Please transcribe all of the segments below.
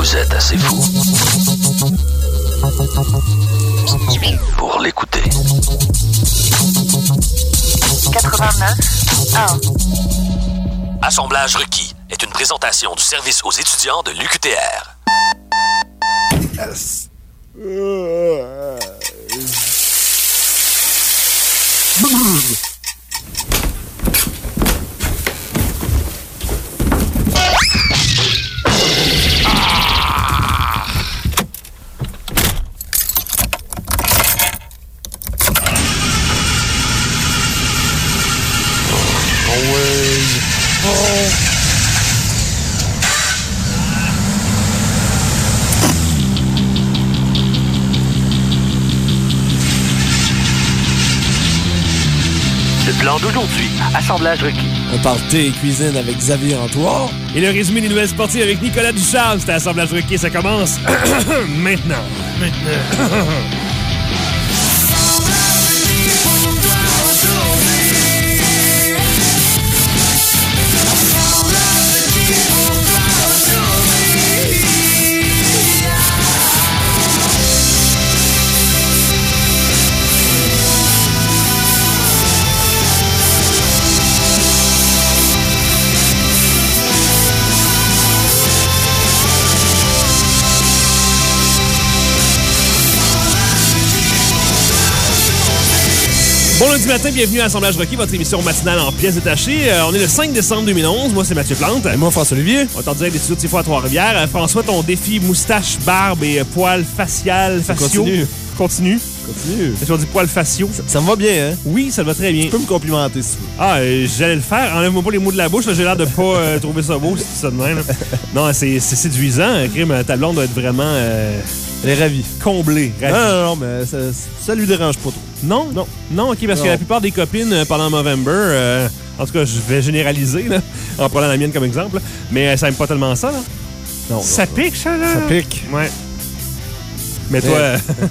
Vous êtes assez fou pour l'écouter. 89.1. Assemblage requis est une présentation du service aux étudiants de l'UQTR. Yes. Le plan d'aujourd'hui, assemblage requis. Un party cuisine avec Xavier Antoine. Et le résumé des nouvelles sportives avec Nicolas Ducharme. C'était Assemblage requis, ça commence maintenant. Bon lundi matin, bienvenue à Assemblage requis, votre émission matinale en pièces détachées. On est le 5 décembre 2011. Moi, c'est Mathieu Plante. Et moi, François-Olivier. On t'en dirait des studios de Tifo à Trois-Rivières. François, ton défi moustache, barbe et poils faciaux. Continue. Est-ce qu'on dit poils faciaux? Ça me va bien, hein? Oui, ça va très bien. Tu peux me complimenter, si tu veux. Ah, j'allais le faire. Enlève-moi pas les mots de la bouche. Là, j'ai l'air de pas trouver ça beau, si tu ça de même. Non, c'est séduisant. Crime, ta blonde doit être vraiment... Elle est ravie. Comblée. Non, mais ça lui dérange pas trop. Non, OK, parce Non. que la plupart des copines pendant Movember, en tout cas, je vais généraliser, là, en prenant la mienne comme exemple, là, mais ça aime pas tellement ça, là. Non. Ça pique, ça, là? Ça pique. Ouais. Mais toi,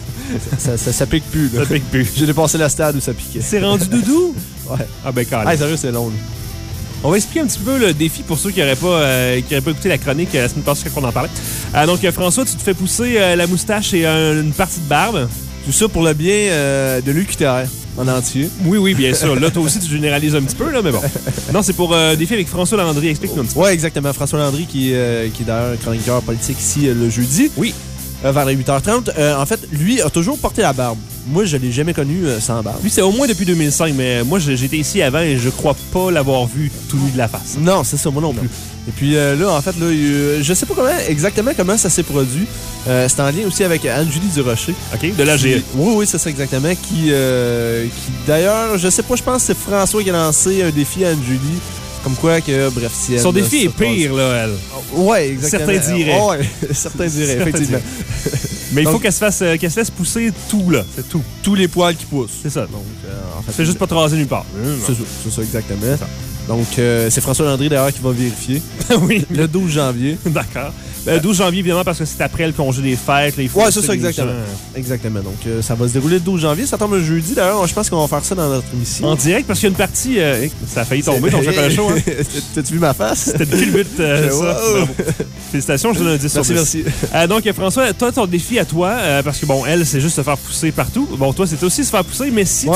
Ça pique plus, là. ça pique plus. J'ai dépassé la stade où ça piquait. C'est rendu doudou? Ouais. Ah ben, calme. Ah, sérieux, c'est long, là. On va expliquer un petit peu le défi pour ceux qui n'auraient pas écouté la chronique la semaine passée quand on en parlait. Donc, François, tu te fais pousser la moustache et une partie de barbe. Tout ça pour le bien de l'UQTR en entier. Oui, bien sûr. Là, toi aussi, tu généralises un petit peu, là, mais bon. Non, c'est pour défi avec François Landry. Explique-nous un petit peu. Ouais, exactement. François Landry, qui est d'ailleurs chroniqueur politique ici le jeudi. Oui. Vers les 8h30. En fait, lui a toujours porté la barbe. Moi, je l'ai jamais connu sans barbe. Lui, c'est au moins depuis 2005, mais moi, j'étais ici avant et je crois pas l'avoir vu tout nu de la face. Non, c'est ça, moi non plus. Et puis là, en fait, là, je sais pas exactement comment ça s'est produit. C'est en lien aussi avec Anne-Julie Durocher. OK, de l'AGE. Oui, c'est ça exactement. Qui d'ailleurs, je sais pas, je pense que c'est François qui a lancé un défi à Anne-Julie. Comme quoi que, bref, si elle... Son défi est pire, là, elle. Ouais, exactement. Certains diraient. Ouais, certains diraient, effectivement. Mais il Donc, faut qu'elle se laisse pousser tout, là. C'est tout. tous les poils qui poussent. C'est ça. Donc, en fait, Fais juste pas te raser nulle part. C'est ça, exactement. Donc, c'est François Landry, d'ailleurs, qui va vérifier. Oui. Le 12 janvier. D'accord. Le 12 janvier, évidemment, parce que c'est après le congé des fêtes. Là, il faut Ouais, c'est ça, exactement. Exactement. Donc, ça va se dérouler le 12 janvier. Ça tombe un jeudi. D'ailleurs, je pense qu'on va faire ça dans notre émission. En direct, parce qu'il y a une partie... ça a failli tomber, ton chocolat chaud. Hein? T'as-tu vu ma face? C'était depuis le but, ça. Wow. Bravo. Félicitations, je donne un 10 sur 10. Merci. Donc, François, toi, ton défi à toi, parce que, bon, elle, c'est juste se faire pousser partout. Bon, toi, c'est aussi se faire pousser, mais si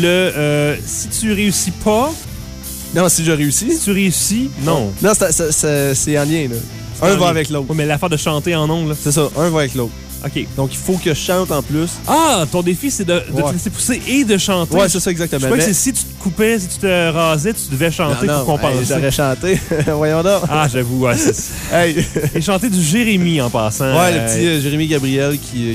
si tu réussis pas... Non, si je réussis. Si tu réussis, non. Non, c'est en lien, là. Un va avec l'autre. Oui, mais l'affaire de chanter en ondes, là. C'est ça, un va avec l'autre. OK. Donc, il faut que je chante en plus. Ah, ton défi, c'est de te laisser pousser et de chanter. Ouais, c'est ça, exactement. Je crois que c'est si tu te coupais, si tu te rasais, tu devais chanter pour compenser. J'aurais chanté. Voyons donc. Ah, j'avoue, ouais. Hey. Et chanter du Jérémy en passant. Ouais, le petit Jérémy Gabriel qui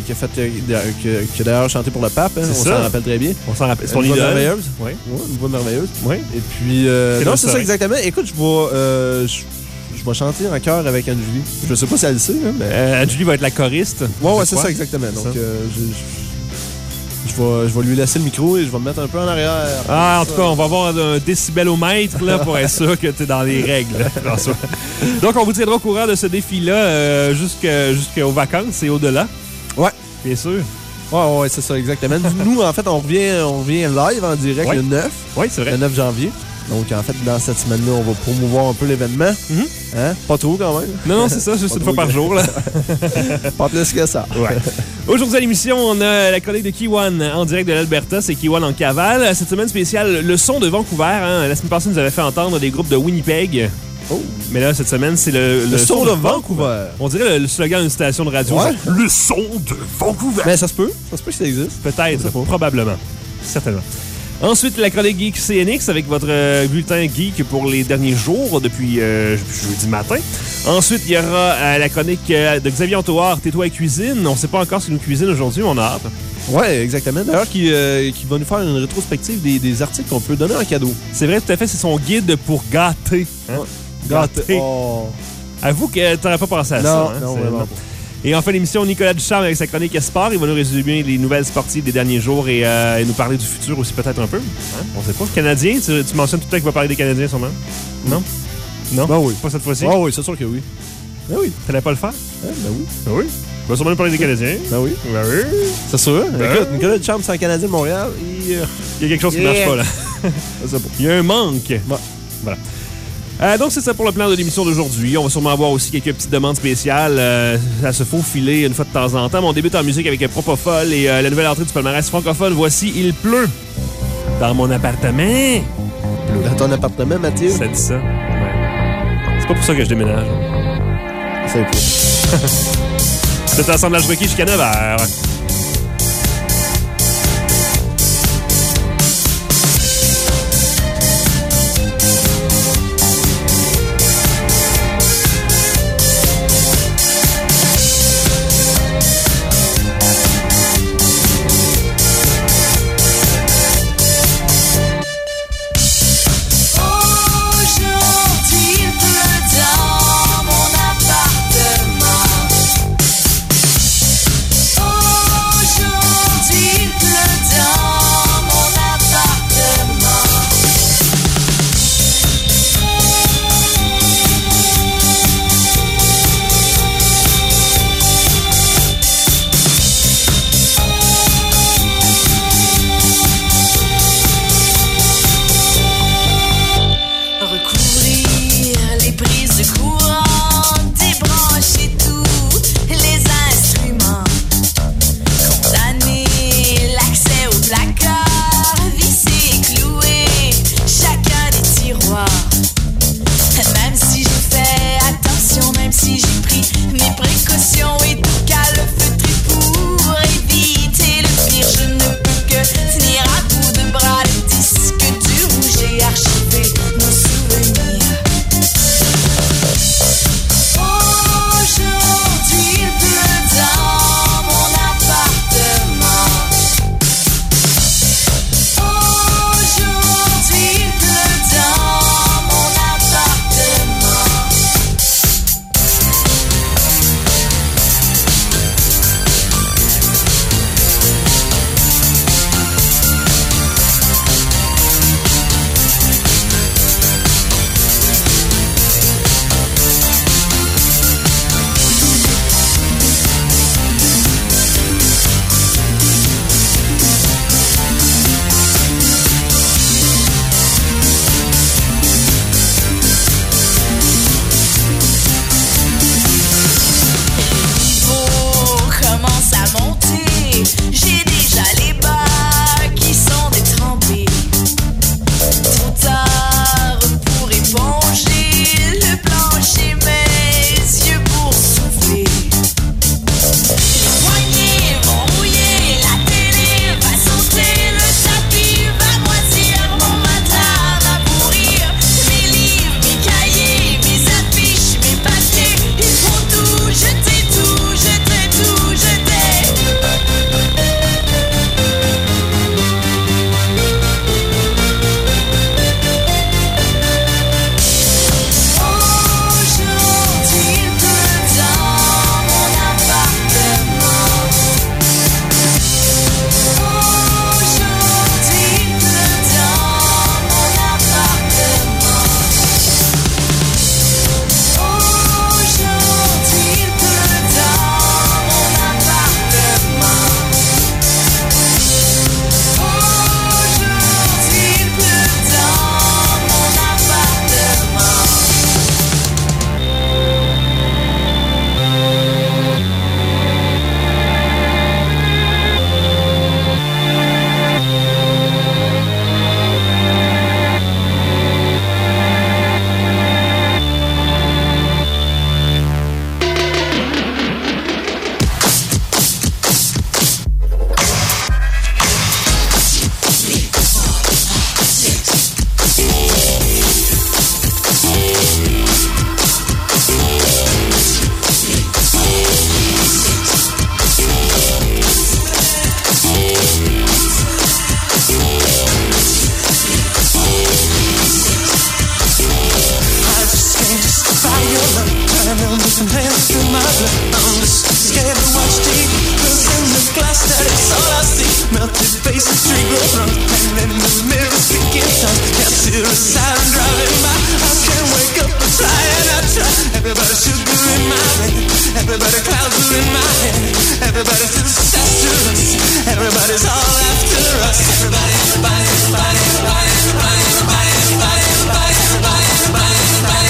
a d'ailleurs chanté pour le pape. Hein, on s'en rappelle très bien. On s'en rappelle. C'est ton Une voix idole. merveilleuse. Oui. Ouais, une voix merveilleuse. Oui. Et puis, non, c'est ça, exactement. Écoute, je vais chanter en chœur avec Anne-Julie. Je sais pas si elle le sait, hein, mais... Anne-Julie va être la choriste. Ouais, c'est ça, exactement. Donc, je vais lui laisser le micro et je vais me mettre un peu en arrière. Ah, en tout cas, on va avoir un décibelomètre là, pour être sûr que tu es dans les règles, François. Donc, on vous tiendra au courant de ce défi-là jusqu'aux vacances et au-delà. Ouais. Bien sûr. Ouais, c'est ça, exactement. Nous, en fait, on revient live en direct le 9. Oui, c'est vrai. Le 9 janvier. Donc, en fait, dans cette semaine-là, on va promouvoir un peu l'événement. Hein? Pas trop, quand même. Non, c'est ça, juste une fois par jour. Là. Pas plus que ça. Ouais. Aujourd'hui à l'émission, on a la chronique de Kiwan en direct de l'Alberta. C'est Kiwan en cavale. Cette semaine spéciale, le son de Vancouver. Hein. La semaine passée, nous avait fait entendre des groupes de Winnipeg. Oh. Mais là, cette semaine, c'est le son de Vancouver. On dirait le slogan d'une station de radio. Ouais. Genre, le son de Vancouver. Mais ça se peut que ça existe. Peut-être, probablement. Certainement. Ensuite, la chronique Geek CNX avec votre bulletin geek pour les derniers jours depuis jeudi matin. Ensuite, il y aura la chronique de Xavier Antoine, Tais-toi et cuisine. On ne sait pas encore ce qu'il nous cuisine aujourd'hui, on a hâte. Ouais, exactement. D'ailleurs, qui va nous faire une rétrospective des articles qu'on peut donner en cadeau. C'est vrai, tout à fait, c'est son guide pour gâter. Hein? Ouais. Gâter. Oh. Avoue que t'aurais pas pensé à ça. Non, vraiment pas. Et en fin d'émission, Nicolas Ducharme avec sa chronique Sport. Il va nous résumer les nouvelles sportives des derniers jours et nous parler du futur aussi peut-être un peu. Hein? On sait pas. Canadien, tu mentionnes tout le temps qu'il va parler des Canadiens sûrement? Non? Non? Ben oui. Pas cette fois-ci? Ah oui, c'est sûr que oui. Ben oui. T'allais pas le faire? Ben oui. Ben oui. Il va sûrement nous parler des Canadiens. Ben oui. Ben oui. C'est sûr. Écoute, Nicolas Ducharme, c'est un Canadien de Montréal. Il y a quelque chose qui marche pas là. C'est bon. Il y a un manque. Ouais. Voilà. Donc, c'est ça pour le plan de l'émission d'aujourd'hui. On va sûrement avoir aussi quelques petites demandes spéciales à se faufiler une fois de temps en temps. Mais on débute en musique avec Propofol et la nouvelle entrée du palmarès francophone. Voici Il pleut dans mon appartement. Dans ton appartement, Mathieu? Ça dit ça. Ouais. C'est pas pour ça que je déménage. C'est cool. C'est Assemblage Rocky jusqu'à 9h. Dans mon appartement. and they'll just inhale through my blood. I'm just scared to watch TV, 'cause in the glass that is all I see. Melted faces, tree grows wrong, and then the mirror speaking tongue. Can't see the siren driving by. I can't wake up and fly, and I try. Everybody sugar in my vein, everybody clouds are in my head. Everybody's disastrous, everybody's all after us. Everybody, everybody, everybody, everybody, everybody, everybody, everybody, everybody, everybody, everybody, everybody,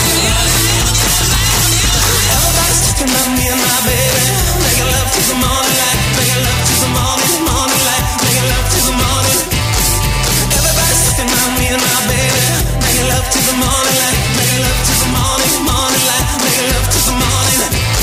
everybody's talking about me and my baby. Making love to the morning light, making love to the morning, morning light, making love to the morning. Everybody's talking about me and my baby. Making love to the morning light, making love to the morning, morning light, making love to the morning.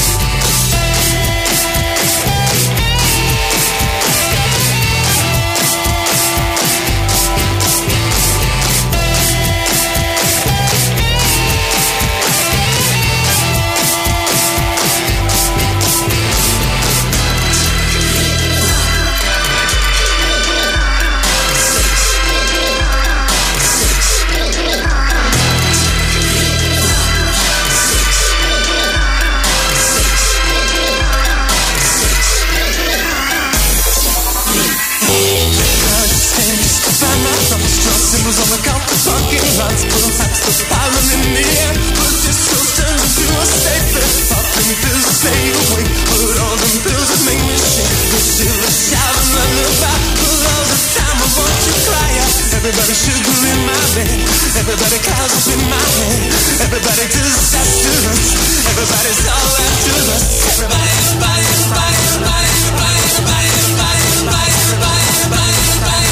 Symbols on the counter parking lots, perhaps the pollen in the air. But this still turns into a statement. Popping pills to stay awake, but all them pills that make me shake. But still a shout and lullaby, but all the time I want to cry out. Everybody sugar in my bed, everybody clouds up in my head. Everybody disastrous, everybody's all after us. Everybody, everybody, everybody, everybody, everybody, everybody, everybody, everybody, everybody, everybody, everybody,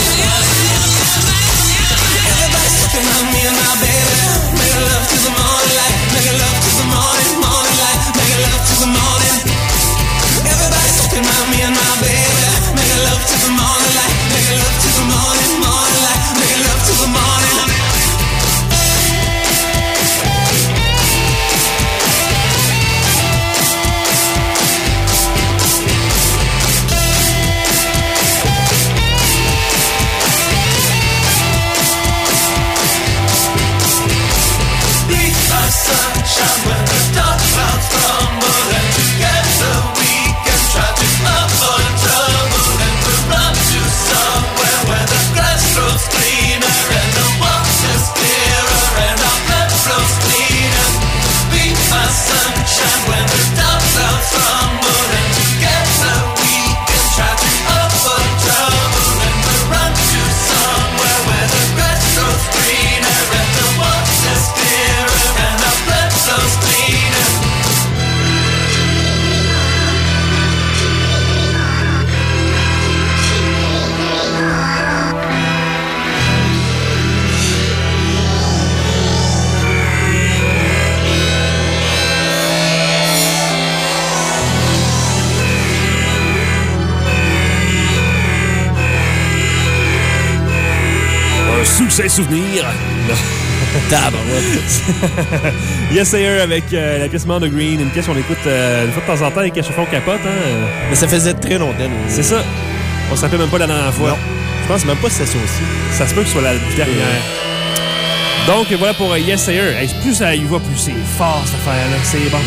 everybody's talking about me and my baby. Making love to the morning light, making love to the morning, morning light, making love to the morning. Everybody's talking about me and my baby. Making love to the morning light, making love to the morning, morning light, making love to the morning. Sunshine when the dark clouds crumble, and together we can try to avoid trouble, and we'll run to somewhere where the grass grows greener and the water's clearer and our blood flows cleaner. Be my sunshine when the dark clouds crumble, and together we can try to avoid trouble, and we'll run to somewhere where the grass grows greener and the water's clearer and our blood flows cleaner. Un succès souvenir. Yes Sayer avec la pièce Man of Green, une pièce qu'on écoute une fois de temps en temps et qu'à chaque fois on capote. Hein? Mais ça faisait très longtemps. C'est ça. On se rappelle même pas la dernière fois. Non. Je pense même pas que c'est ça aussi. Ça se peut que ce soit la dernière. Donc voilà pour Yes Sayer. Hey, plus ça y va, plus c'est fort cette affaire-là. C'est bon.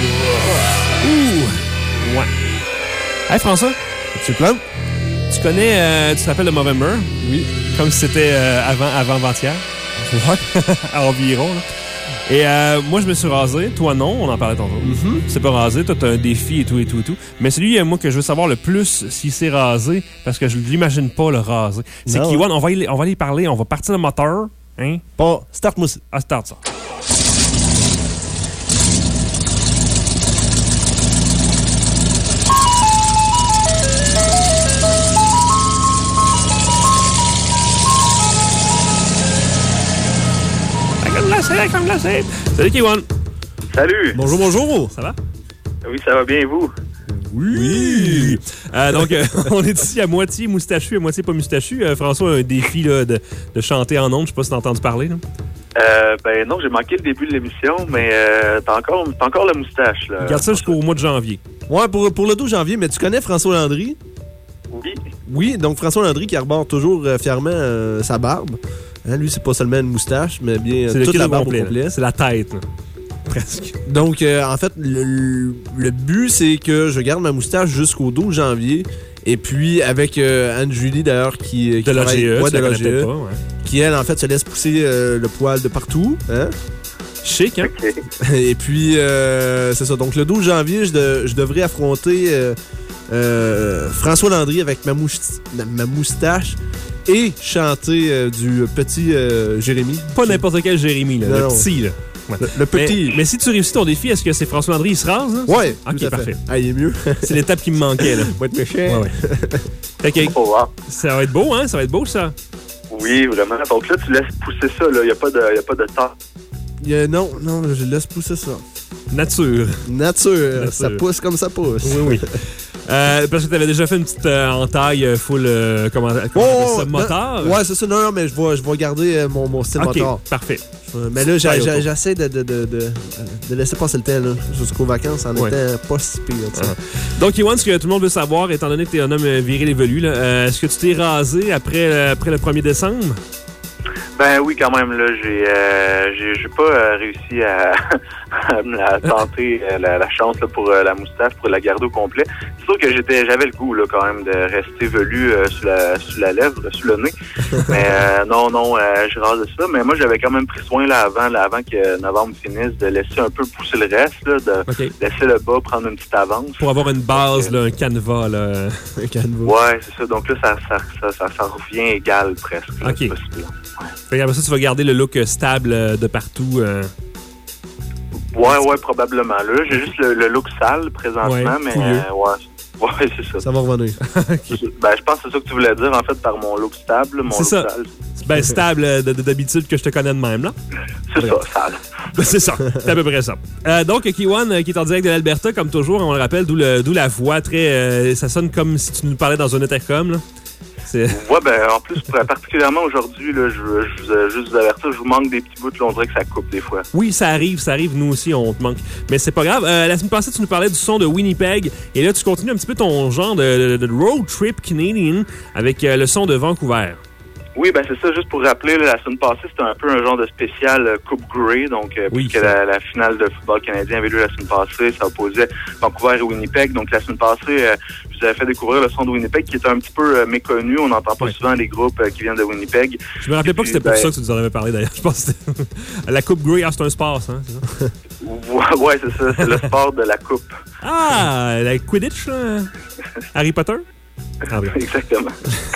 Ouh. Ouais. Hey François. Tu le plantes? Tu connais, tu te rappelles de Movember? Oui. Comme si c'était avant-hier. Ouais. Environ. Là. Et moi, je me suis rasé. Toi, non. On en parlait tantôt. Mm-hmm. Tu t'es pas rasé. Toi, t'as un défi et tout, et tout, et tout. Mais celui, moi, que je veux savoir le plus s'il s'est rasé, parce que je l'imagine pas le raser. C'est non. Kiwan. On va y parler. On va partir le moteur. Hein? Pas. Start-moi ça. Ah, start ça. Comme glacé. Salut Kiwan. Salut. Bonjour, bonjour. Ça va? Oui, ça va bien, et vous? Oui. Donc, on est ici à moitié moustachu, à moitié pas moustachu. François a un défi là, de chanter en ondes. Je sais pas si t'as entendu parler. Là. Ben non, j'ai manqué le début de l'émission, mais t'as encore la moustache. Là. Regarde ça jusqu'au mois de janvier. Ouais, pour le 12 janvier. Mais tu connais François Landry? Oui. Oui, donc François Landry qui arbore toujours fièrement sa barbe. Hein, lui, c'est pas seulement une moustache, mais bien C'est toute le la barbe complet, au complet. C'est la tête. Là. Presque. Donc, en fait, le but, c'est que je garde ma moustache jusqu'au 12 janvier. Et puis, avec Anne-Julie, d'ailleurs, qui De l'AGE, de l'AGE, pas, ouais. qui, elle, en fait, se laisse pousser le poil de partout. Hein? Chic, hein? OK. Et puis, c'est ça. Donc, le 12 janvier, je devrais affronter François Landry avec ma moustache et chanter du petit Jérémy. Pas n'importe quel Jérémy, là. Non, Le non. petit, là. Ouais. Le petit. Mais si tu réussis ton défi, est-ce que c'est François Landry, il se rase, là? Ouais, Ok, tout à fait. parfait. Ah, il est mieux. C'est l'étape qui me manquait, là. Va être méchant. Ouais, ouais. Fait que, Oh, wow. ça va être beau, hein? Ça va être beau, ça. Oui, vraiment. Donc là, tu laisses pousser ça, là. Il n'y a pas de temps. Non, je laisse pousser ça. Nature. Nature. Ça pousse comme ça pousse. Oui, oui. Parce que tu avais déjà fait une petite entaille full comment ça, motard. Ouais, c'est ça. Non, mais je vais garder mon style OK, motard. parfait. Mais là, Style auto. j'essaie de laisser passer le temps, là. Jusqu'aux vacances, en Ouais. étant pas si pire, tu sais. Donc, Ewan, ce que tout le monde veut savoir, étant donné que tu es un homme viril évolué, là, est-ce que tu t'es rasé après le 1er décembre? Ben oui, quand même, là, j'ai pas réussi à tenter la chance là, pour la moustache, pour la garder au complet. C'est sûr que j'avais le goût là quand même de rester velu sous la lèvre, sous le nez. Mais non, je rase ça. Mais moi, j'avais quand même pris soin là avant que novembre finisse, de laisser un peu pousser le reste, là, de OK. laisser le bas prendre une petite avance. Pour avoir une base, là, un canevas, là. Un canevas. Ouais, c'est ça. Donc là, ça revient égal presque. Là, OK. c'est pas si pire. Fait qu'après ça, tu vas garder le look stable de partout. Ouais, probablement. Là, j'ai juste le look sale présentement, Ouais, mais pouilleux. ouais, c'est ça. Ça va revenir. Ben, je pense que c'est ça que tu voulais dire, en fait, par mon look stable, mon C'est look ça. sale. Ben, stable d'habitude que je te connais de même, là. C'est ça, sale. Ben, c'est ça. C'est à peu près ça. Donc, Kiwan, qui est en direct de l'Alberta, comme toujours, on le rappelle, d'où la voix très... ça sonne comme si tu nous parlais dans un intercom, là. C'est... Ouais, ben, en plus, particulièrement aujourd'hui, là, je veux juste vous avertir, je vous manque des petits bouts, là, on dirait que ça coupe des fois. Oui, ça arrive, nous aussi, on te manque. Mais c'est pas grave. La semaine passée, tu nous parlais du son de Winnipeg, et là, tu continues un petit peu ton genre de road trip canadien avec le son de Vancouver. Oui, ben c'est ça, juste pour rappeler, là, la semaine passée, c'était un peu un genre de spécial Coupe Grey, donc Oui, puisque la finale de football canadien avait lieu la semaine passée, ça opposait Vancouver et Winnipeg, donc la semaine passée, je vous avais fait découvrir le son de Winnipeg qui est un petit peu méconnu, on n'entend pas Ouais. souvent les groupes qui viennent de Winnipeg. Je me rappelais pas que c'était pour Ben, ça que tu nous en avais parlé, d'ailleurs. Je pense que c'était... La Coupe Grey, c'est un sport, ça, hein, c'est ça? Ouais, c'est ça, c'est le sport de la coupe. Ah, la Quidditch, là? Harry Potter? Ah, oui. Exactement.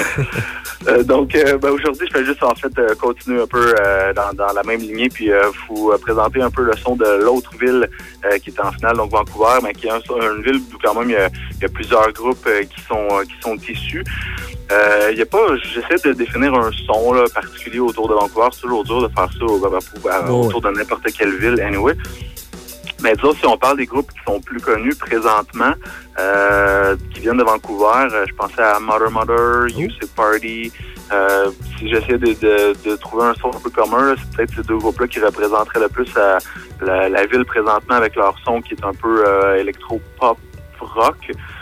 Donc, aujourd'hui, je fais juste en fait continuer un peu dans la même lignée, puis vous présenter un peu le son de l'autre ville qui est en finale, donc Vancouver, mais qui est une ville où quand même il y a plusieurs groupes qui sont issus. Il y a pas, j'essaie de définir un son là, particulier autour de Vancouver. C'est toujours dur de faire ça autour de n'importe quelle ville, anyway. Mais disons, si on parle des groupes qui sont plus connus présentement, qui viennent de Vancouver, je pensais à Mother, UC Party. Si j'essaie de trouver un son un peu commun, là, c'est peut-être ces deux groupes-là qui représenteraient le plus la ville présentement avec leur son qui est un peu électro-pop rock.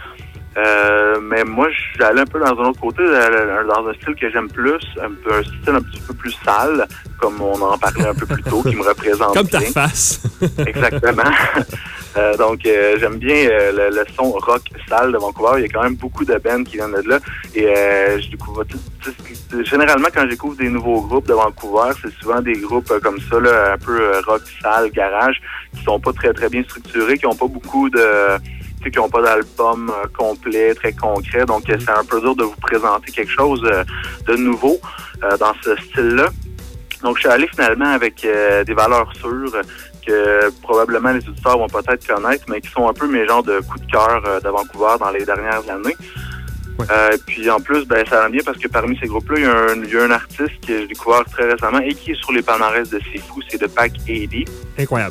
Mais moi, j'allais un peu dans un autre côté, dans un style que j'aime plus, un style un petit peu plus sale, comme on en parlait un peu plus tôt, qui me représente Comme ta bien. face. Exactement. Donc, j'aime bien le son rock sale de Vancouver. Il y a quand même beaucoup de bands qui viennent de là. Et je découvre généralement, quand j'écouvre des nouveaux groupes de Vancouver, c'est souvent des groupes comme ça, là, un peu rock sale, garage, qui sont pas très, très bien structurés, qui ont pas beaucoup qui n'ont pas d'album complet, très concret. Donc, c'est un peu dur de vous présenter quelque chose de nouveau dans ce style-là. Donc, je suis allé finalement avec des valeurs sûres que probablement les auditeurs vont peut-être connaître, mais qui sont un peu mes genres de coups de cœur de Vancouver dans les dernières années. Ouais. Puis en plus, ben ça va bien parce que parmi ces groupes-là, il y a un artiste que j'ai découvert très récemment et qui est sur les palmarès de C'est Fou, c'est de Pac 80. Incroyable.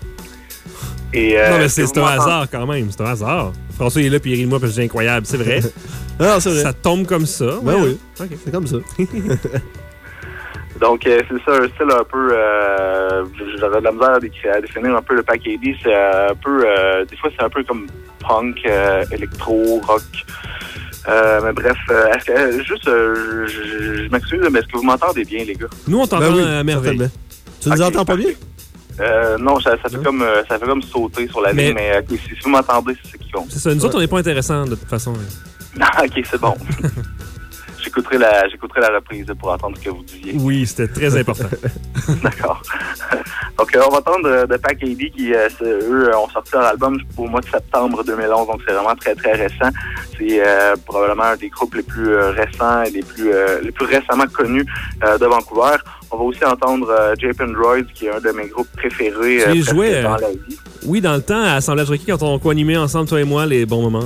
Et, Non, mais c'est un moi, hasard quand même. C'est un hasard. François il est là puis il rit de moi parce que c'est incroyable. C'est vrai. Non, c'est vrai. Ça tombe comme ça. Ben ouais. oui. OK. C'est comme ça. Donc, c'est ça, un style un peu... j'aurais de la misère à définir un peu le Pac 80. C'est un peu... des fois, c'est un peu comme punk, électro, rock. Mais bref, est-ce que... juste, je m'excuse, mais est-ce que vous m'entendez bien, les gars? Nous, on t'entend Ben oui, à merveille. certainement. Tu nous Ok, entends pas bien? Non, ça fait comme sauter sur la ligne, mais si vous m'entendez, c'est ce qui compte. C'est ça, nous autres, on n'est pas intéressants de toute façon. Non, ok, c'est bon. J'écouterai la reprise pour entendre ce que vous disiez. Oui, c'était très important. D'accord. Donc, on va entendre The Pack AD qui, eux, ont sorti leur album au mois de septembre 2011, donc c'est vraiment très, très récent. C'est probablement un des groupes les plus récents et les plus récemment connus de Vancouver. On va aussi entendre Japan Droids, qui est un de mes groupes préférés dans la vie. Oui, dans le temps, à Assemblage Rocky, quand on co-animait ensemble, toi et moi, les bons moments.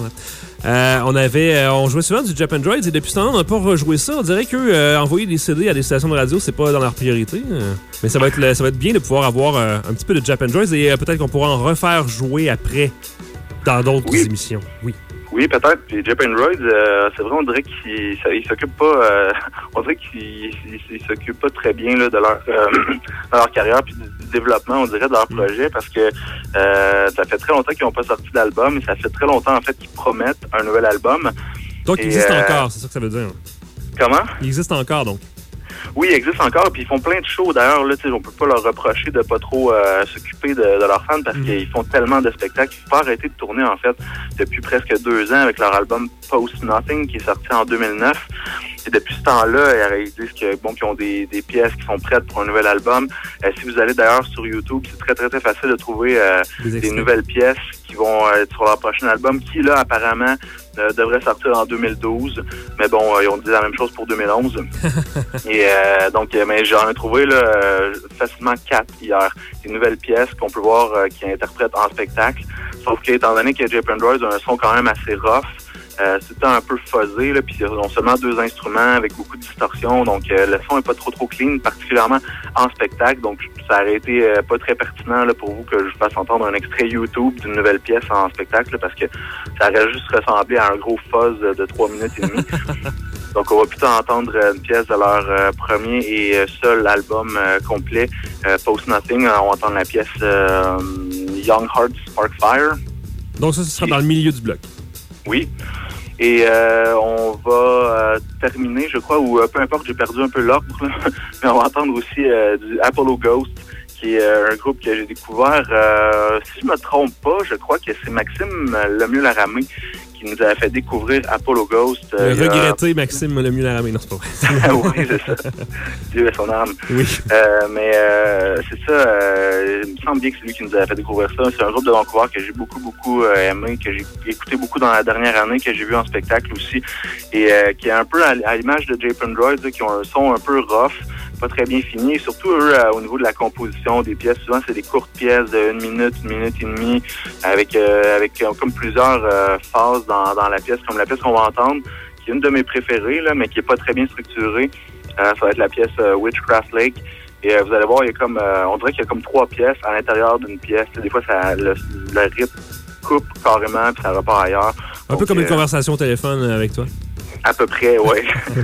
On jouait souvent du Japan Droids et depuis ce temps-là, on n'a pas rejoué ça. On dirait que envoyer des CD à des stations de radio, c'est pas dans leur priorité. Mais ça va être bien de pouvoir avoir un petit peu de Japan Droids et peut-être qu'on pourra en refaire jouer après dans d'autres émissions. Oui, peut-être. Puis Japan Droids, c'est vrai, on dirait qu'ils s'occupent pas. On dirait qu'ils s'occupent pas très bien là, de leur carrière puis du développement, on dirait, de leur projet, parce que ça fait très longtemps qu'ils n'ont pas sorti d'album et ça fait très longtemps en fait qu'ils promettent un nouvel album. Donc il existe encore, c'est ça que ça veut dire. Comment? Il existe encore donc. Oui, il existe encore, puis ils font plein de shows. D'ailleurs, là, on peut pas leur reprocher de pas trop s'occuper de leurs fans parce qu'ils font tellement de spectacles qu'ils n'ont pas arrêté de tourner, en fait, depuis presque 2 ans avec leur album Post Nothing, qui est sorti en 2009. Et depuis ce temps-là, ils disent qu'ils ont des pièces qui sont prêtes pour un nouvel album. Si vous allez d'ailleurs sur YouTube, c'est très, très, très facile de trouver des nouvelles pièces qui vont être sur leur prochain album, qui, là, apparemment, devrait sortir en 2012. Mais bon, ils ont dit la même chose pour 2011. Et mais j'en ai trouvé là, facilement 4 hier. Des nouvelles pièces qu'on peut voir qui interprètent en spectacle. Sauf qu'étant donné que Japan Droids a un son quand même assez rough, c'est un peu fuzzé, là, puis ils ont seulement 2 instruments avec beaucoup de distorsion, donc le son est pas trop clean, particulièrement en spectacle, donc ça aurait été pas très pertinent là, pour vous que je vous fasse entendre un extrait YouTube d'une nouvelle pièce en spectacle, là, parce que ça aurait juste ressemblé à un gros fuzz de 3 minutes et demie. Donc on va plutôt entendre une pièce de leur premier et seul album complet, Post Nothing. On va entendre la pièce Young Hearts Spark Fire. Donc ça, ce sera dans le milieu du bloc. Oui. Et on va terminer, je crois, ou peu importe, j'ai perdu un peu l'ordre, mais on va entendre aussi du Apollo Ghost, qui est un groupe que j'ai découvert, si je me trompe pas, je crois que c'est Maxime Lemieux-Laramé qui nous a fait découvrir Apollo Ghost. Regretté Maxime Lemieux-Laramé, non, c'est pas vrai. Oui, c'est ça. Dieu ait son âme. Oui. Mais c'est ça, il me semble bien que c'est lui qui nous a fait découvrir ça. C'est un groupe de Vancouver que j'ai beaucoup aimé, que j'ai écouté beaucoup dans la dernière année, que j'ai vu en spectacle aussi, et qui est un peu à l'image de Japan Droids, qui ont un son un peu rough, pas très bien fini, et surtout eux au niveau de la composition des pièces. Souvent c'est des courtes pièces de 1 minute et demie, avec comme plusieurs phases dans la pièce, comme la pièce qu'on va entendre, qui est une de mes préférées, là, mais qui est pas très bien structurée. Ça va être la pièce Witchcraft Lake. Et vous allez voir, il y a comme on dirait qu'il y a comme 3 pièces à l'intérieur d'une pièce. Des fois, le rythme coupe carrément, puis ça repart ailleurs. Un peu comme une conversation au téléphone avec toi. À peu près, oui.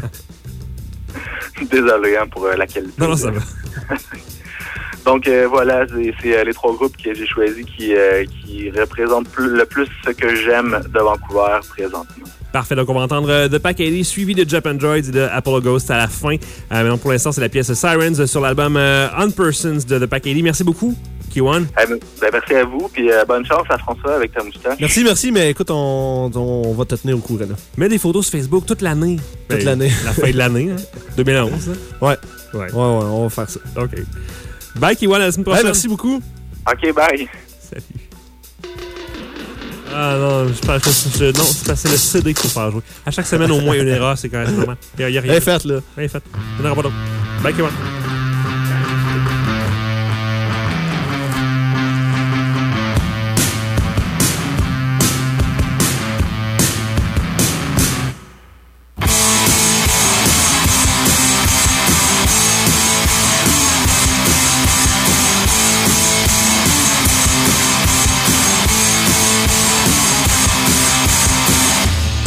Désolé pour la qualité. Non, ça va. Donc voilà, c'est les 3 groupes que j'ai choisis qui représentent le plus ce que j'aime de Vancouver présentement. Parfait, donc on va entendre The Pack AD suivi de Japan Droids et de Apollo Ghost à la fin. Mais donc pour l'instant, c'est la pièce Sirens sur l'album Unpersons de The Pack AD. Merci beaucoup, Kiwan. Merci à vous, puis bonne chance à François avec ta moustache. Merci, mais écoute, on va te tenir au courant. Là. Mets des photos sur Facebook toute l'année. Toute l'année. La fin de l'année, hein? 2011. Hein? Ouais, on va faire ça. OK. Bye, Kiwan, à la semaine prochaine. Merci beaucoup. OK, bye. Salut. Ah non, je pense que non, c'est parce que c'est le CD qu'il faut faire jouer. À chaque semaine, au moins une erreur, c'est quand même normal. Il y a rien. Elle est faite, là. Elle est faite. Il n'y en aura pas d'autre. Bye, Kiwan.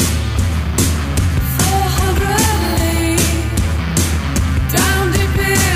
Down deep in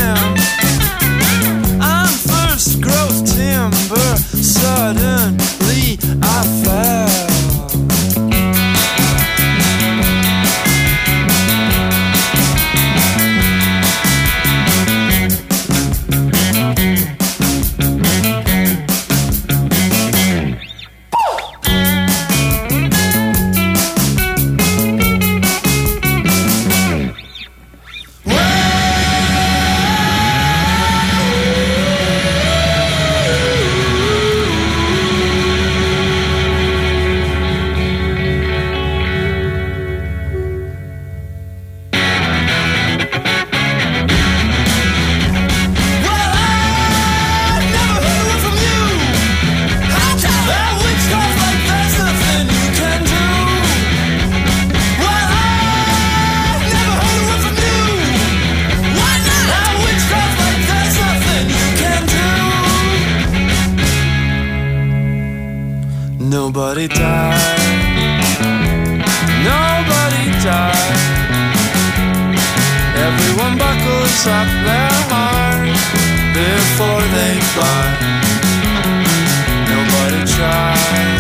stem. I'm first growth timber. Suddenly I fell. Nobody died. Nobody died. Everyone buckles up their heart before they fly. Nobody tried.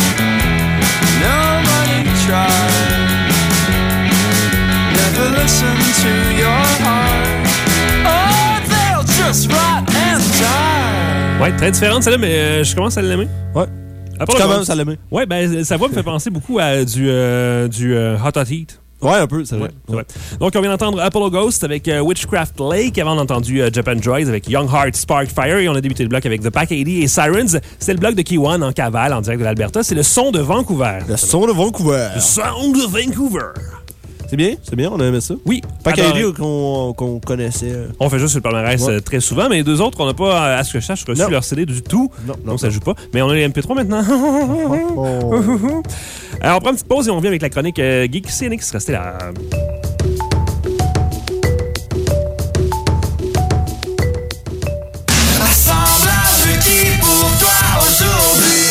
Nobody tried. Never listen to your heart. Oh, they'll just rot and die. Ouais, très différente celle-là, mais je commence à l'aimer. Ouais. Apollo Tu Ghost. commences à l'aimer. Ouais, ben sa voix me fait penser beaucoup à du Hot Hot Heat. Ouais, un peu, c'est vrai. Ouais, c'est vrai. Donc, on vient d'entendre Apollo Ghost avec Witchcraft Lake. Avant, on a entendu Japan Droids avec Young Heart Sparkfire. Et on a débuté le bloc avec The Pack 80 et Sirens. C'était le bloc de Key-One en cavale, en direct de l'Alberta. C'est le son de Vancouver. Le son de Vancouver. Le son de Vancouver. C'est bien, on a aimé ça. Oui. Pas Alors, qu'à qu'on connaissait. on fait juste sur le palmarès très souvent, mais les deux autres, on n'a pas, à ce que je sache, reçu Non. leur CD du tout. Non, donc ça joue pas. Mais on a les MP3 maintenant. Oh. Alors, on prend une petite pause et on revient avec la chronique Geek CNX. Restez là. Assemblage qui pour toi aujourd'hui.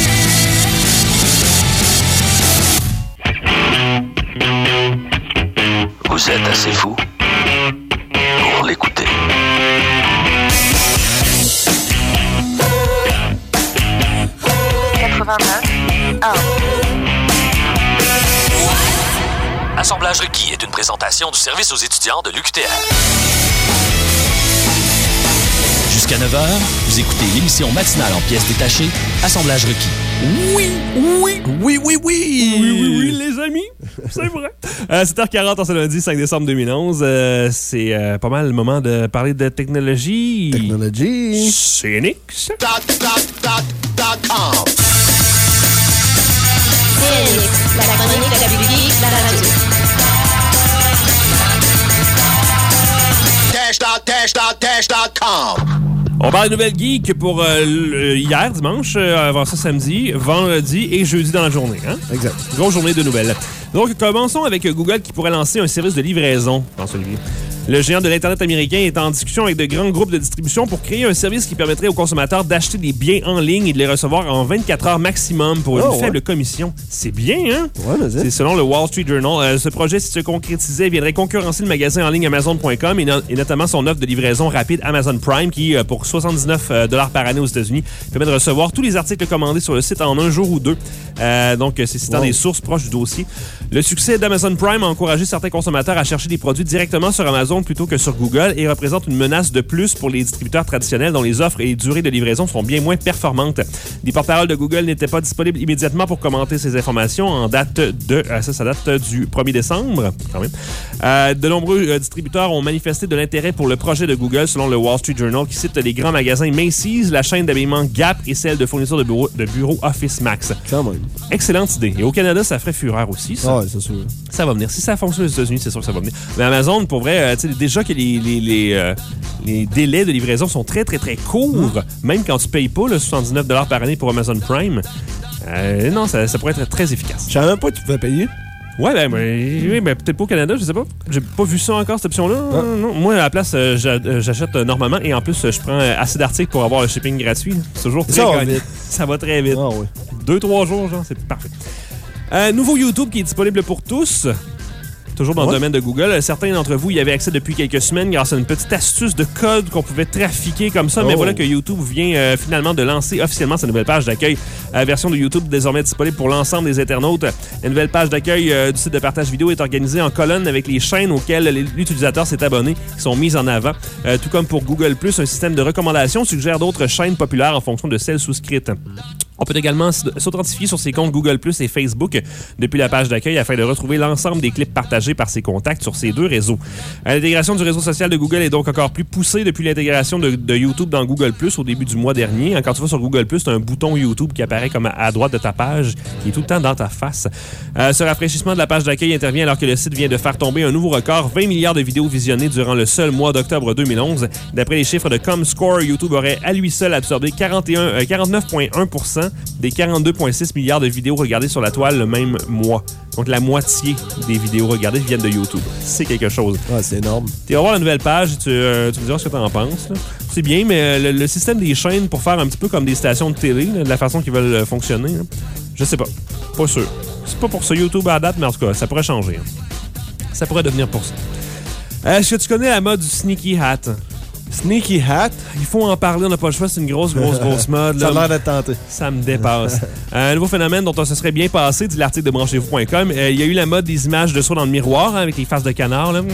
Vous êtes assez fou pour l'écouter. Assemblage requis est une présentation du service aux étudiants de l'UQTR. Jusqu'à 9h, vous écoutez l'émission matinale en pièces détachées, Assemblage requis. Oui, les amis. C'est vrai. 7h40 en ce lundi, 5 décembre 2011. C'est pas mal le moment de parler de technologie. Technology. CNX. CNX, la chronique la plus geek de la radio. On parle de nouvelles geeks pour hier, dimanche, avant ça samedi, vendredi et jeudi dans la journée. Hein? Exact. Grosse journée de nouvelles. Donc, commençons avec Google qui pourrait lancer un service de livraison dans celui-là. Le géant de l'Internet américain est en discussion avec de grands groupes de distribution pour créer un service qui permettrait aux consommateurs d'acheter des biens en ligne et de les recevoir en 24 heures maximum pour une faible commission. C'est bien, hein? Ouais, mais C'est selon le Wall Street Journal. Ce projet, si se concrétisait, viendrait concurrencer le magasin en ligne Amazon.com et notamment son offre de livraison rapide Amazon Prime qui, pour 79 $ par année aux États-Unis, permet de recevoir tous les articles commandés sur le site en un jour ou deux. Donc, c'est citant des sources proches du dossier. Le succès d'Amazon Prime a encouragé certains consommateurs à chercher des produits directement sur Amazon plutôt que sur Google et représente une menace de plus pour les distributeurs traditionnels dont les offres et les durées de livraison sont bien moins performantes. Les porte-paroles de Google n'étaient pas disponibles immédiatement pour commenter ces informations en date de... ça date du 1er décembre, quand même. De nombreux distributeurs ont manifesté de l'intérêt pour le projet de Google selon le Wall Street Journal qui cite les grands magasins Macy's, la chaîne d'habillement Gap et celle de fournisseurs de bureaux Office Max. Quand même. Excellente idée. Et au Canada, ça ferait fureur aussi, ça. Ah ouais, c'est sûr. Ça va venir. Si ça fonctionne aux États-Unis, c'est sûr que ça va venir. Mais Amazon, pour vrai, tu sais, déjà que les délais de livraison sont très, très, très courts, même quand tu payes pas le 79 $ par année pour Amazon Prime, non, ça pourrait être très efficace. Je savais même pas que tu pouvais payer. Ouais, oui, peut-être pas au Canada, je sais pas. J'ai pas vu ça encore, cette option-là. Ah. Non. Moi, à la place, j'achète normalement et en plus, je prends assez d'articles pour avoir le shipping gratuit. C'est toujours très Ça va gagnant. vite. Ça va très vite. Ah ouais. 2-3 jours, genre, c'est parfait. Nouveau YouTube qui est disponible pour tous. toujours dans le domaine de Google. Certains d'entre vous y avaient accès depuis quelques semaines grâce à une petite astuce de code qu'on pouvait trafiquer comme ça. Mais voilà que YouTube vient finalement de lancer officiellement sa nouvelle page d'accueil. La version de YouTube désormais disponible pour l'ensemble des internautes. La nouvelle page d'accueil du site de partage vidéo est organisée en colonne avec les chaînes auxquelles l'utilisateur s'est abonné qui sont mises en avant. Tout comme pour Google+, un système de recommandation suggère d'autres chaînes populaires en fonction de celles souscrites. On peut également s'authentifier sur ses comptes Google+ et Facebook depuis la page d'accueil afin de retrouver l'ensemble des clips partagés par ses contacts sur ces deux réseaux. L'intégration du réseau social de Google est donc encore plus poussée depuis l'intégration de YouTube dans Google+ au début du mois dernier. Quand tu vas sur Google+, tu as un bouton YouTube qui apparaît comme à droite de ta page, qui est tout le temps dans ta face. Ce rafraîchissement de la page d'accueil intervient alors que le site vient de faire tomber un nouveau record, 20 milliards de vidéos visionnées durant le seul mois d'octobre 2011. D'après les chiffres de ComScore, YouTube aurait à lui seul absorbé 49,1% des 42,6 milliards de vidéos regardées sur la toile le même mois. Donc la moitié des vidéos regardées viennent de YouTube. C'est quelque chose. Ouais, c'est énorme. Tu vas voir la nouvelle page et tu me diras ce que tu en penses. Là. C'est bien, mais le système des chaînes pour faire un petit peu comme des stations de télé, là, de la façon qu'ils veulent fonctionner, là, je sais pas. Pas sûr. C'est pas pour ça YouTube à date, mais en tout cas, ça pourrait changer. Ça pourrait devenir pour ça. Est-ce que tu connais la mode du sneaky hat? Sneaky hat. Il faut en parler, on n'a pas le choix, c'est une grosse mode. Ça a là. l'air d'être tenté. Ça me dépasse. Un nouveau phénomène dont on se serait bien passé, dit l'article de branchez-vous.com. Il y a eu la mode des images de soi dans le miroir, avec les faces de canard, là.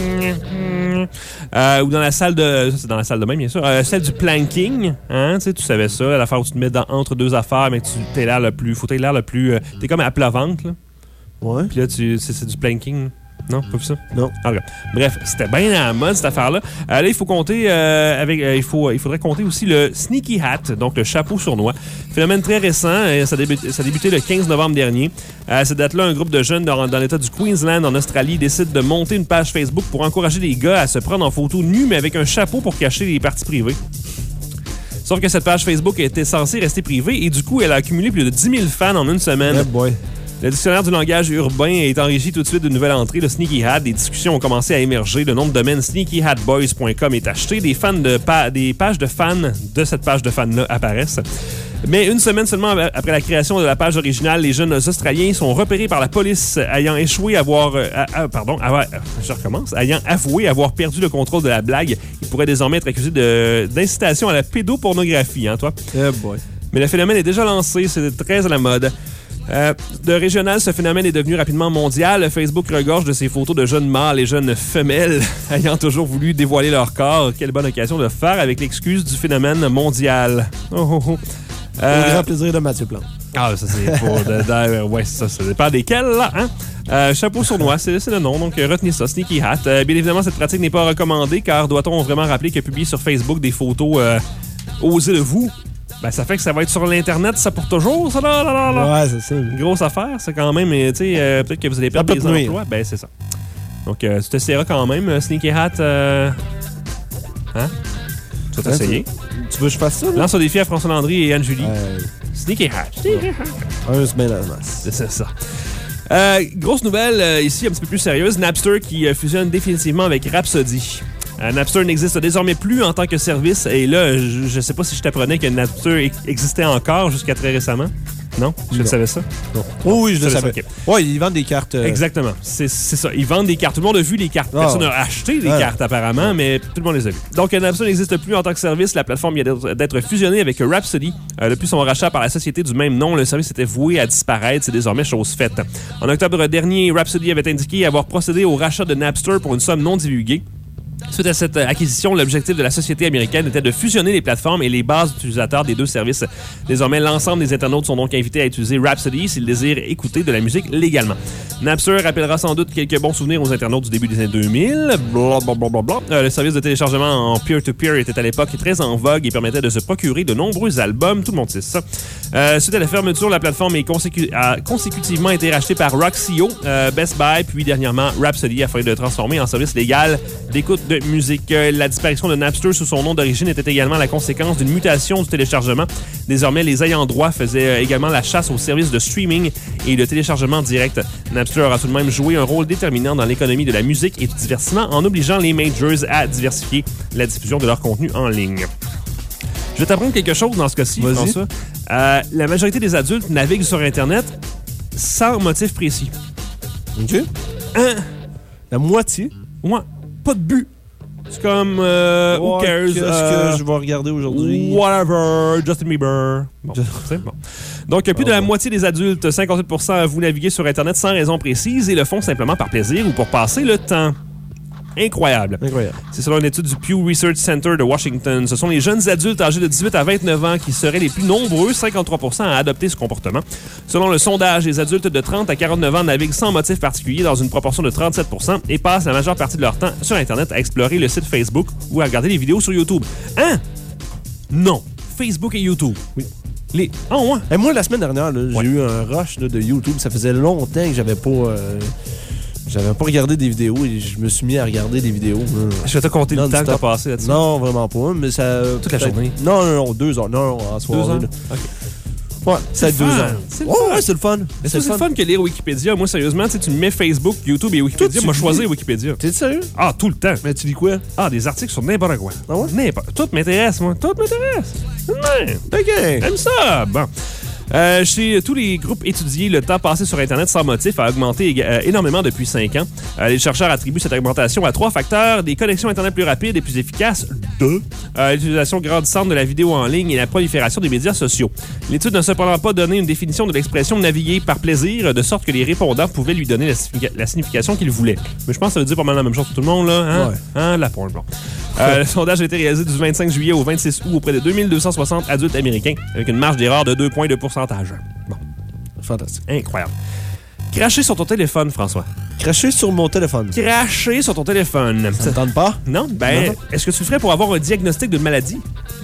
Ou dans la salle de... Ça, c'est dans la salle de bain, bien sûr. Celle du planking. Hein? Tu sais, tu savais ça, l'affaire où tu te mets entre deux affaires, mais tu t'es l'air le plus... Faut t'aies l'air le plus... t'es comme à plat ventre, là. Ouais. Puis là, c'est du planking. Non, pas vu ça? Non. Okay. Bref, c'était bien à la mode, cette affaire-là. Là, il faut compter il faudrait compter aussi le sneaky hat, donc le chapeau sur noix. Phénomène très récent. Ça a débuté le 15 novembre dernier. À cette date-là, un groupe de jeunes dans l'État du Queensland, en Australie, décide de monter une page Facebook pour encourager les gars à se prendre en photo nus, mais avec un chapeau pour cacher les parties privées. Sauf que cette page Facebook était censée rester privée et du coup, elle a accumulé plus de 10 000 fans en une semaine. Yeah, boy. Le dictionnaire du langage urbain est enrichi tout de suite d'une nouvelle entrée, le Sneaky Hat. Des discussions ont commencé à émerger. Le nom de domaine sneakyhatboys.com est acheté. Des pages de fans de cette page de fans-là apparaissent. Mais une semaine seulement après la création de la page originale, les jeunes Australiens sont repérés par la police ayant échoué ayant avoué avoir perdu le contrôle de la blague. Ils pourraient désormais être accusés d'incitation à la pédopornographie, hein, toi? Yeah, boy. Mais le phénomène est déjà lancé, c'est très à la mode. De régional, ce phénomène est devenu rapidement mondial. Facebook regorge de ces photos de jeunes mâles et jeunes femelles ayant toujours voulu dévoiler leur corps. Quelle bonne occasion de le faire avec l'excuse du phénomène mondial. Au grand plaisir de Mathieu Plante. Ah, ça c'est pour... ouais, ça dépend desquels, là, hein? Chapeau sur noix, c'est le nom, donc retenez ça, Sneaky Hat. Bien évidemment, cette pratique n'est pas recommandée, car doit-on vraiment rappeler que publier sur Facebook des photos osées de vous, ben ça fait que ça va être sur l'Internet, ça pour toujours, ça, là. Ouais, c'est ça. Une grosse affaire, c'est quand même, tu sais, peut-être que vous allez perdre des emplois. Ben, c'est ça. Donc, tu t'essaieras quand même, Sneaky Hat, hein? Tu vas t'essayer. Tu veux que je fasse ça, là? Lance un défi à François Landry et Anne-Julie. Sneaky Hat. Un semaine à la masse. C'est ça. Grosse nouvelle, ici, un petit peu plus sérieuse. Napster qui fusionne définitivement avec Rhapsody. Napster n'existe désormais plus en tant que service. Et là, je sais pas si je t'apprenais que Napster existait encore jusqu'à très récemment. Non? Je savais ça? Non. Oh, oui, je le savais. Okay. Oui, ils vendent des cartes. Exactement. C'est ça. Ils vendent des cartes. Tout le monde a vu les cartes. Personne n'a acheté les cartes, apparemment, mais tout le monde les a vues. Donc, Napster n'existe plus en tant que service. La plateforme vient d'être fusionnée avec Rhapsody. Depuis son rachat par la société du même nom, le service était voué à disparaître. C'est désormais chose faite. En octobre dernier, Rhapsody avait indiqué avoir procédé au rachat de Napster pour une somme non divulguée. Suite à cette acquisition, l'objectif de la société américaine était de fusionner les plateformes et les bases d'utilisateurs des deux services. Désormais, l'ensemble des internautes sont donc invités à utiliser Rhapsody s'ils désirent écouter de la musique légalement. Napster rappellera sans doute quelques bons souvenirs aux internautes du début des années 2000. Le service de téléchargement en peer-to-peer était à l'époque très en vogue et permettait de se procurer de nombreux albums. Tout le monde sait ça. Suite à la fermeture, la plateforme a consécutivement été rachetée par Roxio, Best Buy, puis dernièrement Rhapsody afin de transformer en service légal d'écoute de musique. La disparition de Napster sous son nom d'origine était également la conséquence d'une mutation du téléchargement. Désormais, les ayants droit faisaient également la chasse aux services de streaming et de téléchargement direct. Napster aura tout de même joué un rôle déterminant dans l'économie de la musique et du divertissement en obligeant les majors à diversifier la diffusion de leur contenu en ligne. Je vais t'apprendre quelque chose dans ce cas-ci, François. La majorité des adultes naviguent sur Internet sans motif précis. OK. La moitié? Ouais. Pas de but. C'est comme, who cares? Qu'est-ce que je vais regarder aujourd'hui? Whatever, Justin Bieber. Bon, c'est bon. Donc, plus de la moitié des adultes, 58%, avouent naviguer sur Internet sans raison précise et le font simplement par plaisir ou pour passer le temps. Incroyable. C'est selon une étude du Pew Research Center de Washington. Ce sont les jeunes adultes âgés de 18 à 29 ans qui seraient les plus nombreux, 53%, à adopter ce comportement. Selon le sondage, les adultes de 30 à 49 ans naviguent sans motif particulier dans une proportion de 37% et passent la majeure partie de leur temps sur Internet à explorer le site Facebook ou à regarder les vidéos sur YouTube. Hein? Non. Facebook et YouTube. Oui. Oh, ouais. Et moi, la semaine dernière, là, j'ai eu un rush là, de YouTube. Ça faisait longtemps que j'avais pas regardé des vidéos et je me suis mis à regarder des vidéos. Je vais te compter le temps que t'as passé là-dessus. Non, vraiment pas. Mais ça. Toute la journée? Non, 2 heures. Non, en soirée. 2 heures? OK. Ouais, c'est 2 heures. Ouais, c'est le fun. C'est le fun que lire Wikipédia. Moi, sérieusement, tu mets Facebook, YouTube et Wikipédia. Moi, choisir Wikipédia. T'es sérieux? Ah, tout le temps. Mais tu lis quoi? Ah, des articles sur n'importe quoi. Ah ouais? N'importe. Tout m'intéresse, moi. Tout m'intéresse. Ouais. OK. J'aime ça. Bon. Chez tous les groupes étudiés, le temps passé sur Internet sans motif a augmenté énormément depuis 5 ans. Les chercheurs attribuent cette augmentation à 3 facteurs: des connexions Internet plus rapides et plus efficaces, l'utilisation grandissante de la vidéo en ligne et la prolifération des médias sociaux. L'étude n'a cependant pas donné une définition de l'expression naviguer par plaisir, de sorte que les répondants pouvaient lui donner la signification qu'ils voulaient. Mais je pense que ça veut dire pas mal la même chose pour tout le monde, là. Hein? Ouais. Hein? La porn, bon. Le sondage a été réalisé du 25 juillet au 26 août auprès de 2260 adultes américains, avec une marge d'erreur de 2 points de pourcentage. Bon. Fantastique. Incroyable. Cracher sur ton téléphone, François. Cracher sur mon téléphone. Cracher sur ton téléphone. Ça ne tente pas? Non? Ben, est-ce que tu le ferais pour avoir un diagnostic d'une maladie?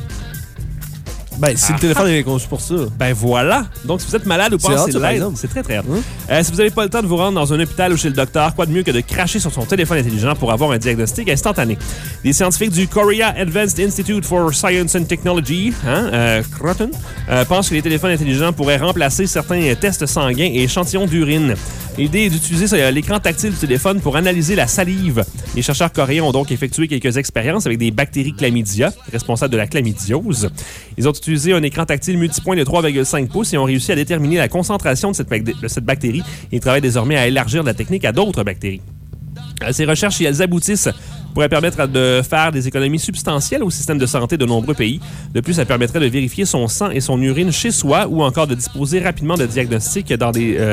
Ben, si le téléphone est conçu pour ça. Ben voilà. Donc, si vous êtes malade ou pas, c'est l'aide. C'est très, très hâte. Si vous n'avez pas le temps de vous rendre dans un hôpital ou chez le docteur, quoi de mieux que de cracher sur son téléphone intelligent pour avoir un diagnostic instantané. Des scientifiques du Korea Advanced Institute for Science and Technology, Croton, pensent que les téléphones intelligents pourraient remplacer certains tests sanguins et échantillons d'urine. L'idée est d'utiliser l'écran tactile du téléphone pour analyser la salive. Les chercheurs coréens ont donc effectué quelques expériences avec des bactéries chlamydia, responsables de la chlamydiose. Ils ont utilisé un écran tactile multipoint de 3,5 pouces et ont réussi à déterminer la concentration de cette bactérie. Ils travaillent désormais à élargir la technique à d'autres bactéries. Ces recherches, si elles aboutissent, pourraient permettre de faire des économies substantielles au système de santé de nombreux pays. De plus, ça permettrait de vérifier son sang et son urine chez soi ou encore de disposer rapidement de diagnostics dans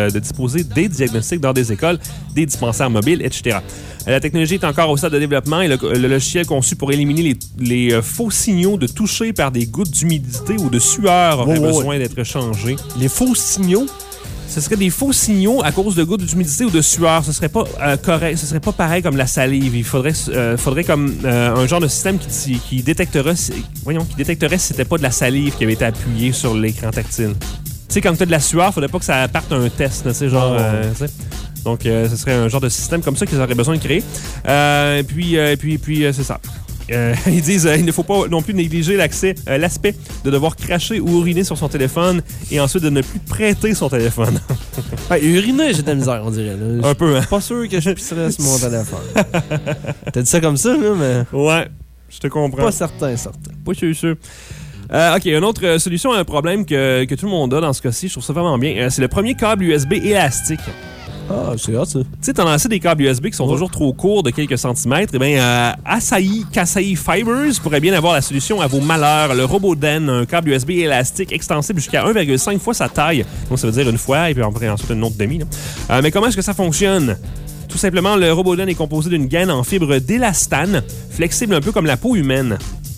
des écoles, des dispensaires mobiles, etc. La technologie est encore au stade de développement et le logiciel conçu pour éliminer les faux signaux de toucher par des gouttes d'humidité ou de sueur aurait besoin d'être changé. Les faux signaux? Ce serait des faux signaux à cause de gouttes d'humidité ou de sueur. Ce serait pas correct. Ce serait pas pareil comme la salive. Il faudrait comme un genre de système qui détecterait si c'était pas de la salive qui avait été appuyée sur l'écran tactile. Tu sais, quand tu as de la sueur, faudrait pas que ça parte un test, tu sais, genre. Donc, ce serait un genre de système comme ça qu'ils auraient besoin de créer. Puis, c'est ça. Ils disent il ne faut pas non plus négliger l'aspect de devoir cracher ou uriner sur son téléphone et ensuite de ne plus prêter son téléphone. Uriner, j'ai de la misère, on dirait. Là. Un peu, hein? Pas sûr que je pisserais sur mon téléphone. T'as dit ça comme ça, là, mais... Ouais, je te comprends. Pas certain. Pas sûr. OK, une autre solution à un problème que tout le monde a dans ce cas-ci, je trouve ça vraiment bien, c'est le premier câble USB élastique. Ah, c'est hot, ça. Tu sais, t'en as assez des câbles USB qui sont toujours trop courts de quelques centimètres. Eh bien, Kasai Fibers pourrait bien avoir la solution à vos malheurs. Le Roboden, un câble USB élastique extensible jusqu'à 1,5 fois sa taille. Donc, ça veut dire une fois et puis ensuite une autre demi. Là. Mais comment est-ce que ça fonctionne? Tout simplement, le Roboden est composé d'une gaine en fibre d'élastane, flexible un peu comme la peau humaine.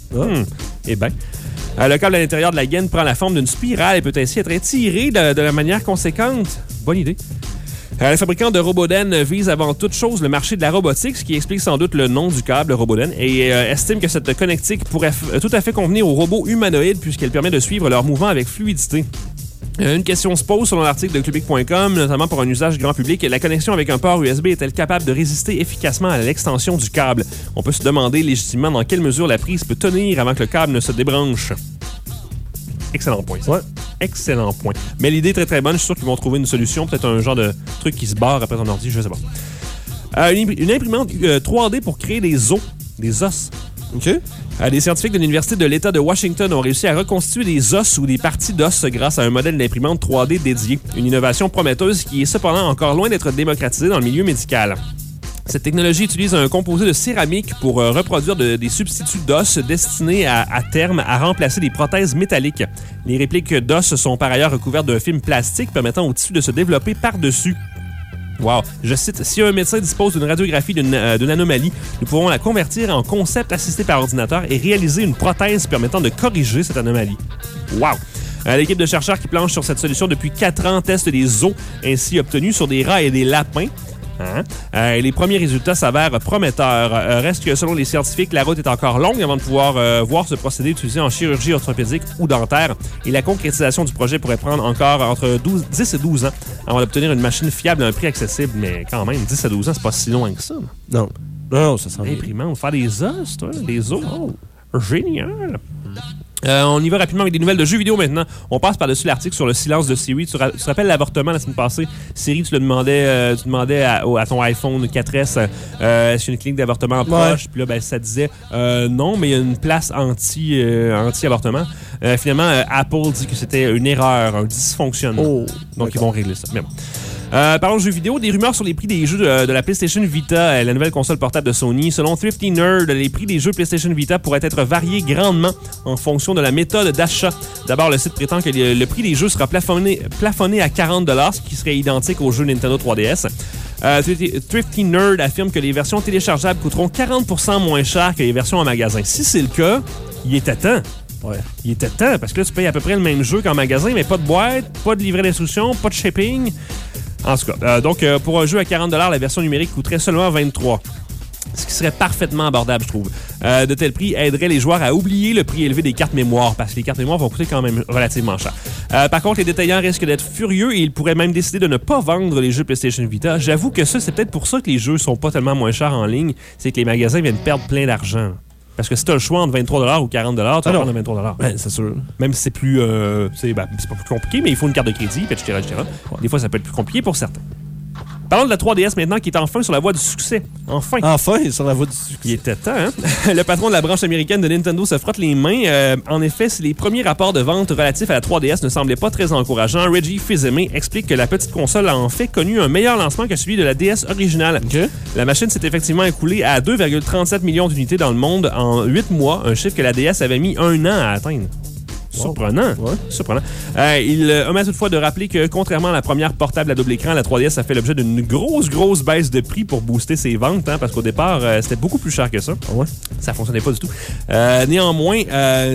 Eh bien... le câble à l'intérieur de la gaine prend la forme d'une spirale et peut ainsi être étiré de la manière conséquente. Bonne idée. Le fabricant de Roboden vise avant toute chose le marché de la robotique, ce qui explique sans doute le nom du câble Roboden, et estime que cette connectique pourrait tout à fait convenir aux robots humanoïdes puisqu'elle permet de suivre leurs mouvements avec fluidité. Une question se pose selon l'article de Clubic.com, notamment pour un usage grand public. La connexion avec un port USB est-elle capable de résister efficacement à l'extension du câble? On peut se demander légitimement dans quelle mesure la prise peut tenir avant que le câble ne se débranche. Excellent point. Ça. Ouais. Excellent point. Mais l'idée est très très bonne. Je suis sûr qu'ils vont trouver une solution. Peut-être un genre de truc qui se barre après ton ordi. Je sais pas. Une imprimante 3D pour créer des os. Des os. OK. Des scientifiques de l'Université de l'État de Washington ont réussi à reconstituer des os ou des parties d'os grâce à un modèle d'imprimante 3D dédié. Une innovation prometteuse qui est cependant encore loin d'être démocratisée dans le milieu médical. Cette technologie utilise un composé de céramique pour reproduire des substituts d'os destinés à terme à remplacer des prothèses métalliques. Les répliques d'os sont par ailleurs recouvertes d'un film plastique permettant au tissu de se développer par-dessus. Wow. Je cite, « Si un médecin dispose d'une radiographie d'une anomalie, nous pourrons la convertir en concept assisté par ordinateur et réaliser une prothèse permettant de corriger cette anomalie. » Wow. L'équipe de chercheurs qui planche sur cette solution depuis 4 ans teste des os ainsi obtenus sur des rats et des lapins. Les premiers résultats s'avèrent prometteurs. Reste que, selon les scientifiques, la route est encore longue avant de pouvoir voir ce procédé utilisé en chirurgie orthopédique ou dentaire. Et la concrétisation du projet pourrait prendre encore entre 10 et 12 ans avant d'obtenir une machine fiable à un prix accessible. Mais quand même, 10 à 12 ans, c'est pas si loin que ça. Non. Non, ça sent bien. Imprimant, faire des os, toi, des os. Oh, génial! On y va rapidement avec des nouvelles de jeux vidéo maintenant. On passe par-dessus l'article sur le silence de Siri. Tu te rappelles l'avortement la semaine passée? Siri, tu demandais à ton iPhone 4S si une clinique d'avortement proche. Puis là, ben, ça disait non, mais il y a une place anti-avortement. Finalement, Apple dit que c'était une erreur, un dysfonctionnement. Oh, donc, ils vont régler ça. Mais bon. Parlons de jeux vidéo, des rumeurs sur les prix des jeux de la PlayStation Vita, la nouvelle console portable de Sony. Selon Thrifty Nerd, les prix des jeux PlayStation Vita pourraient être variés grandement en fonction de la méthode d'achat. D'abord, le site prétend que le prix des jeux sera plafonné à 40 $, ce qui serait identique aux jeux Nintendo 3DS. Thrifty Nerd affirme que les versions téléchargeables coûteront 40% moins cher que les versions en magasin. Si c'est le cas, il était temps. Ouais. Il était temps, parce que là, tu payes à peu près le même jeu qu'en magasin, mais pas de boîte, pas de livret d'instruction, pas de shipping. En tout cas, pour un jeu à 40 $, la version numérique coûterait seulement 23 $. Ce qui serait parfaitement abordable, je trouve. De tels prix aideraient les joueurs à oublier le prix élevé des cartes mémoire, parce que les cartes mémoire vont coûter quand même relativement cher. Par contre, les détaillants risquent d'être furieux et ils pourraient même décider de ne pas vendre les jeux PlayStation Vita. J'avoue que ça, c'est peut-être pour ça que les jeux sont pas tellement moins chers en ligne, c'est que les magasins viennent perdre plein d'argent. Parce que si tu as le choix entre 23 $ ou 40 $, tu vas prendre le 23 $. Ben, c'est sûr. Même si c'est plus. C'est pas plus compliqué, mais il faut une carte de crédit, etc. Des fois, ça peut être plus compliqué pour certains. Parlons de la 3DS maintenant, qui est enfin sur la voie du succès. Enfin, sur la voie du succès. Il était temps, hein? Le patron de la branche américaine de Nintendo se frotte les mains. En effet, si les premiers rapports de vente relatifs à la 3DS ne semblaient pas très encourageants, Reggie Fils-Aimé explique que la petite console a en fait connu un meilleur lancement que celui de la DS originale. Okay. La machine s'est effectivement écoulée à 2,37 millions d'unités dans le monde en 8 mois, un chiffre que la DS avait mis 1 an à atteindre. Surprenant. Ouais. Surprenant. Il omet toutefois de rappeler que, contrairement à la première portable à double écran, la 3DS a fait l'objet d'une grosse baisse de prix pour booster ses ventes, hein, parce qu'au départ, c'était beaucoup plus cher que ça. Ouais. Ça fonctionnait pas du tout. Néanmoins,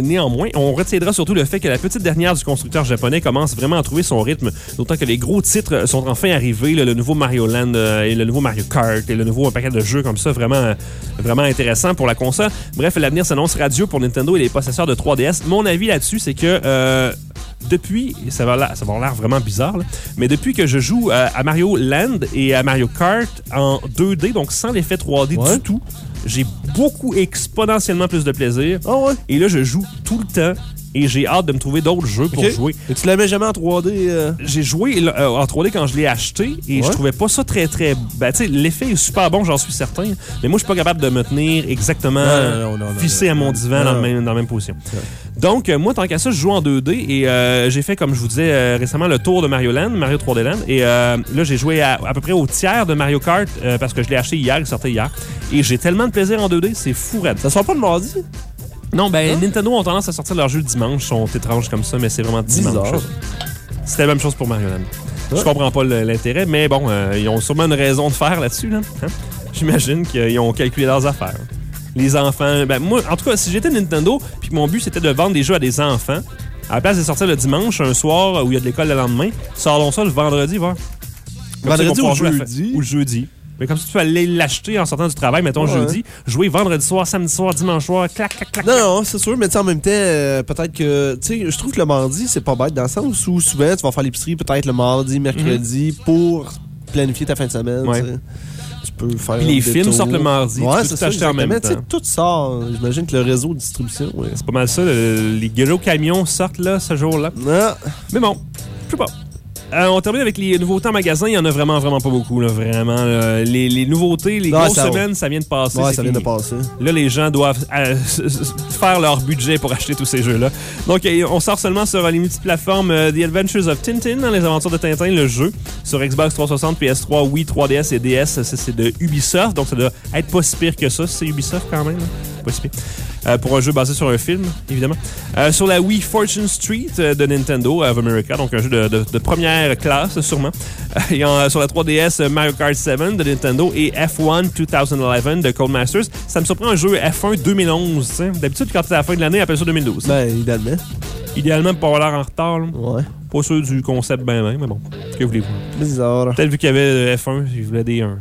on retiendra surtout le fait que la petite dernière du constructeur japonais commence vraiment à trouver son rythme, d'autant que les gros titres sont enfin arrivés, le nouveau Mario Land et le nouveau Mario Kart et le nouveau paquet de jeux comme ça, vraiment intéressant pour la console. Bref, l'avenir s'annonce radieux pour Nintendo et les possesseurs de 3DS. Mon avis là-dessus, c'est que depuis, ça va avoir l'air vraiment bizarre, là, mais depuis que je joue à Mario Land et à Mario Kart en 2D, donc sans l'effet 3D du tout, j'ai exponentiellement plus de plaisir. Oh ouais. Et là, je joue tout le temps. Et j'ai hâte de me trouver d'autres jeux pour jouer. Et tu l'avais jamais en 3D? J'ai joué en 3D quand je l'ai acheté et je trouvais pas ça très... Ben, tu sais, l'effet est super bon, j'en suis certain. Mais moi, je suis pas capable de me tenir exactement vissé à mon divan dans la même position. Ouais. Donc, moi, tant qu'à ça, je joue en 2D et j'ai fait, comme je vous disais récemment, le tour de Mario 3D Land. Et là, j'ai joué à peu près au tiers de Mario Kart parce que je l'ai acheté hier, il sortait hier. Et j'ai tellement de plaisir en 2D, c'est fou raide. Ça sort pas le mardi? Non, ben Nintendo ont tendance à sortir leurs jeux le dimanche. Ils sont étranges comme ça, mais c'est vraiment dimanche. C'était la même chose pour Mario Land. Je comprends pas l'intérêt, mais bon, ils ont sûrement une raison de faire là-dessus. Là. Hein? J'imagine qu'ils ont calculé leurs affaires. Les enfants... Ben moi, en tout cas, si j'étais Nintendo, puis que mon but c'était de vendre des jeux à des enfants, à la place de sortir le dimanche, un soir où il y a de l'école le lendemain, sortons ça le vendredi, voir. Vendredi ou jeudi? Ou le jeudi. Mais comme si tu allais l'acheter en sortant du travail, mettons jeudi, jouer vendredi soir, samedi soir, dimanche soir, clac. Non, c'est sûr, mais en même temps, peut-être que, tu sais, je trouve que le mardi, c'est pas bête dans le sens où souvent, tu vas faire l'épicerie peut-être le mardi, mercredi, pour planifier ta fin de semaine, tu peux faire. Puis les films sortent le mardi, tu peux t'acheter en même temps. Tout sort, j'imagine que le réseau de distribution. C'est pas mal ça, les gros camions sortent là, ce jour-là. Mais bon, je sais pas. On termine avec les nouveautés en magasin. Il y en a vraiment pas beaucoup. Là, vraiment. Là. Les nouveautés, les Non, grosses ça- semaines, ça vient de passer. Ouais, c'est ça vient de fini. passer. Là, les gens doivent faire leur budget pour acheter tous ces jeux-là. Donc, on sort seulement sur les multiplateformes The Adventures of Tintin, dans les aventures de Tintin, le jeu, sur Xbox 360, PS3, Wii, 3DS et DS. Ça, c'est de Ubisoft, donc ça doit être pas si pire que ça. C'est Ubisoft quand même. Hein? Pas si pire. Pour un jeu basé sur un film, évidemment. Sur la Wii, Fortune Street de Nintendo of America, donc un jeu de première classe, sûrement. Et sur la 3DS, Mario Kart 7 de Nintendo et F1 2011 de Codemasters. Ça me surprend un jeu F1 2011. T'sais. D'habitude, quand c'est à la fin de l'année, on appelle ça 2012. Ben, idéalement. Idéalement, pour pas avoir l'air en retard. Là. Ouais. Pas sûr du concept ben, mais bon. Que voulez-vous? Bizarre. Peut-être vu qu'il y avait F1, il voulait des 1.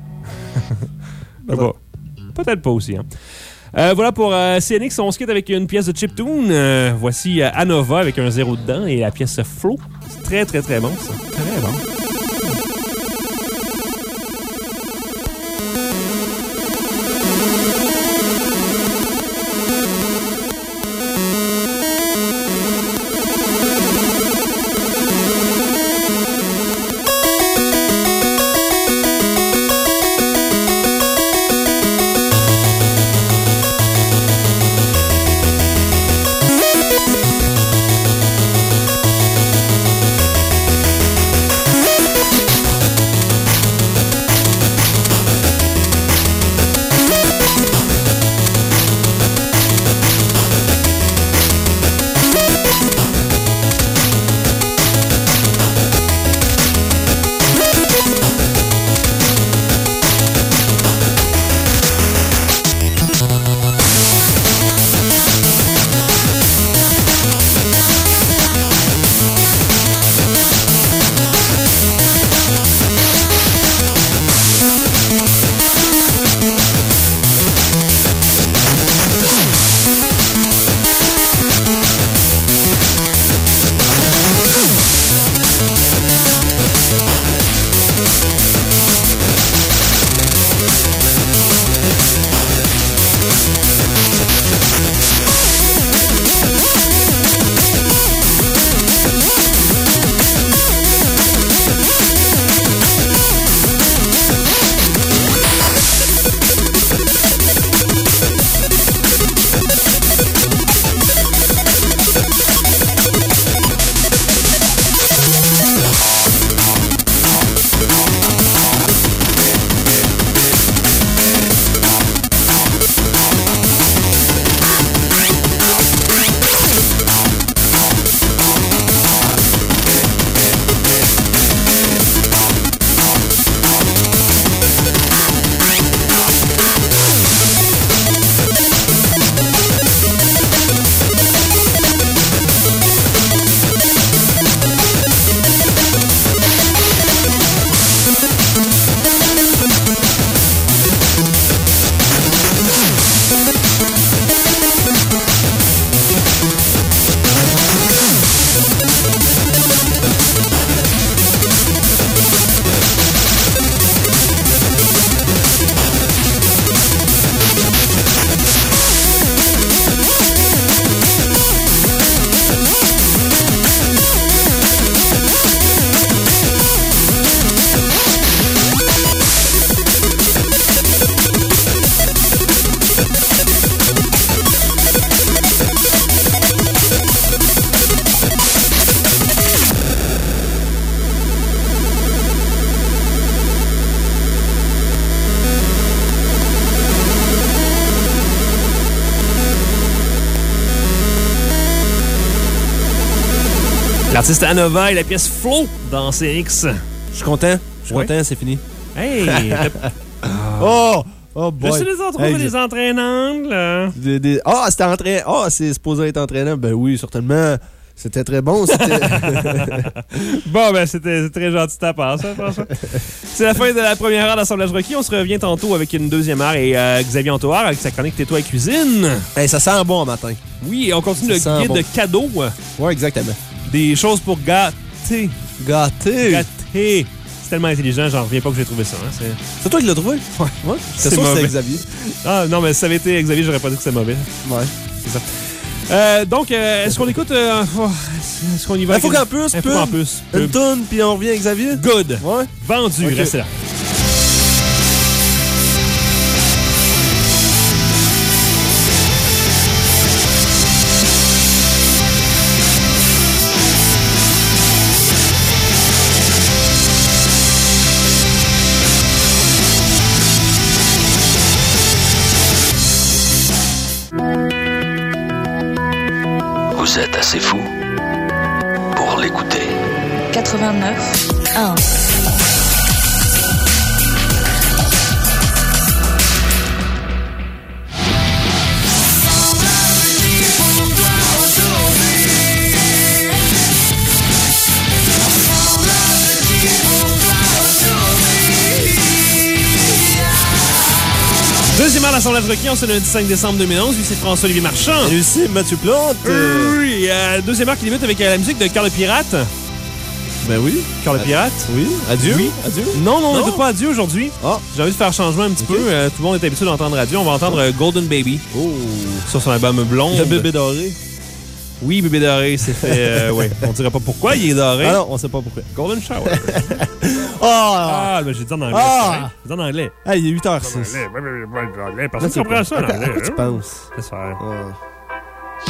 Peut-être pas aussi, hein. Voilà pour CNX, on se quitte avec une pièce de chiptune. Voici Anova avec un 0 dedans et la pièce Flow. C'est très bon, ça. Très bon. L'artiste Anova et la pièce Flow dans CX. Je suis content. Je suis Ouais. content, c'est fini. Hey! Oh Je boy. sais les autres trouver Hey, des entraînantes, là. C'était entraînant. C'est supposé être entraînant. Ben oui, certainement. C'était très bon. C'était... Bon, ben, c'était très gentil de ta part, ça, François. C'est la fin de la première heure d'Assemblage Rocky. On se revient tantôt avec une deuxième heure et Xavier Antoine avec sa chronique Tais-toi et cuisine. Hey, ça sent bon en matin. Oui, et on continue le Ça sent guide bon. de cadeaux. Ouais, exactement. Des choses pour gâter. Gâté. Gâter. C'est tellement intelligent, j'en reviens pas que j'ai trouvé ça. Hein. C'est toi qui l'as trouvé? Ouais. C'est C'est sûr que mauvais. c'était Xavier. Ah non, mais si ça avait été Xavier, j'aurais pas dit que c'était mauvais. Ouais. C'est ça. Donc, est-ce qu'on écoute... est-ce qu'on y va? Il faut qu'en plus, Il faut qu'en plus. une toune, puis on revient avec Xavier. Good. Ouais. Vendu. Ok. Restez là. Vous êtes assez fou pour l'écouter. 89.1. Deuxième heure d'Assemblage requis, on se le 5 décembre 2011. Lui, c'est François-Olivier Marchand. Salut ici, Mathieu Plante. Oui, deuxième heure qui débute avec la musique de Carl le Pirate. Ben oui. Carl le Pirate. Oui. Adieu. Oui. Adieu. Non, on Non. n'écoute pas Adieu aujourd'hui. Ah. J'ai envie de faire changement un petit Ok. peu. Tout le monde est habitué d'entendre Radio. On va entendre Golden Baby Oh. sur son album Blonde. Le bébé doré. Oui, bébé doré, c'est fait... ouais, on dirait pas pourquoi il est doré. Ah non, on sait pas pourquoi. Golden Shower. Ah! Ah, ben j'ai dit en anglais. Ah! J'ai dit en anglais. Hey, il est 8h06. Personne ne comprend ça en À anglais. quoi tu hein? penses? Laisse faire. Ah.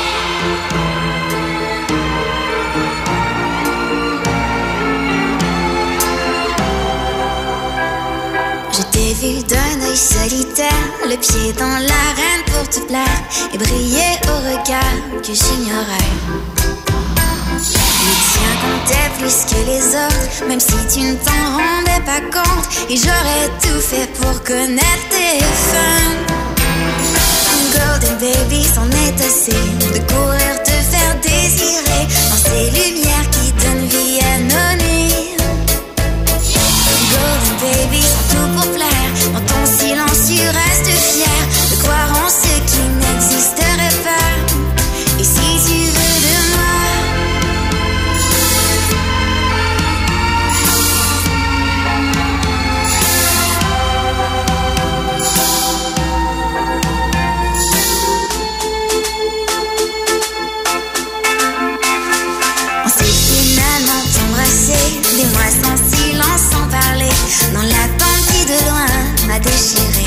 Je t'ai vu d'un œil solitaire, le pied dans l'arène pour te plaire et briller au regard que j'ignorais. Le tien comptait plus que les autres, même si tu ne t'en rendais pas compte. Et j'aurais tout fait pour connaître tes fins. Golden baby, c'en est assez de courir te faire désirer dans ces lumières qui donnent vie à nos nuits. Golden baby, c'est tout pour plaire. Dans ton silence, tu restes fier de croire en ce qui n'existerait pas. Et si tu veux de moi, on s'est finalement embrassé, des mois sans silence, sans parler, dans l'attente qui de loin m'a déchiré.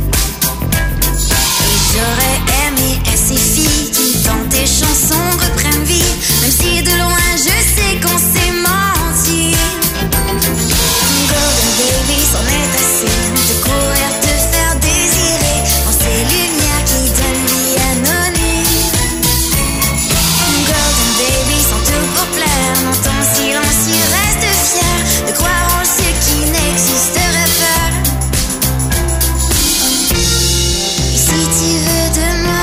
Et j'aurais aimé être ces filles qui dans tes chansons reprennent vie, même si de loin je sais qu'on s'est menti. Golden baby, c'en est assez de courir te faire désirer dans ces lumières qui donnent vie à nos nuits. Golden baby, sans tout pour plaire, dans ton silence tu restes fier de croire en ce qui n'existerait pas. Et si tu veux de moi,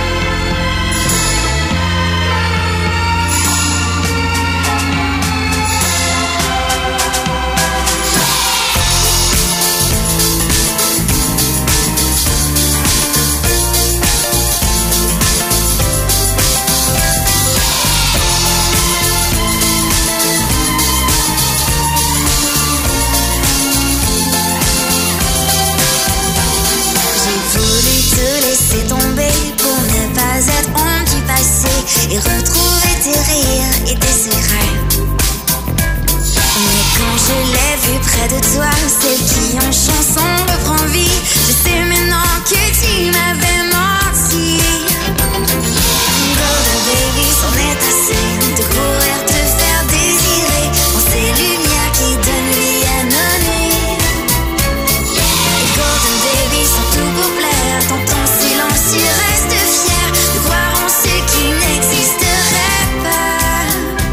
j'ai voulu te laisser tomber pour ne pas être honte du passé et retrouver tes rires et tes secrets. Mais quand je l'ai vu près de toi, celle qui en chanson reprend vie, je sais maintenant que tu m'avais menti. Golden baby, c'en est assez de courir te faire désirer dans ces lumières qui donnent vie à nos nuits. Golden baby, sans tout pour plaire, dans ton silence tu restes fier de croire en ce qui n'existerait pas.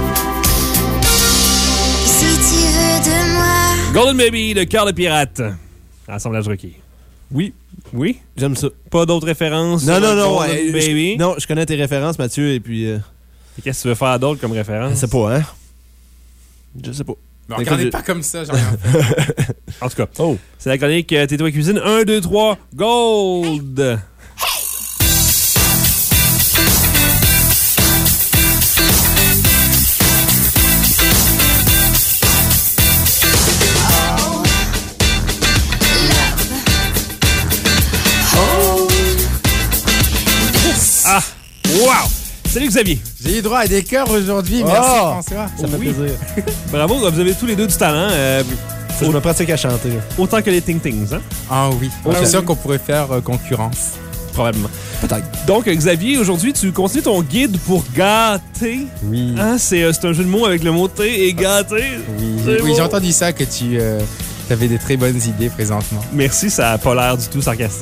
Et si tu veux de moi, Golden Baby de Carl le Pirate. Assemblage requis. Oui. Oui? J'aime ça. Pas d'autres références? Non, sur non, non. Golden Baby? Non, je connais tes références, Mathieu, et puis... Et qu'est-ce que tu veux faire d'autre comme référence? je sais pas, hein? Je sais pas. Mais regardez pas comme ça, j'ai rien fait. En tout cas, Oh. c'est la chronique Této et Cuisine. 1, 2, 3, Gold! Ah! Wow! Salut Xavier. J'ai eu droit à des cœurs aujourd'hui. Oh! Merci François. Ça fait Oui. plaisir. Bravo, vous avez tous les deux du talent. Faut que je me pratique à chanter. Autant que les Ting Tings, hein? Ah oui. Ok. Je suis sûr qu'on pourrait faire concurrence. Probablement. Peut-être. Donc, Xavier, aujourd'hui, tu continues ton guide pour gâter. Oui. Hein? C'est un jeu de mots avec le mot T et gâter. C'est Oui, beau. j'ai entendu ça, que tu avais des très bonnes idées présentement. Merci, ça n'a pas l'air du tout sarcastique.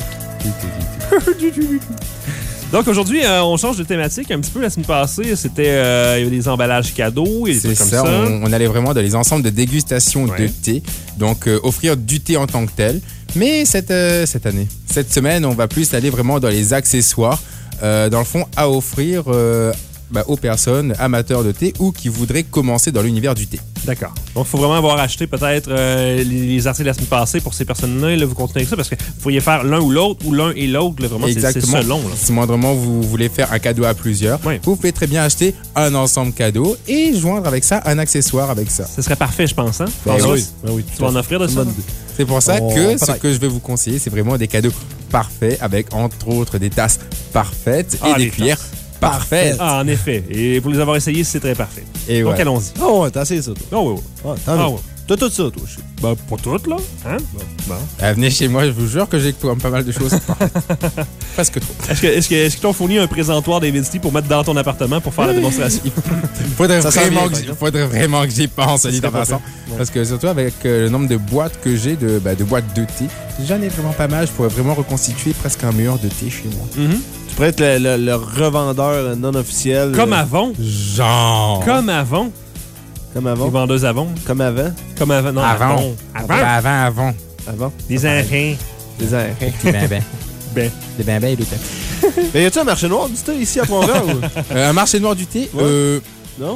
Donc, aujourd'hui, on change de thématique un petit peu. La semaine passée, c'était il y avait des emballages cadeaux et des C'est trucs comme ça, ça. on allait vraiment dans les ensembles de dégustation Ouais. de thé. Donc, offrir du thé en tant que tel. Mais cette semaine, on va plus aller vraiment dans les accessoires. Dans le fond, à offrir aux personnes amateurs de thé ou qui voudraient commencer dans l'univers du thé. D'accord. Donc, il faut vraiment avoir acheté peut-être les articles de la semaine passée pour ces personnes-là. Là, vous continuez avec ça parce que vous pourriez faire l'un ou l'autre ou l'un et l'autre. Là, vraiment, c'est Exactement. selon. Là. Si moindrement vous voulez faire un cadeau à plusieurs, Oui. vous pouvez très bien acheter un ensemble cadeau et joindre avec ça un accessoire avec ça. Ce serait parfait, je pense. Hein? Ben François, oui. Tu vas en offrir de ça? C'est pour ça Oh, que ce peut-être. que je vais vous conseiller, c'est vraiment des cadeaux parfaits avec entre autres des tasses parfaites Ah, et des les cuillères parfaites. Ah, en effet. Et pour les avoir essayés, c'est très parfait. Et Donc, voilà. allons-y. Oh, ouais, t'as essayé ça, toi. Oh, oui, oui. Ah, tant Ah, mieux. ouais. T'as tout ça, toi. je sais. Ben, pas toutes, là. Hein? Bon. Venez chez moi, je vous jure que j'ai pas mal de choses parfaites. Presque trop. Est-ce que t'ont fourni un présentoir d'Investi pour mettre dans ton appartement pour faire la démonstration? Faudrait Ça sent vraiment, bien, faudrait vraiment que j'y pense, dit en serait pas passant. Parce que surtout avec le nombre de boîtes que j'ai, de boîtes de thé, j'en ai vraiment pas mal. Je pourrais vraiment reconstituer presque un mur de thé chez moi. Mhm. Tu pourrais être le revendeur non officiel. Comme Avon. Genre. Comme Avon. Comme Les avant. vendeuses Avon. Comme avant. Comme Avon. Non, Avant. Avant. Avant. Avant. Des enfants. Des années. Des ben. Ben. Des ben et des thé. Mais y a-tu un marché noir du thé ici à Pont-Royal? ou- Un marché noir du thé, Ouais. Non?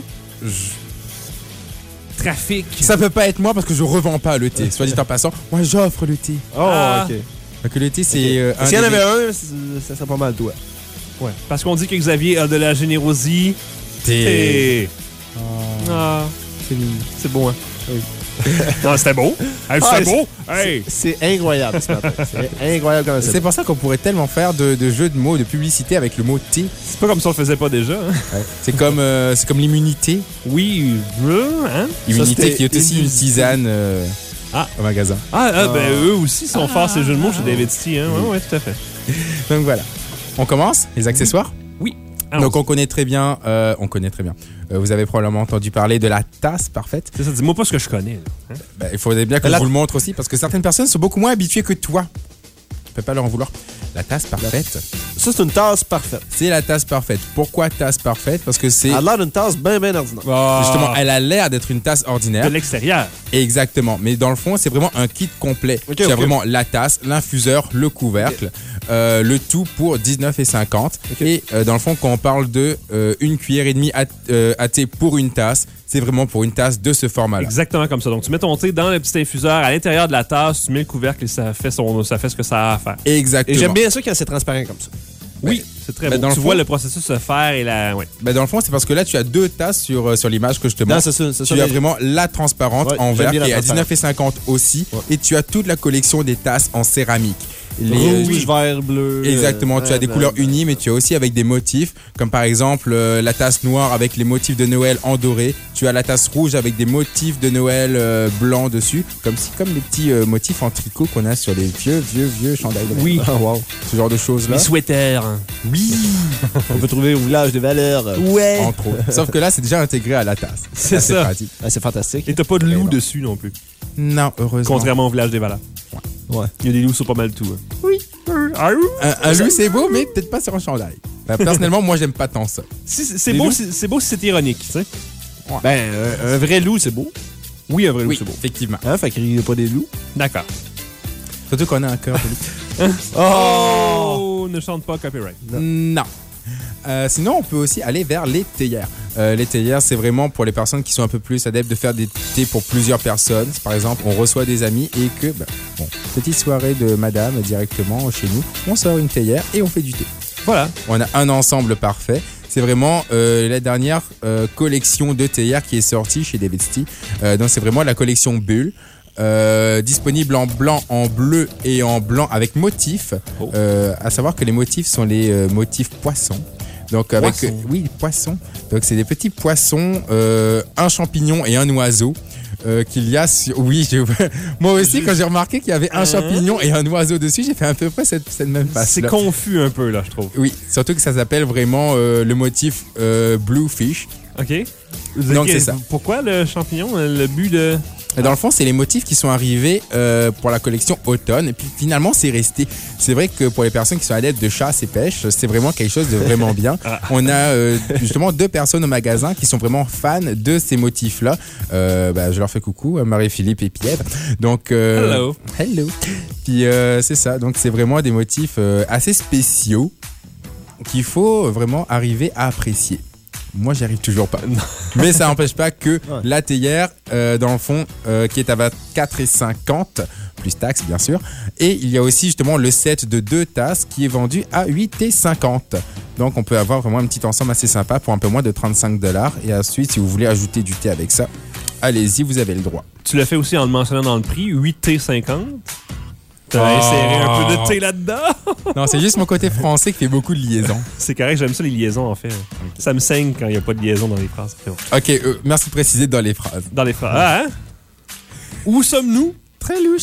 Trafic. ça peut pas être moi parce que je revends pas le thé. Soit dit en passant, moi j'offre le thé. Oh, Ah. OK. Donc le thé, c'est S'il y en des- avait un, ça serait pas mal toi. Ouais. Parce qu'on dit que Xavier a de la générosité. thé. Ah. C'est beau, hein? Oui. Non, c'était beau. Hey, Ah, c'était beau. Hey. C'est incroyable ce matin. C'est incroyable comme ça. C'est pour ça qu'on pourrait tellement faire de jeux de mots, de publicité avec le mot thé. C'est pas comme si on le faisait pas déjà. Hein? Ouais. C'est comme l'immunité. Oui. Hein? Immunité c'était qui est aussi une immunité. tisane au magasin. Ben eux aussi sont forts ces jeux de mots chez David City. Hein? Ouais, tout à fait. Donc voilà. On commence les accessoires. Oui. Donc on connaît très bien. Vous avez probablement entendu parler de la tasse parfaite. C'est ça, dis-moi pas ce que je connais. Là. Ben, il faudrait bien que La- je vous le montre aussi parce que certaines personnes sont beaucoup moins habituées que toi. Je peux pas leur en vouloir. La tasse parfaite, Ça, c'est une tasse parfaite. c'est la tasse parfaite. Pourquoi tasse parfaite? Parce que c'est Elle a l'air d'une tasse bien ordinaire. justement, elle a l'air d'être une tasse ordinaire. De l'extérieur. Exactement. Mais dans le fond, c'est vraiment un kit complet. Ok, Tu as ok. vraiment la tasse, l'infuseur, le couvercle, le tout pour 19,50. Ok. Et dans le fond, quand on parle de une cuillère et demie à thé pour une tasse, c'est vraiment pour une tasse de ce format-là. Exactement comme ça. Donc, tu mets ton thé dans le petit infuseur à l'intérieur de la tasse, tu mets le couvercle et ça fait ce que ça a à faire. Exactement. Et j'aime bien ça quand c'est transparent comme ça. Oui, c'est très ben, beau. dans le Tu fond- vois le processus se faire et la... Ouais. Ben, dans le fond, c'est parce que là, tu as deux tasses sur l'image que je te Non, montre. c'est ça. C'est ça Tu as mais- vraiment la transparente Ouais, en j'aime verre bien qui est la à transparente. 19,50 aussi. Ouais. Et tu as toute la collection des tasses en céramique. Rouge, vert, bleu. Exactement, tu as des couleurs unies, mais tu as aussi avec des motifs, comme par exemple la tasse noire avec les motifs de Noël en doré. Tu as la tasse rouge avec des motifs de Noël blanc dessus, comme les petits motifs en tricot qu'on a sur les vieux chandails. de Noël. Oui. Ah, wow. Ce genre de choses-là. Les sweaters. Oui, On peut trouver au village des valeurs. Ouais. entre autres. Sauf que là, c'est déjà intégré à la tasse. C'est assez ça. pratique. Ah, c'est fantastique. Et t'as pas de Eh loup non. dessus non plus. Non, heureusement. Contrairement au village des valeurs. Ouais. Il y a des loups sur pas mal tout. Hein. Oui. Un loup, c'est beau, mais peut-être pas sur un chandail. Personnellement, moi, j'aime pas tant ça. C'est Les beau, loups? c'est beau si c'est ironique, tu sais. Ben, un vrai loup, c'est beau. Oui, un vrai loup, Oui, c'est beau. effectivement. Hein? Fait qu'il n'y a pas des loups. D'accord. Surtout qu'on a un cœur poli. Oh! Ne chante pas copyright. Non. Sinon, on peut aussi aller vers les théières. Les théières, c'est vraiment pour les personnes qui sont un peu plus adeptes de faire des thés pour plusieurs personnes. Par exemple, on reçoit des amis et que, petite soirée de madame directement chez nous, on sort une théière et on fait du thé. Voilà. On a un ensemble parfait. C'est vraiment la dernière collection de théières qui est sortie chez David City. Donc, c'est vraiment la collection Bulle. Disponible en blanc, en bleu et en blanc avec motifs. Oh. À savoir que les motifs sont les motifs poissons. Donc avec poissons. Donc c'est des petits poissons, un champignon et un oiseau. Qu'il y a sur... Oui, moi aussi, quand j'ai remarqué qu'il y avait un champignon et un oiseau dessus, j'ai fait à peu près cette même face. C'est confus un peu, là, je trouve. Oui, surtout que ça s'appelle vraiment le motif Blue Fish. OK. Donc, c'est ça. Pourquoi le champignon? Le but de... Dans le fond, c'est les motifs qui sont arrivés pour la collection automne. Et puis finalement, c'est resté. C'est vrai que pour les personnes qui sont adeptes de chasse et pêche, c'est vraiment quelque chose de vraiment bien. On a justement 2 personnes au magasin qui sont vraiment fans de ces motifs-là. Je leur fais coucou, Marie-Philippe et Pierre. Donc, hello. Puis c'est ça. Donc, c'est vraiment des motifs assez spéciaux qu'il faut vraiment arriver à apprécier. Moi, j'y arrive toujours pas. Mais ça n'empêche pas que la théière, dans le fond, qui est à 24,50 plus taxes, bien sûr. Et il y a aussi justement le set de 2 tasses qui est vendu à 8,50. Donc, on peut avoir vraiment un petit ensemble assez sympa pour un peu moins de 35 $. Et ensuite, si vous voulez ajouter du thé avec ça, allez-y, vous avez le droit. Tu l'as fait aussi en le mentionnant dans le prix, 8,50 $. T'as inséré un peu de thé là-dedans? Non, c'est juste mon côté français qui fait beaucoup de liaisons. C'est correct, j'aime ça les liaisons en fait. Ça me saigne quand il n'y a pas de liaison dans les phrases. Ok, merci de préciser dans les phrases. Dans les phrases. Ah, hein? Où sommes-nous? Très louche.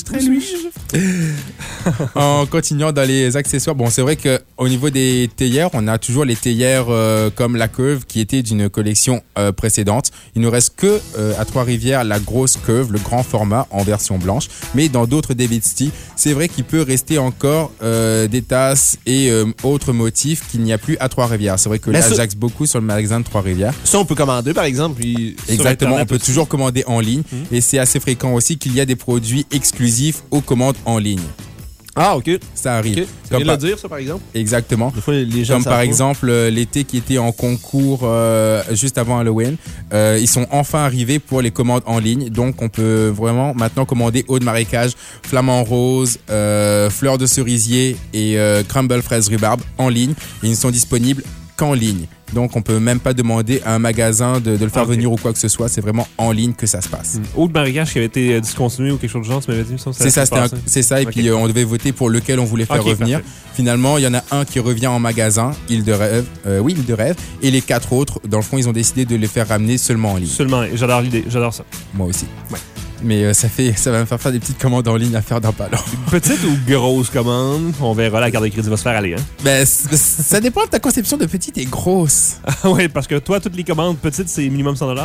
En continuant dans les accessoires, bon, c'est vrai qu'au niveau des théières, on a toujours les théières comme la Curve qui était d'une collection précédente. Il ne reste que à Trois-Rivières la grosse Curve, le grand format en version blanche. Mais dans d'autres Davidsty, c'est vrai qu'il peut rester encore des tasses et autres motifs qu'il n'y a plus à Trois-Rivières. C'est vrai que là, j'axe beaucoup sur le magasin de Trois-Rivières. Ça, on peut commander, par exemple. Puis exactement, on peut toujours commander en ligne. Et c'est assez fréquent aussi qu'il y a des produits exclusifs aux commandes en ligne. Ah, OK. Ça arrive. Okay. C'est bien de le dire, ça, par exemple. Exactement. Des fois, les gens comme par exemple, l'été qui était en concours juste avant Halloween, ils sont enfin arrivés pour les commandes en ligne. Donc, on peut vraiment maintenant commander eau de marécage, flamant rose, fleurs de cerisier et crumble fraise rhubarbe en ligne. Et ils ne sont disponibles qu'en ligne. Donc, on peut même pas demander à un magasin de le faire venir ou quoi que ce soit. C'est vraiment en ligne que ça se passe. Eau de marécage qui avait été discontinué ou quelque chose de genre, tu m'avais dit? C'est ça. Et puis, on devait voter pour lequel on voulait faire revenir. Parfait. Finalement, il y en a un qui revient en magasin, Île de Rêve. Île de Rêve. Et les 4 autres, dans le fond, ils ont décidé de les faire ramener seulement en ligne. Seulement, j'adore l'idée. J'adore ça. Moi aussi. Ouais. Mais ça va me faire des petites commandes en ligne à faire dans pas long. Petite ou grosse commande? On verra, la carte de crédit va se faire aller. Hein? Ben, ça dépend de ta conception de petite et grosse. Oui, parce que toi, toutes les commandes petites, c'est minimum 100 $.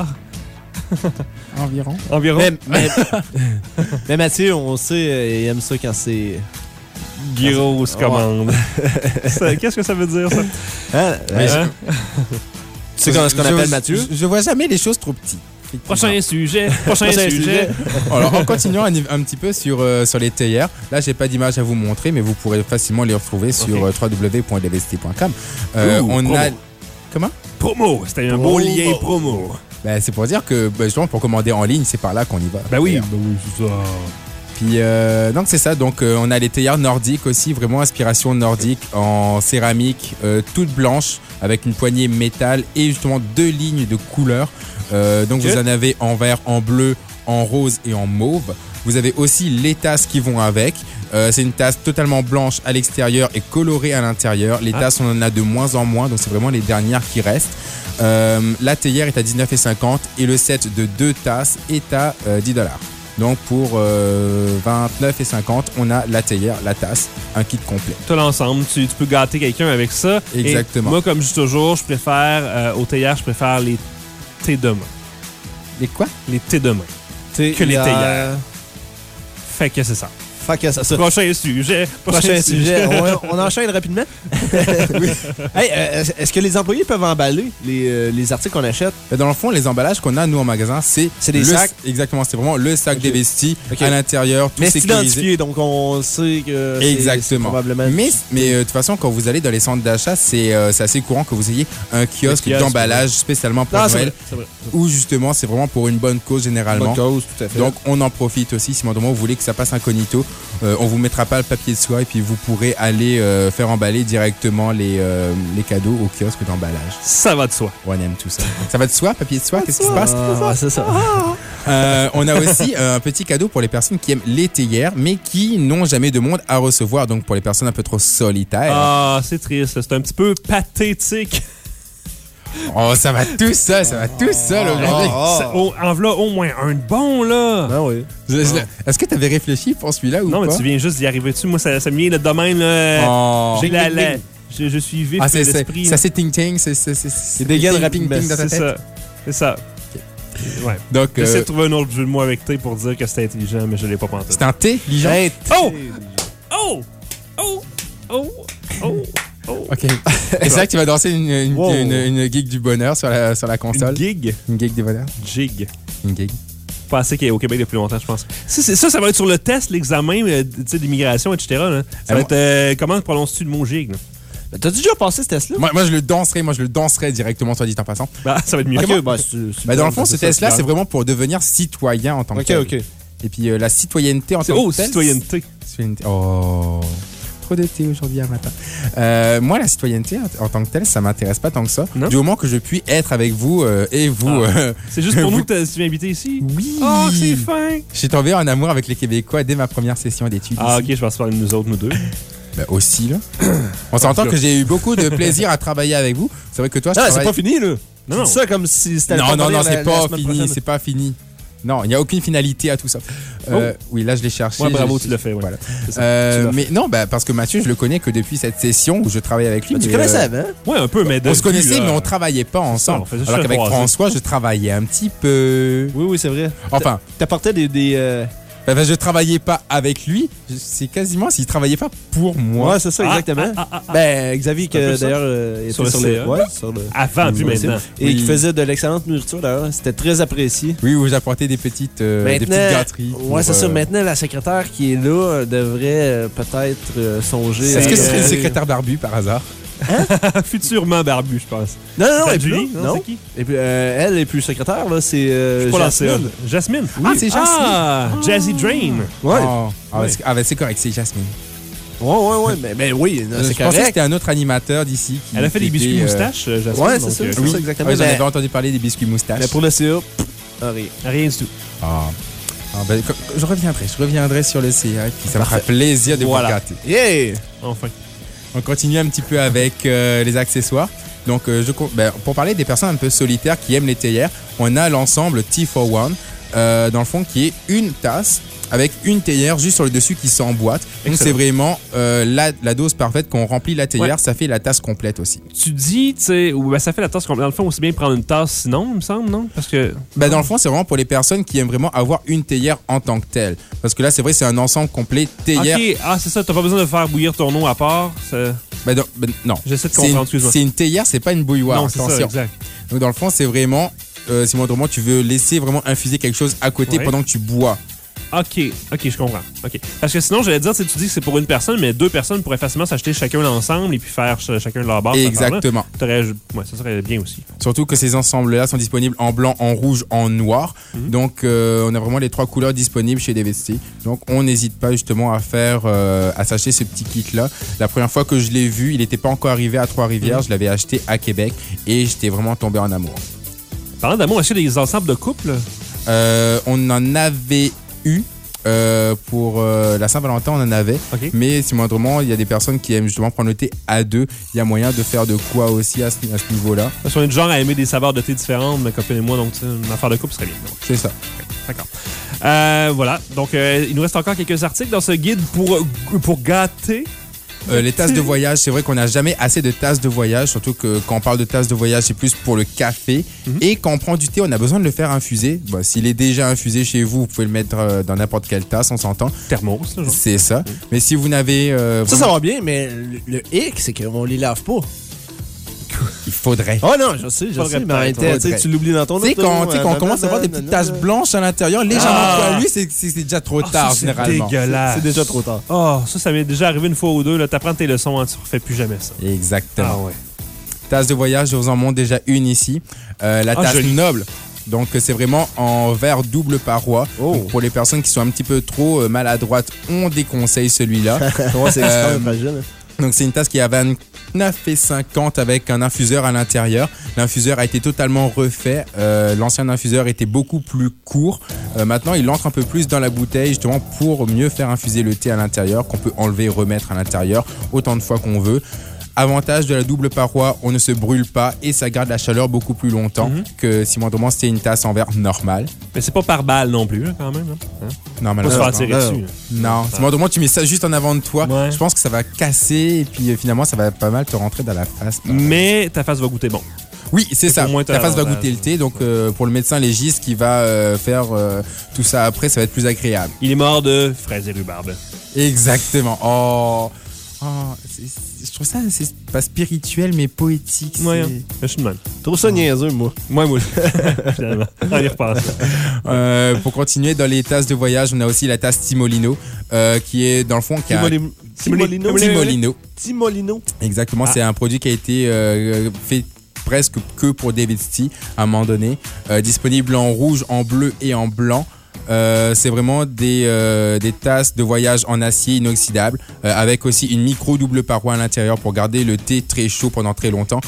Environ. Mais Mathieu, on sait, il aime ça quand c'est... Grosse commande. Qu'est-ce que ça veut dire, ça? Tu sais ce qu'on appelle Mathieu? Je vois jamais les choses trop petites. Prochain sujet. Alors, en continuant un petit peu sur les théières, là, j'ai pas d'image à vous montrer, mais vous pourrez facilement les retrouver sur www.davidsty.com. Promo. Comment? Promo. C'était un beau lien promo. Ben, c'est pour dire que, justement, pour commander en ligne, c'est par là qu'on y va. Ben oui, c'est ça. Puis, donc, c'est ça. Donc, on a les théières nordiques aussi, vraiment inspiration nordique, en céramique, toute blanche, avec une poignée métal et justement 2 lignes de couleurs. Donc, vous en avez en vert, en bleu, en rose et en mauve. Vous avez aussi les tasses qui vont avec. C'est une tasse totalement blanche à l'extérieur et colorée à l'intérieur. Les tasses, on en a de moins en moins, donc c'est vraiment les dernières qui restent. La théière est à 19,50 et le set de 2 tasses est à 10 $. Donc, pour 29,50, on a la théière, la tasse, un kit complet. Tout l'ensemble, tu peux gâter quelqu'un avec ça. Exactement. Et moi, comme je dis toujours, je préfère, aux théières, je préfère les thés de main. Les quoi? Les thés de main. Que les théières. Fait que c'est ça. Prochain sujet. On enchaîne rapidement. Oui. Hey, est-ce que les employés peuvent emballer les articles qu'on achète? Dans le fond, les emballages qu'on a, nous, en magasin, c'est des sacs? Exactement, c'est vraiment le sac Davidsty à l'intérieur, tout sécurisé. Mais c'est identifié, donc on sait que c'est probablement... Mais de toute façon, quand vous allez dans les centres d'achat, c'est assez courant que vous ayez un kiosque d'emballage spécialement pour Noël. C'est vrai. Où justement, c'est vraiment pour une bonne cause généralement. Bonne cause, tout à fait. Donc, on en profite aussi. Si vous voulez que ça passe incognito, on vous mettra pas le papier de soie et puis vous pourrez aller faire emballer directement les cadeaux au kiosque d'emballage. Ça va de soi. On aime tout ça. Ça va de soi, papier de soie? Qu'est-ce qui se passe? C'est ça. On a aussi un petit cadeau pour les personnes qui aiment les théières, mais qui n'ont jamais de monde à recevoir. Donc, pour les personnes un peu trop solitaires. Ah, c'est triste. C'est un petit peu pathétique. Oh, ça va tout seul, aujourd'hui. En voilà au moins un de bon, là. Ah oui. Est-ce que tu avais réfléchi pour celui-là ou Non, pas? mais tu viens juste d'y arriver dessus. Moi, ça me vient de même, là. Oh. Je suis vif Ah, d'esprit. ça c'est ting-ting, c'est dégaine ting, rapidement. ting, ting dans ta C'est tête. ça. C'est ça. Ouais. Donc, J'essaie de trouver un autre jeu de mots avec T pour dire que c'était intelligent, mais je l'ai pas pensé. c'est un intelligent. Hey, Oh! Oh! Oh! Oh! Oh! Oh! Ok. Et c'est là que tu vas danser Wow. une gig du bonheur sur la console. Une gig? Une gig du bonheur. Jig. Une gig. Pas assez qu'il est au Québec depuis longtemps, je pense. Ça va être sur le test, l'examen d'immigration, etc. Là. Ça va être comment prononces-tu le mot gig? Là? T'as déjà passé ce test-là? Moi, je le danserais directement, soit dit en passant. Bah, ça va être mieux. Ok, bah, Dans le fond, ce test-là, c'est vraiment pour devenir citoyen en tant que tel. Ok. Et puis, la citoyenneté en tant que telle. Citoyenneté. Oh, trop de thé aujourd'hui à matin. Moi, la citoyenneté en tant que telle, ça m'intéresse pas tant que ça. Non? Du moment que je puis être avec vous et vous. C'est juste pour nous que tu m'as invité ici? Oui. Oh, c'est fin! Je suis tombé en amour avec les Québécois dès ma première session d'études. Ah, ici. ok, je pense parler de nous autres, nous deux. Ben, aussi, là. On s'entend que j'ai eu beaucoup de plaisir à travailler avec vous. C'est vrai que toi, je Ah, c'est travaille... pas fini, là. Non, Tu dis ça comme si c'était Non, la c'est pas semaine fini, prochaine. c'est pas fini. Non, il n'y a aucune finalité à tout ça. Oui, là, je l'ai cherché. Ouais, bravo, tu l'as fait. Ouais. Voilà. C'est ça. Tu l'as Mais non, parce que Mathieu, je le connais que depuis cette session où je travaille avec lui. Tu mais, connaissais avant? Ouais, un peu, mais on se connaissait, mais on travaillait pas ensemble. on faisait juste Alors qu'avec croiser. François, je travaillais un petit peu. Oui, c'est vrai. Enfin, T'apportais des je travaillais pas avec lui. C'est quasiment s'il travaillait pas pour moi. Ouais, c'est ça, exactement. Ben, Xavier, C'est un peu que ça. d'ailleurs, était Sur le sur CA. ouais, sur le. Avant, puis maintenant. Et qui faisait de l'excellente nourriture, d'ailleurs. C'était très apprécié. Oui, où j'apportais des petites gâteries. Ouais, c'est ça. Maintenant, la secrétaire qui est là devrait peut-être songer. Est-ce que ce serait une secrétaire? secrétaire barbu par hasard? Futurement barbu, je pense. Non, elle est Julie? plus. Non, Non. c'est qui? Et puis, elle est plus secrétaire, là. C'est. Je suis pas lancé. Jasmine. Jasmine? Ah, c'est Jasmine. Ah, Jazzy Drain. Ouais. Oh. Ah, Ouais. c'est correct, c'est Jasmine. Ouais. Mais oui, Je c'est pensais que correct. c'était un autre animateur d'ici. Elle a fait des biscuits moustaches, Jasmine. Ouais, donc, c'est ça. euh, C'est Oui, ça, exactement. Ah, j'en Mais- avais entendu parler des biscuits moustaches. Mais pour le CA, rien. Rien du tout. Je reviendrai sur le CA, puis ça me fera plaisir de Voilà. vous gâter. Yeah! Enfin. On continue un petit peu avec les accessoires. Donc, pour parler des personnes un peu solitaires qui aiment les théières, on a l'ensemble Tea4One, dans le fond, qui est une tasse avec une théière juste sur le dessus qui s'emboîte. Donc, Excellent. c'est vraiment la dose parfaite. Quand on remplit la théière, Ouais. ça fait la tasse complète aussi. Tu dis, tu sais, ça fait la tasse complète. Dans le fond, aussi bien prendre une tasse sinon, il me semble, non? Parce que. Dans le fond, c'est vraiment pour les personnes qui aiment vraiment avoir une théière en tant que telle. Parce que là, c'est vrai, c'est un ensemble complet théière. Ok, c'est ça, t'as pas besoin de faire bouillir ton eau à part. Non. J'essaie de C'est comprendre, une, excuse-moi. c'est une théière, c'est pas une bouilloire. Non, c'est ça, attention. exact. Donc, dans le fond, c'est vraiment, si moindrement tu veux laisser vraiment infuser quelque chose à côté Ouais. pendant que tu bois. Ok, je comprends. Ok. Parce que sinon, j'allais dire, tu dis que c'est pour une personne, mais deux personnes pourraient facilement s'acheter chacun l'ensemble et puis faire chacun de leur barre. Exactement. Ça serait bien aussi. Surtout que ces ensembles-là sont disponibles en blanc, en rouge, en noir. Donc, on a vraiment les 3 couleurs disponibles chez DVC. Donc, on n'hésite pas justement à s'acheter ce petit kit-là. La première fois que je l'ai vu, il n'était pas encore arrivé à Trois-Rivières. Je l'avais acheté à Québec et j'étais vraiment tombé en amour. Parlant d'amour, est-ce qu'il y a des ensembles de couple? On en avait eu. Pour la Saint-Valentin, on en avait. Ok. Mais si moindrement, il y a des personnes qui aiment justement prendre le thé à deux. Il y a moyen de faire de quoi aussi à ce niveau-là. Parce qu'on est du genre à aimer des saveurs de thé différentes, ma copine et moi, donc tu sais, une affaire de couple serait bien. Donc, C'est ça. d'accord. Voilà. Donc, il nous reste encore quelques articles dans ce guide pour gâter. Les tasses de voyage, c'est vrai qu'on n'a jamais assez de tasses de voyage, surtout que quand on parle de tasses de voyage, c'est plus pour le café. Et quand on prend du thé, on a besoin de le faire infuser. Bon, s'il est déjà infusé chez vous, vous pouvez le mettre dans n'importe quelle tasse, on s'entend. Thermos, là, genre. C'est ça. Mais si vous n'avez... Ça va bien, mais le hic, c'est qu'on les lave pas. il faudrait. Oh non, je sais, mais en même temps, tu sais, tu l'oublies dans ton Tu sais, auto, quand on commence à avoir des nanana, petites taches blanches à l'intérieur, légèrement poilues, c'est déjà trop tard, c'est généralement. dégueulasse. C'est déjà trop tard. Oh, ça m'est déjà arrivé une fois ou deux. Là, t'apprends tes leçons, hein, tu refais plus jamais ça. Exactement. Ah ouais. Tasse de voyage, je vous en montre déjà une ici. La tasse jolie. noble. Donc, c'est vraiment en verre double paroi. Oh. Donc, pour les personnes qui sont un petit peu trop maladroites, on déconseille celui-là. Ouais, c'est extrêmement fragile. Donc, c'est une tasse qui a 29,50 avec un infuseur à l'intérieur. L'infuseur a été totalement refait. L'ancien infuseur était beaucoup plus court. Maintenant, il entre un peu plus dans la bouteille, justement, pour mieux faire infuser le thé à l'intérieur, qu'on peut enlever et remettre à l'intérieur autant de fois qu'on veut. Avantage de la double paroi, on ne se brûle pas et ça garde la chaleur beaucoup plus longtemps que si moindrement c'était une tasse en verre normale. Mais c'est pas par balle non plus, là, quand même. Hein? Non, Pas se faire malheureusement. tirer non. dessus. là. Non, si moindrement tu mets ça juste en avant de toi, Ouais. je pense que ça va casser et puis finalement ça va pas mal te rentrer dans la face. Mais ta face va goûter bon. Oui, c'est ça. au moins, t'as Ta face va l'avantage. goûter le thé, donc pour le médecin légiste qui va faire tout ça après, ça va être plus agréable. Il est mort de fraises et rhubarbe. Exactement. Je trouve ça c'est pas spirituel mais poétique. Ouais, c'est- hein. Je suis de même. Je trouve ça niaiseux, moi. Moi, finalement. On y repasse. Pour continuer dans les tasses de voyage, on a aussi la tasse Timolino qui est dans le fond qui a Timolino. Timolino. Exactement, c'est un produit qui a été fait presque que pour David Tea à un moment donné. Disponible en rouge, en bleu et en blanc. C'est vraiment des tasses de voyage en acier inoxydable avec aussi une micro double paroi à l'intérieur pour garder le thé très chaud pendant très longtemps.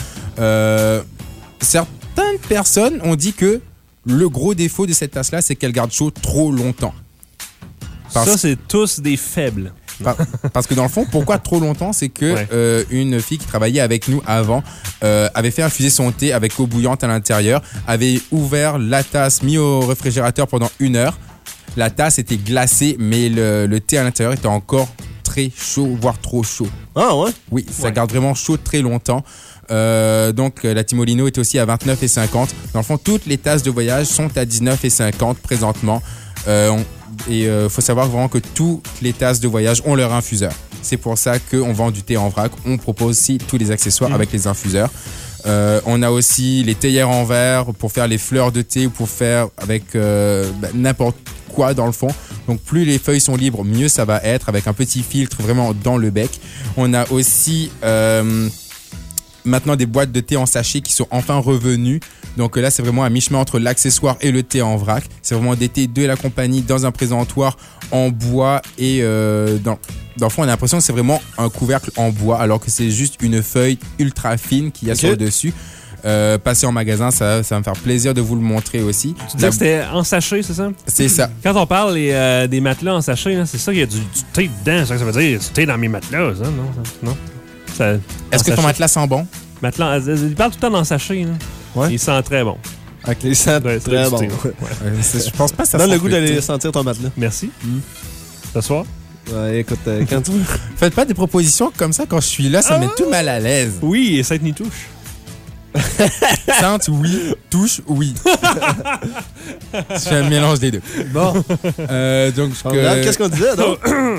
Certaines personnes ont dit que le gros défaut de cette tasse-là, c'est qu'elle garde chaud trop longtemps. Ça, c'est tous des faibles. Parce que dans le fond, pourquoi trop longtemps? C'est que Ouais. une fille qui travaillait avec nous avant avait fait infuser son thé avec eau bouillante à l'intérieur, avait ouvert la tasse, mis au réfrigérateur pendant 1 heure. La tasse était glacée, mais le thé à l'intérieur était encore très chaud, voire trop chaud. Ah ouais? Oui, ça Ouais. garde vraiment chaud très longtemps. Donc la Timolino est aussi à 29,50. Dans le fond, toutes les tasses de voyage sont à 19,50 présentement. Et faut savoir vraiment que toutes les tasses de voyage ont leur infuseur. C'est pour ça qu'on vend du thé en vrac. On propose aussi tous les accessoires avec les infuseurs. On a aussi les théières en verre pour faire les fleurs de thé ou pour faire avec n'importe quoi dans le fond. Donc plus les feuilles sont libres, mieux ça va être avec un petit filtre vraiment dans le bec. On a aussi maintenant des boîtes de thé en sachet qui sont enfin revenues. Donc là, c'est vraiment à mi-chemin entre l'accessoire et le thé en vrac. C'est vraiment des thés de la compagnie dans un présentoir en bois et dans le fond, on a l'impression que c'est vraiment un couvercle en bois alors que c'est juste une feuille ultra fine qu'il y a sur le dessus. Passez en magasin, ça va me faire plaisir de vous le montrer aussi. Tu disais que c'était en sachet, c'est ça? C'est ça. Quand on parle des matelas en sachet, là, c'est ça qu'il y a du thé dedans. C'est ça que ça veut dire. Du thé dans mes matelas, ça, non? Non? Ça, Est-ce que ton matelas sent bon? matelas, il parle tout le temps dans le sachet. Là. Ouais. Il sent très bon. Avec les sent Ouais, très du bon. thé, ouais. Je pense pas que ça Donne sent le goût thé. d'aller sentir ton matelas. Merci. Ce soir? Ouais, écoute, quand tu veux. Faites pas des propositions comme ça quand je suis là, ça me met tout mal à l'aise. Oui, et Sainte-Ni touche. Sente, oui. Touche, oui. C'est un mélange des deux. Bon, Donc, qu'est-ce qu'on disait, donc?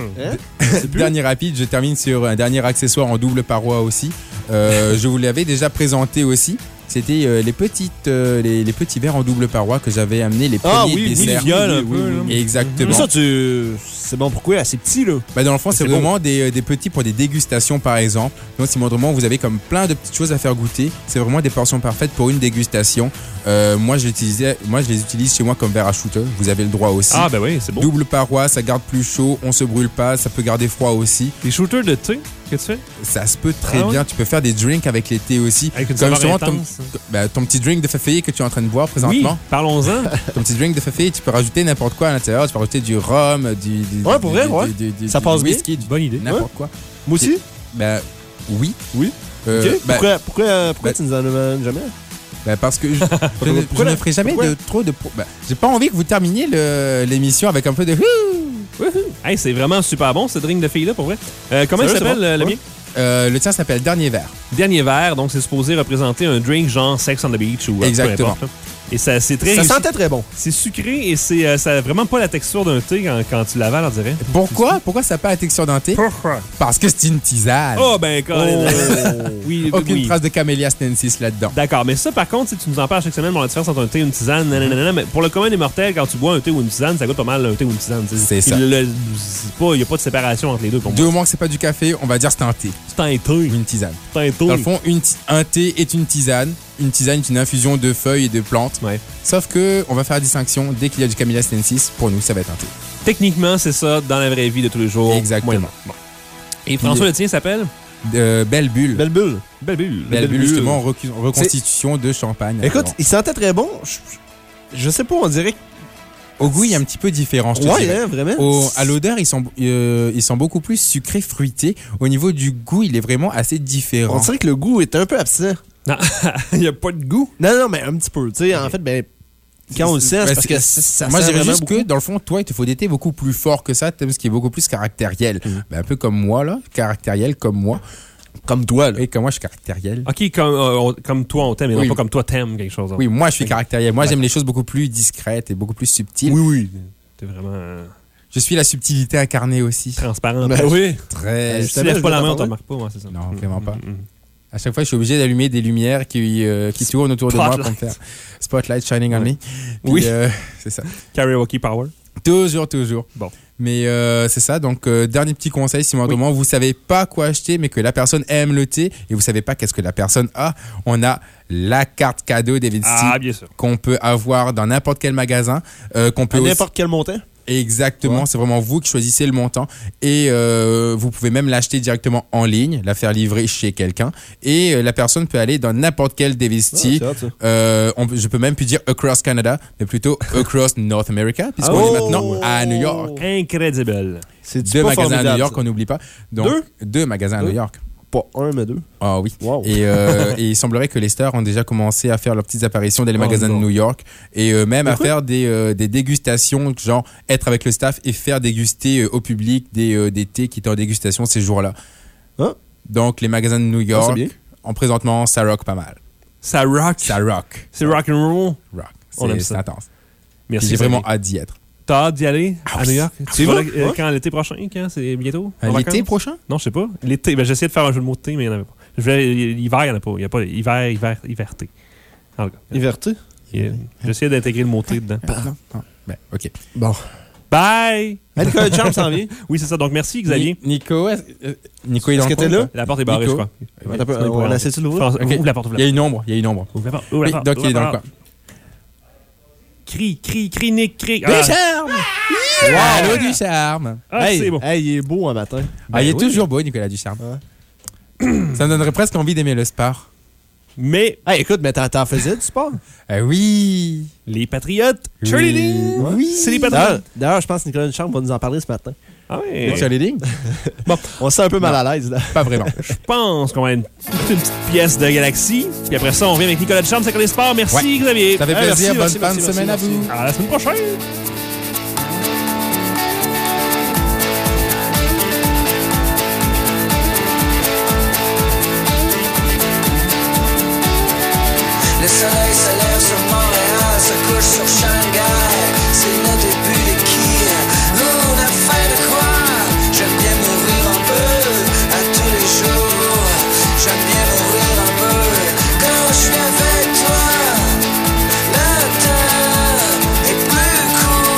dernier rapide, je termine sur un dernier accessoire en double paroi aussi. Je vous l'avais déjà présenté aussi. C'était les petits verres en double paroi que j'avais amené, les premiers Ah oui, desserts. viol un peu. là. Exactement. Mais ça, c'est bon pourquoi? C'est petit, là. Bah, dans le fond, c'est C'est vraiment des petits pour des dégustations, par exemple. Donc, si moindrement, vous avez comme plein de petites choses à faire goûter, c'est vraiment des portions parfaites pour une dégustation. Moi, je les utilise chez moi comme verre à shooter. Vous avez le droit aussi. Ah, ben oui, c'est beau. Double paroi, ça garde plus chaud, on se brûle pas, ça peut garder froid aussi. Les shooters de thé, qu'est-ce que tu fais? Ça se peut très Ah ouais? bien. Tu peux faire des drinks avec les thés aussi. Avec une Comme saveur justement intense. ton petit drink de faféier que tu es en train de boire Oui, présentement. parlons-en. Ton petit drink de faféier, tu peux rajouter n'importe quoi à l'intérieur. Tu peux rajouter du rhum, Ouais, pour vrai, ouais. Ça passe du bien. whisky, Bonne idée. n'importe quoi. Moi aussi? Ben oui. Oui. Euh, Ok. ben, Pourquoi tu nous en demandes jamais? ben, parce que je ne ferai jamais de trop de... Ben, j'ai pas envie que vous terminiez l'émission avec un peu de... Hey, c'est vraiment super bon, ce drink de filles-là, pour vrai. Comment il Sérieux, s'appelle, c'est bon? le Ouais. mien? Le tien s'appelle Dernier Verre. Dernier verre, donc c'est supposé représenter un drink genre Sex on the Beach ou Exactement. peu importe, là. Et ça, c'est très Ça réussi. sentait très bon. C'est sucré et ça a vraiment pas la texture d'un thé quand tu l'avales, on dirait. Pourquoi? Pourquoi ça n'a pas la texture d'un thé? Pourquoi? Parce que c'est une tisane. Oh, ben, Colin. Oui, Aucune oui. trace de Camellia sinensis là-dedans. D'accord, mais ça, par contre, si tu nous en parles chaque semaine pour la différence entre un thé et une tisane, nanana, mais pour le commun des mortels, quand tu bois un thé ou une tisane, ça goûte pas mal un thé ou une tisane. C'est ça. Il n'y a pas de séparation entre les deux pour Du moi. moment que c'est pas du café, on va dire c'est un thé C'est un ou thé. une tisane. C'est un thé. Dans le fond, un thé est une tisane. Une tisane est une infusion de feuilles et de plantes. Ouais. Sauf que on va faire la distinction. Dès qu'il y a du Camellia sinensis, pour nous, ça va être un thé. Techniquement, c'est ça dans la vraie vie de tous les jours. Exactement. Moyennement. Bon. Et François, le tien s'appelle? Belle bulle. Belle bulle. Belle bulle. Belle bulle, justement, reconstitution de champagne. Écoute, Alors, il sentait très bon. Je sais pas, on dirait Au goût, il est un petit peu différent, je te Ouais, dirais. hein, vraiment. À l'odeur, ils sont beaucoup plus sucrés, fruités. Au niveau du goût, il est vraiment assez différent. On dirait que le goût est un peu absent. Non, il n'y a pas de goût. Non, mais un petit peu. Tu sais, en fait, ben, quand on le sent, c'est parce que ça moi, je sent dirais vraiment juste beaucoup. que, dans le fond, toi, il te faut des thés beaucoup plus forts que ça. T'aimes ce qui est beaucoup plus caractériel. Ben, un peu comme moi, là. Caractériel comme moi. Comme toi, là. Et comme moi, je suis caractériel. OK, comme toi, on t'aime, mais Oui. non pas comme toi, t'aimes quelque chose. Oui, moi, je suis caractériel. Moi, j'aime les choses beaucoup plus discrètes et beaucoup plus subtiles. Oui. T'es vraiment Je suis la subtilité incarnée aussi. transparent. Ben oui. Très. Si tu lèves pas la main, on te remarque pas, moi, c'est ça. Non, vraiment pas. À chaque fois, je suis obligé d'allumer des lumières qui tournent autour de moi pour me faire Spotlight Shining on Me. Puis, Oui. c'est ça. Karaoke Power. Toujours. Bon. Mais c'est ça. Donc, dernier petit conseil, si moment vous savez pas quoi acheter, mais que la personne aime le thé et vous savez pas qu'est-ce que la personne a, on a la carte cadeau David Ah, Steele bien sûr. qu'on peut avoir dans n'importe quel magasin. Qu'on peut À aussi... n'importe quel montant. Exactement, Ouais. c'est vraiment vous qui choisissez le montant et vous pouvez même l'acheter directement en ligne, la faire livrer chez quelqu'un et la personne peut aller dans n'importe quel David Steele. c'est hot, ça. Je peux même plus dire across Canada, mais plutôt across North America, puisqu'on est maintenant à New York. Incredible. C'est Deux magasins à New York, on n'oublie pas. Donc, deux magasins à New York. Pas un, mais deux. Ah oui. Wow. Et il semblerait que les stars ont déjà commencé à faire leurs petites apparitions dans les magasins de non. New York et même à faire des dégustations, genre être avec le staff et faire déguster au public des thés qui étaient en dégustation ces jours-là. Ah. Donc les magasins de New c'est York, bien. en présentement, ça rock pas mal. Ça rock. Ça rock. C'est rock and roll. Rock. On aime C'est ça. intense. Merci. Puis j'ai vraiment Xavier. hâte d'y être. T'as hâte d'y aller à New York? C'est Tu vas vrai? là, Ouais. quand l'été prochain? Quand? C'est bientôt? En L'été vacances? prochain? Non, je sais pas. L'été. Ben, j'ai essayé de faire un jeu de mots de thé, mais il n'y en avait pas. L'hiver, il n'y en a pas. Il n'y a pas hiver thé. En tout cas, Liberté. j'ai essayé d'intégrer le mot thé dedans. Pardon. Ben, OK. Bon. Bye! Hey, Nicolas de Champ s'en vient. Oui, c'est ça. Donc, merci, Xavier. Nico, Nico est dans Est-ce le que t'es coin, là? quoi? La porte est barrée, Nico. je crois. Attends un peu, on essaie-tu de l'ouvrir? Ok. Ouvre la porte, ouvre Il y la a une ombre. porte. Ouvre la porte. Ouvre Oui, la porte. donc il est dans le Ouvre la coin. porte. Crie, Nick, crie. Du charme! Allô, du charme! Ah, Hey, c'est bon. hey, il est beau un matin. Ah, il est oui. toujours beau, Nicolas Ducharme. Ça me donnerait presque envie d'aimer le sport. Mais Hey, écoute, mais t'en faisais du sport? Oui! les Patriotes, Oui. cheerleading, Oui. c'est les Patriotes. D'ailleurs, je pense que Nicolas de Champ va nous en parler ce matin. Ah Le ouais. cheerleading? On se sent un peu mal à l'aise, là. Pas vraiment. Je pense qu'on va une petite pièce de Galaxy. Puis après ça, on revient avec Nicolas de Chambre, c'est les sports. Merci, Ouais. Xavier. Ça fait Hey, plaisir. merci, Bonne merci, fin de merci, semaine à merci. vous. À la semaine prochaine. Le soleil se lève sur Montréal, se couche sur Shanghai. C'est le début de qui? On a faim de quoi? J'aime bien mourir un peu à tous les jours. J'aime bien mourir un peu quand je suis avec toi. Le temps est plus court.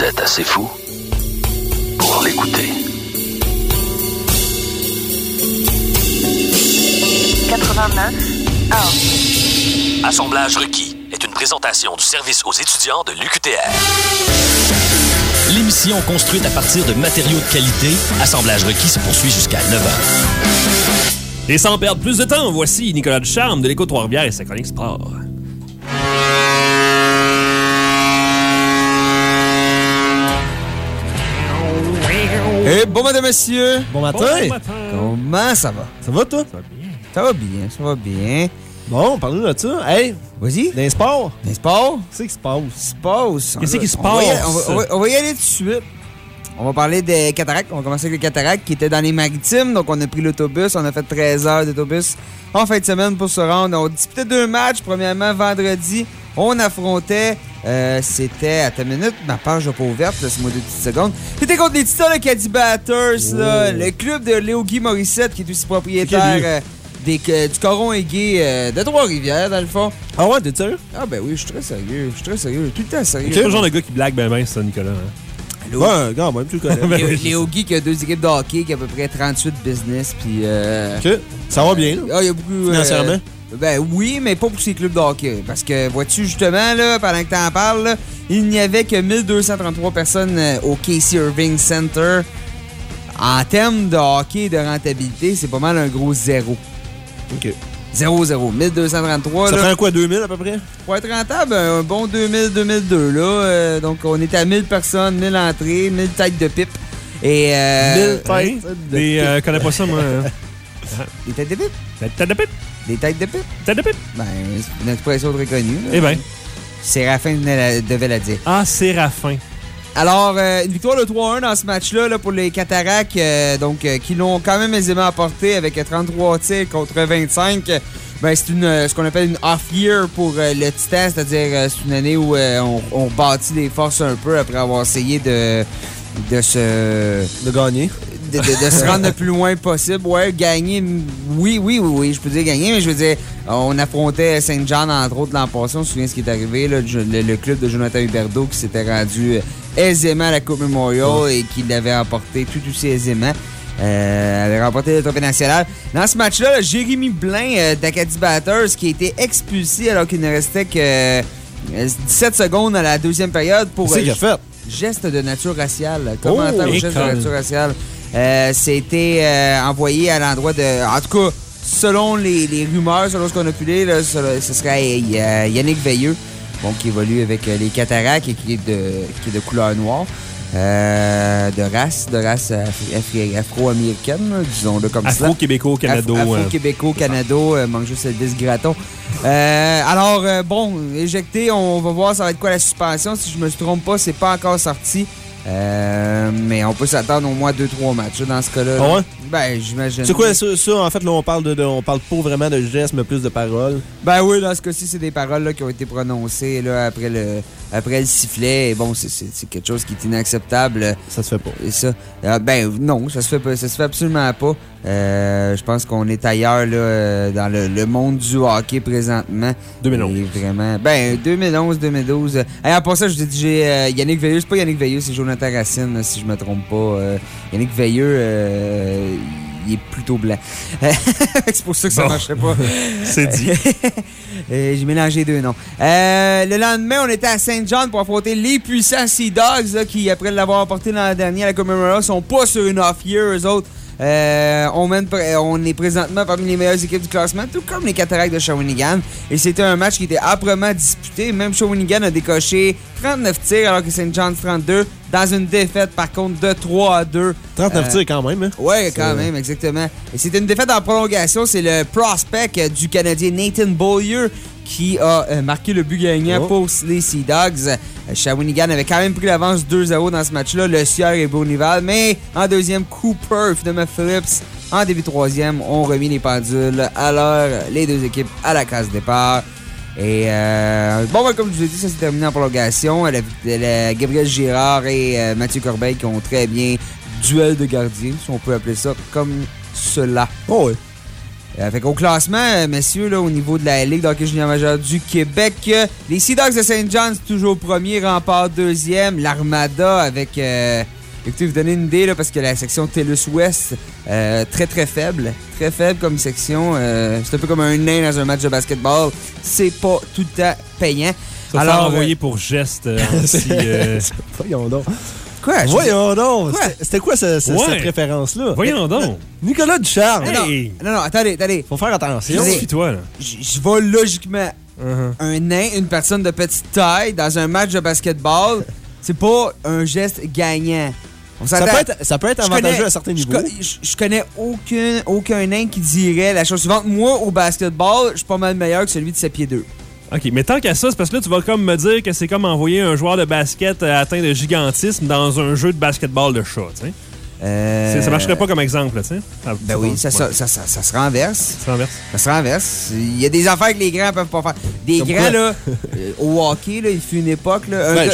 Vous êtes assez fou pour l'écouter. 89 1. Assemblage requis est une présentation du service aux étudiants de l'UQTR. L'émission construite à partir de matériaux de qualité, Assemblage requis se poursuit jusqu'à 9h. Et sans perdre plus de temps, voici Nicolas Ducharme de l'Écho Trois-Rivières et sa chronique sport. Et bon matin, monsieur. Bon matin. Bon matin. Comment ça va? Ça va, toi? Ça va bien. Ça va bien, ça va bien. Bon, parle-nous de ça. Hey, Vas-y. dans les sports, Les sports? qu'est-ce qui se passe? Se passe. Qu'est-ce qui se On va y aller- passe? on va y aller tout de suite. On va parler des cataractes. On va commencer avec les cataractes qui étaient dans les maritimes. Donc, on a pris l'autobus. On a fait 13 heures d'autobus en fin de semaine pour se rendre. On disputait 2 matchs. Premièrement, vendredi, on affrontait... c'était, à ta minute, ma page n'est pas ouverte, laisse-moi 2 petites secondes. C'était contre les Titans, le Caddy Batters, là, le club de Léo Guy Morissette, qui est aussi propriétaire du Coron et Gay de Trois-Rivières, dans le fond. Ah ouais, t'es sérieux? Ah ben oui, je suis très sérieux, tout le temps sérieux. C'est pas le genre de gars qui blague ben ça, Nicolas. Hein? Ouais, quand même, tu le connais. Léo Guy qui a 2 équipes de hockey, qui a à peu près 38 business, puis... OK. Ça va bien, là. Ah, il y a beaucoup... Financièrement? Ben oui, mais pas pour ces clubs de hockey. Parce que, vois-tu, justement, là, pendant que t'en parles, là, il n'y avait que 1233 personnes au Casey Irving Center. En termes de hockey et de rentabilité, c'est pas mal un gros zéro. OK. 0-0. 1233, Ça là. prend quoi, 2000 à peu près? Pour être rentable, un bon 2000-2002, là. Donc, on était à 1000 personnes, 1000 entrées, 1000 têtes de pipe. Et... 1000 têtes de Mais je connais pas ça, moi. Des têtes de pipe? Tête de pipe? Des têtes de pipe? Tête de pipe? Ben, c'est une expression très connue. là. Eh bien. Séraphin devait la dire. Ah, Séraphin. Alors, une victoire de 3-1 dans ce match-là là, pour les Cataractes, qui l'ont quand même aisément apporté avec 33 tirs contre 25. Ben, c'est ce qu'on appelle une off-year pour le Titan, c'est-à-dire c'est une année où on bâtit les forces un peu après avoir essayé de gagner. De se rendre le plus loin possible. Ouais, gagner, oui, je peux dire gagner, mais je veux dire, on affrontait Saint John, entre autres, l'an passé. On se souvient ce qui est arrivé, là, le club de Jonathan Huberdeau qui s'était rendu aisément à la Coupe Memorial et qui l'avait emporté tout aussi aisément. avait remporté le trophée national. Dans ce match-là, là, Jérémy Blain d'Acadie Batters qui a été expulsé alors qu'il ne restait que 17 secondes à la deuxième période pour Qu'est-ce qu'il a fait? geste de nature raciale. Commentaire au geste de école. nature raciale. C'était envoyé à l'endroit de... En tout cas, selon les rumeurs, selon ce qu'on a pu lire, là, ce serait Yannick Veilleux, bon, qui évolue avec les Cataractes et qui est de couleur noire. De race afro-américaine, disons-le comme ça. Afro-Québéco-Canado. Afro-Québéco-Canado, manque juste le 10 graton. Alors, bon, éjecté, on va voir ça va être quoi la suspension. Si je me trompe pas, c'est pas encore sorti. Mais on peut s'attendre au moins 2-3 matchs là, dans ce cas-là. Ah ouais? Ben, j'imagine. C'est quoi ça, en fait, là, on parle pas vraiment de gestes, mais plus de paroles. Ben oui, dans ce cas-ci, c'est des paroles là, qui ont été prononcées là, après le sifflet. Et bon, c'est quelque chose qui est inacceptable. Ça se fait pas. Et ça, ben non, ça se fait pas. Ça se fait absolument pas. Je pense qu'on est ailleurs là, dans le monde du hockey présentement. 2011. Et vraiment, ben 2011, 2012. Et en passant, je vous ai dit, j'ai Yannick Veilleux. C'est pas Yannick Veilleux, c'est Jonathan Racine, là, si je me trompe pas. Yannick Veilleux, il est plutôt blanc. C'est pour ça que ça marcherait pas. C'est dit. J'ai mélangé les deux noms. Le lendemain, on était à Saint John pour affronter les puissants Sea Dogs là, qui, après l'avoir emporté l'an dernier à la Coupe Memorial, sont pas sur une off-year, eux autres. On est présentement parmi les meilleures équipes du classement, tout comme les Cataractes de Shawinigan. Et c'était un match qui était âprement disputé. Même Shawinigan a décoché 39 tirs alors que St. John's 32 dans une défaite par contre de 3-2. 39 tirs quand même, hein? Oui, quand même, exactement. Et c'était une défaite en prolongation. C'est le prospect du Canadien Nathan Beaulieu qui a marqué le but gagnant pour les Sea Dogs. Shawinigan avait quand même pris l'avance 2-0 dans ce match-là. Le Sieur et Beaunival. Mais en deuxième, Cooper, finalement Phillips, en début de troisième, ont remis les pendules à l'heure. Les deux équipes à la case départ. Et bon, ben, comme je vous ai dit, ça s'est terminé en prolongation. Gabriel Girard et Mathieu Corbeil qui ont très bien duel de gardiens, si on peut appeler ça comme cela. Oh oui. Fait qu'au classement, messieurs, là, au niveau de la Ligue d'hockey junior majeur du Québec, les Sea Dogs de Saint John's toujours premier, Rempart deuxième, l'Armada avec... écoutez, vous donnez une idée, là, parce que la section TELUS Ouest, très très faible comme section. C'est un peu comme un nain dans un match de basketball. C'est pas tout le temps payant. Ça va envoyer pour geste Voyons donc. Quoi? Voyons donc. C'était quoi cette référence-là? Voyons donc. Nicolas Ducharme. Non, attendez. Faut faire attention. Suis-toi, là. Je vais logiquement. Un nain, une personne de petite taille, dans un match de basketball, c'est pas un geste gagnant. Ça peut être avantageux à certains niveaux. Je connais aucun nain qui dirait la chose suivante. Moi, au basketball, je suis pas mal meilleur que celui de 7 pieds 2. OK, mais tant qu'à ça, c'est parce que là, tu vas comme me dire que c'est comme envoyer un joueur de basket atteint de gigantisme dans un jeu de basketball de chat, tu sais. Ça marcherait pas comme exemple, tu sais. Ben oui, ça se renverse. Ça se renverse. Il y a des affaires que les grands peuvent pas faire. Des comme grands, là, au hockey, là, il fut une époque, là.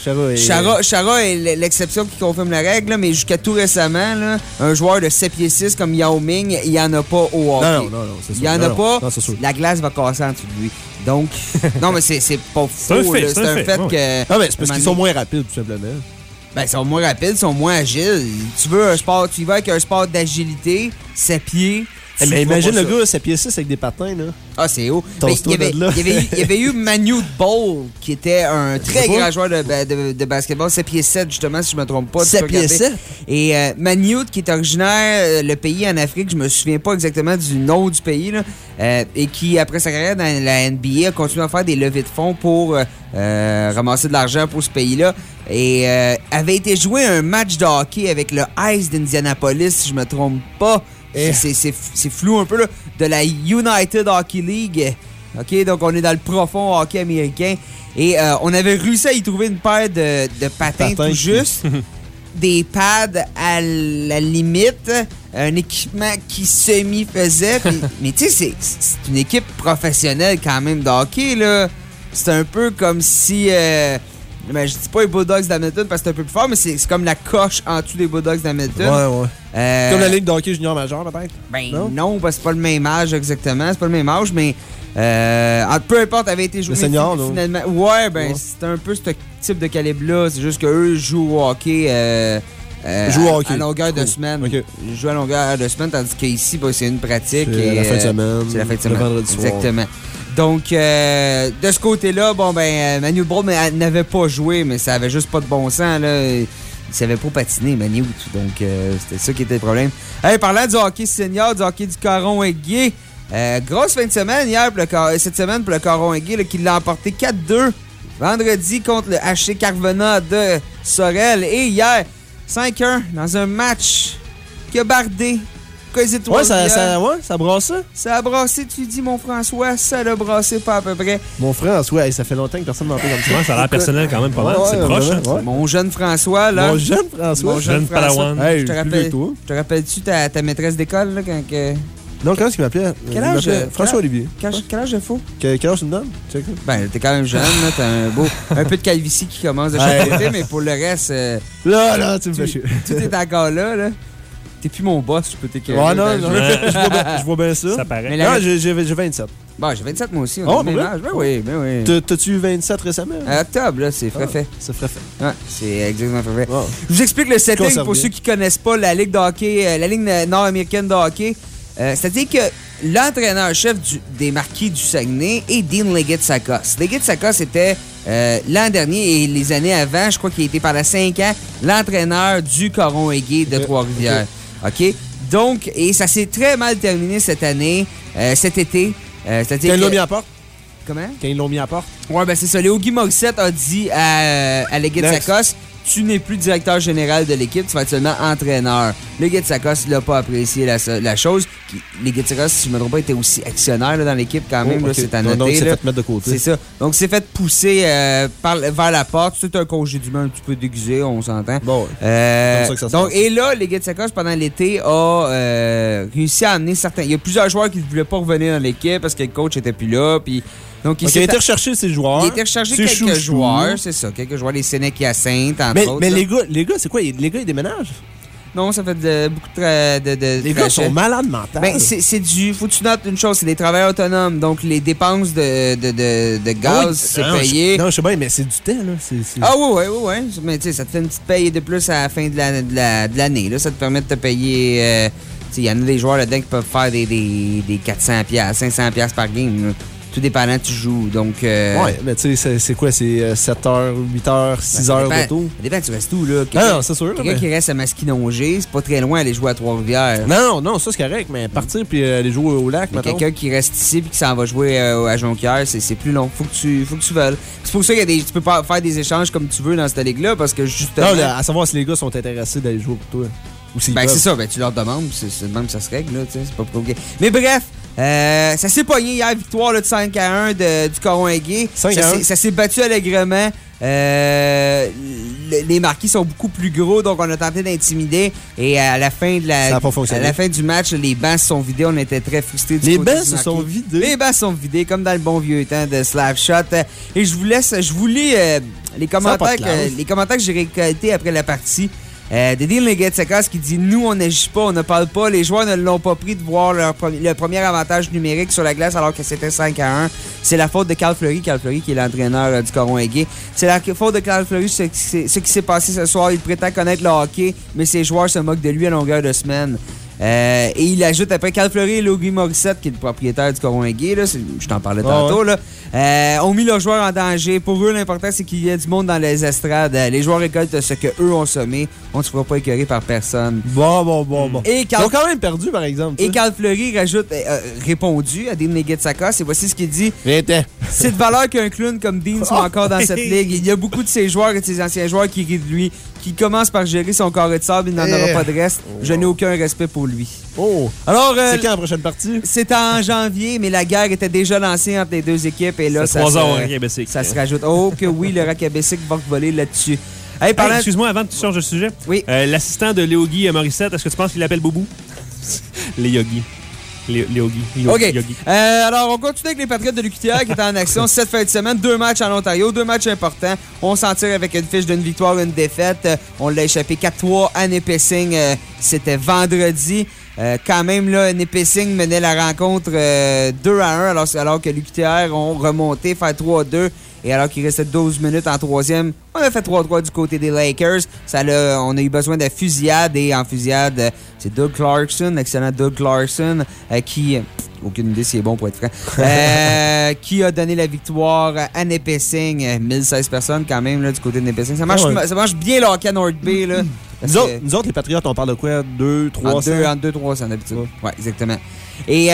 Chara est l'exception qui confirme la règle, là, mais jusqu'à tout récemment, là, un joueur de 7 pieds 6 comme Yao Ming, il y en a pas au hockey. Non, c'est sûr. Il y en a pas. Non, c'est sûr. La glace va casser en dessous de lui. Donc, non, mais c'est pas faux. C'est un fait que. Non, mais c'est parce qu'ils sont moins rapides, tout simplement. Ben, ils sont moins rapides, ils sont moins agiles. Tu veux un sport, tu y vas avec un sport d'agilité, 7 pieds. Mais imagine le gars, 7 pieds 6 avec des patins, là. Ah, c'est haut. Il y avait eu Manu Ball, qui était un très grand joueur de basketball, 7 pieds 7, justement, si je me trompe pas. 7 pieds 7? Et Manu, qui est originaire, le pays en Afrique, je me souviens pas exactement du nom du pays, là, et qui, après sa carrière dans la NBA, a continué à faire des levées de fonds pour ramasser de l'argent pour ce pays-là. Et avait été joué un match de hockey avec le Ice d'Indianapolis, si je me trompe pas. C'est flou un peu, là, de la United Hockey League. OK, donc on est dans le profond hockey américain. Et on avait réussi à y trouver une paire de patins tout juste. Des pads à la limite. Un équipement qui semi-faisait. Mais tu sais, c'est une équipe professionnelle quand même de hockey, là. C'est un peu comme si... Ben, je dis pas les Bulldogs d'Hamilton parce que c'est un peu plus fort, mais c'est comme la coche en dessous des Bulldogs d'Hamilton. Ouais. Comme la Ligue d'hockey junior majeur, peut-être? Ben non, parce que c'est pas le même âge exactement. C'est pas le même âge, mais peu importe, avait été joué. Le senior, finalement. Ouais, ben c'est un peu ce type de calibre-là. C'est juste qu'eux jouent au hockey. À longueur de semaine. Okay. Ils jouent à longueur de semaine, tandis qu'ici, ben, c'est une pratique. C'est la fin de semaine. C'est la fin de semaine. Le vendredi soir. Exactement. Donc, de ce côté-là, bon, ben, Manu Ball n'avait pas joué, mais ça avait juste pas de bon sens, là. Il savait pas patiner, Manu. Donc, c'était ça qui était le problème. Hey, parlant du hockey senior, du hockey du Caron-Aigué, grosse fin de semaine hier, cette semaine, pour le Caron-Aigué, qui l'a emporté 4-2 vendredi contre le HC Carvena de Sorel. Et hier, 5-1 dans un match qui a bardé. Ça brasse. Ça a brassé, tu dis, mon François, ça l'a brassé pas à peu près. Mon François, ça fait longtemps que personne ne m'appelle comme ça. Ça a l'air personnel quand même pas mal, c'est proche. Ouais. Mon jeune François, là. Mon jeune Padawan. Hey, te rappelles-tu ta maîtresse d'école, là, quand que... Non, comment est-ce qu'il m'appelait? Quel âge? François-Olivier. Quel âge il faut? Quel âge tu me donnes? Ben, t'es quand même jeune, là. T'as un peu de calvitie qui commence de chaque côté, mais pour le reste... Là, tu me fais chier. Tout est encore là. T'es plus mon boss, je peux t'écrire. Ouais, non, je vois bien ça. Ça paraît. Non, j'ai 27. Bon, j'ai 27 moi aussi. On a le même âge. Ben oui. T'as-tu eu 27 récemment? En octobre, là, c'est frais fait. C'est frais fait. Ouais, c'est exactement frais fait. Je vous explique le setting pour ceux qui connaissent pas la Ligue de hockey, la Ligue nord-américaine de hockey. C'est-à-dire que l'entraîneur-chef des Marquis du Saguenay est Dean Leggett-Sakos. Leggett-Sakos était l'an dernier et les années avant, je crois qu'il était pendant 5 ans, l'entraîneur du Caron-Aigué de Trois-Rivières. OK? Donc, et ça s'est très mal terminé cette année, cet été. Quand ils l'ont mis à porte? Comment? Quand ils l'ont mis à porte? Ouais, ben c'est ça. Léo Guy Morissette a dit à Leggett-Sakos, tu n'es plus directeur général de l'équipe, tu vas être seulement entraîneur. Leggett-Sakos n'a pas apprécié la chose. Leggett-Sakos, si je ne me trompe pas, était aussi actionnaire là, dans l'équipe quand même. Là, c'est à noter. Donc, il s'est fait mettre de côté. C'est ça. Donc, il s'est fait pousser vers la porte. C'est un congédiement un petit peu déguisé, on s'entend. Bon, comme ça que ça se passe. Et là, Leggett-Sakos, pendant l'été, a réussi à amener certains... Il y a plusieurs joueurs qui ne voulaient pas revenir dans l'équipe parce que le coach n'était plus là, puis... Donc, il a été recherché ses joueurs. Il a été recherché quelques joueurs, c'est ça. Quelques joueurs, les Sénèques à Sainte, entre autres. Mais les gars, c'est quoi? Les gars, ils déménagent? Non, ça fait beaucoup de Les gars sont malades mentales. Ben, c'est du... Faut que tu notes une chose, c'est des travailleurs autonomes. Donc, les dépenses de gaz, c'est payé. Non, je sais bien, mais c'est du temps, là. Ah oui. Mais tu sais, ça te fait une petite paye de plus à la fin de l'année. Là. Ça te permet de te payer... il y en a des joueurs là-dedans qui peuvent faire des 400$, 500$ par game. Là. Tout dépendant tu joues. Donc, ouais, mais tu sais, c'est quoi? C'est 7h, 8h, 6h d'auto? Ça dépend, tu restes où, là? Non, c'est sûr. Quelqu'un qui reste à Masquinongé, c'est pas très loin aller jouer à Trois-Rivières. Non, ça c'est correct, mais partir puis aller jouer au lac, mais quelqu'un qui reste ici puis qui s'en va jouer à Jonquière, c'est plus long. Faut que tu veuilles. C'est pour ça qu'il y a tu peux pas faire des échanges comme tu veux dans cette ligue-là, parce que justement... Non, à savoir si les gars sont intéressés d'aller jouer pour toi. Ben, c'est ça, tu leur demandes, c'est même que ça se règle, là, tu sais, c'est pas compliqué. Mais bref, ça s'est pogné hier, victoire là, de 5-1 du Coron-Aigué. Ça s'est battu allègrement. Les marquis sont beaucoup plus gros, donc on a tenté d'intimider. Et à la fin du match, les bancs se sont vidés. On était très frustrés. Les bancs se sont vidés? Les bancs se sont vidés, comme dans le bon vieux temps de Slapshot. Et je vous lis les commentaires que j'ai récoltés après la partie. Dean Legetsekas qui dit « Nous, on n'agit pas, on ne parle pas. Les joueurs ne l'ont pas pris de voir le premier avantage numérique sur la glace alors que c'était 5-1. C'est la faute de Carl Fleury. Carl Fleury qui est l'entraîneur du Coron-Aigué. C'est la faute de Carl Fleury ce qui s'est passé ce soir. Il prétend connaître le hockey, mais ses joueurs se moquent de lui à longueur de semaine. » Et il ajoute après Carl Fleury et Logie Morissette, qui est le propriétaire du Coron-Aigué, je t'en parlais tantôt, là, ont mis leurs joueurs en danger. Pour eux, l'important, c'est qu'il y ait du monde dans les estrades. Les joueurs récoltent ce qu'eux ont semé. On ne se fera pas écœurer par personne. Bon. Et ils ont quand même perdu, par exemple. Et Carl Fleury répondu à Dean Legetsekas, et voici ce qu'il dit. C'est de valeur qu'un clown comme Dean soit encore dans cette ligue. Il y a beaucoup de ses joueurs et de ses anciens joueurs qui rient de lui, qui commencent par gérer son carré de sable. Il n'en aura pas de reste. Je n'ai aucun respect pour lui. Alors, c'est quand la prochaine partie? C'est en janvier, mais la guerre était déjà lancée entre les deux équipes. Et là, ça se rajoute. Oh, que oui, le Rakabessic va voler là-dessus. Hey, excuse-moi, avant que tu changes de sujet. Oui. L'assistant de Léogi Morissette, est-ce que tu penses qu'il l'appelle Boubou? Léogi. OK. Alors, on continue avec les Patriotes de l'UQTR qui étaient en action cette fin de semaine. 2 matchs en Ontario, 2 matchs importants. On s'en tire avec une fiche d'une victoire, une défaite. On l'a échappé 4-3 à Nipissing. C'était vendredi. Quand même, là, Nipissing menait la rencontre 2-1 alors que l'UQTR ont remonté, fait 3-2. Et alors qu'il restait 12 minutes en troisième, on a fait 3-3 du côté des Lakers. On a eu besoin de fusillade. Et en fusillade, c'est Doug Clarkson, l'excellent Doug Clarkson, qui... aucune idée s'il est bon pour être franc. Qui a donné la victoire à Nipissing. 1016 personnes quand même là, du côté de Nipissing. Ça marche bien le hockey à North Bay. Là, nous autres, les Patriotes, on parle de quoi? 2-3 en 2-3 d'habitude. Ouais, exactement. Et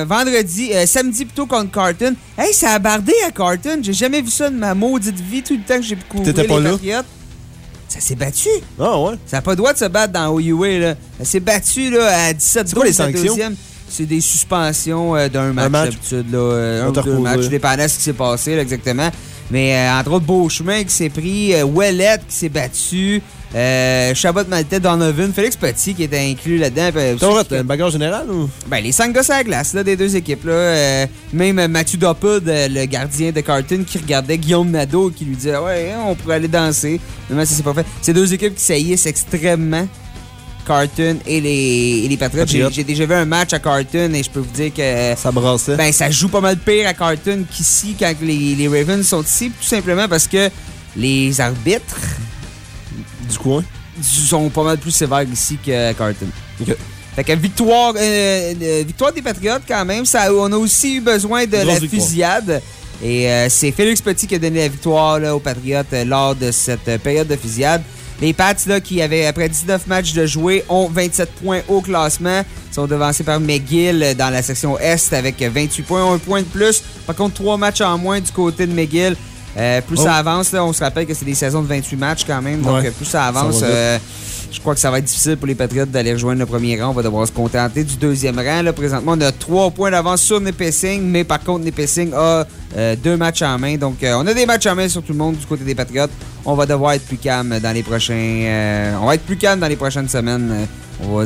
samedi plutôt contre Carleton. Hey, ça a bardé à Carleton. J'ai jamais vu ça de ma maudite vie tout le temps que j'ai couvert les Patriotes. Ça s'est battu. Ah ouais? Ça n'a pas le droit de se battre dans OUA. Là. Ça s'est battu là, à 17-12. C'est quoi les sanctions? C'est des suspensions d'un match d'habitude. Un ou 2 matchs, dépendant de ce qui s'est passé là, exactement. Mais entre autres, Beauchemin qui s'est pris, Ouellette qui s'est battu, Chabot Maltais, Donovan, Félix Petit qui était inclus là-dedans. T'as une bagarre générale ou? Ben, les 5 gars sur la glace là, des deux équipes. Là, même Mathieu Doppud, le gardien de Carleton, qui regardait Guillaume Nadeau qui lui disait « Ouais, on pourrait aller danser. » Mais ça s'est pas fait. C'est deux équipes qui saillissent extrêmement. Carleton et les Patriotes. J'ai déjà vu un match à Carleton et je peux vous dire que... Ça brassait. Ben, ça joue pas mal pire à Carleton qu'ici quand les Ravens sont ici, tout simplement parce que les arbitres... Du coin? Sont pas mal plus sévères ici qu'à Carleton. Okay. Fait que victoire des Patriotes quand même. On a aussi eu besoin de la fusillade. Et c'est Félix Petit qui a donné la victoire là, aux Patriotes lors de cette période de fusillade. Les Pats, là, qui avaient, après 19 matchs de jouer, ont 27 points au classement. Ils sont devancés par McGill dans la section Est avec 28 points, 1 point de plus. Par contre, 3 matchs en moins du côté de McGill. Plus ça avance, là, on se rappelle que c'est des saisons de 28 matchs quand même. Donc, plus ça avance, je crois que ça va être difficile pour les Patriotes d'aller rejoindre le premier rang. On va devoir se contenter du deuxième rang. Là, présentement, on a 3 points d'avance sur Nipissing, mais par contre, Nipissing a 2 matchs en main. Donc, on a des matchs en main sur tout le monde du côté des Patriotes. On va devoir être plus calme dans les prochains... on va être plus calme dans les prochaines semaines. On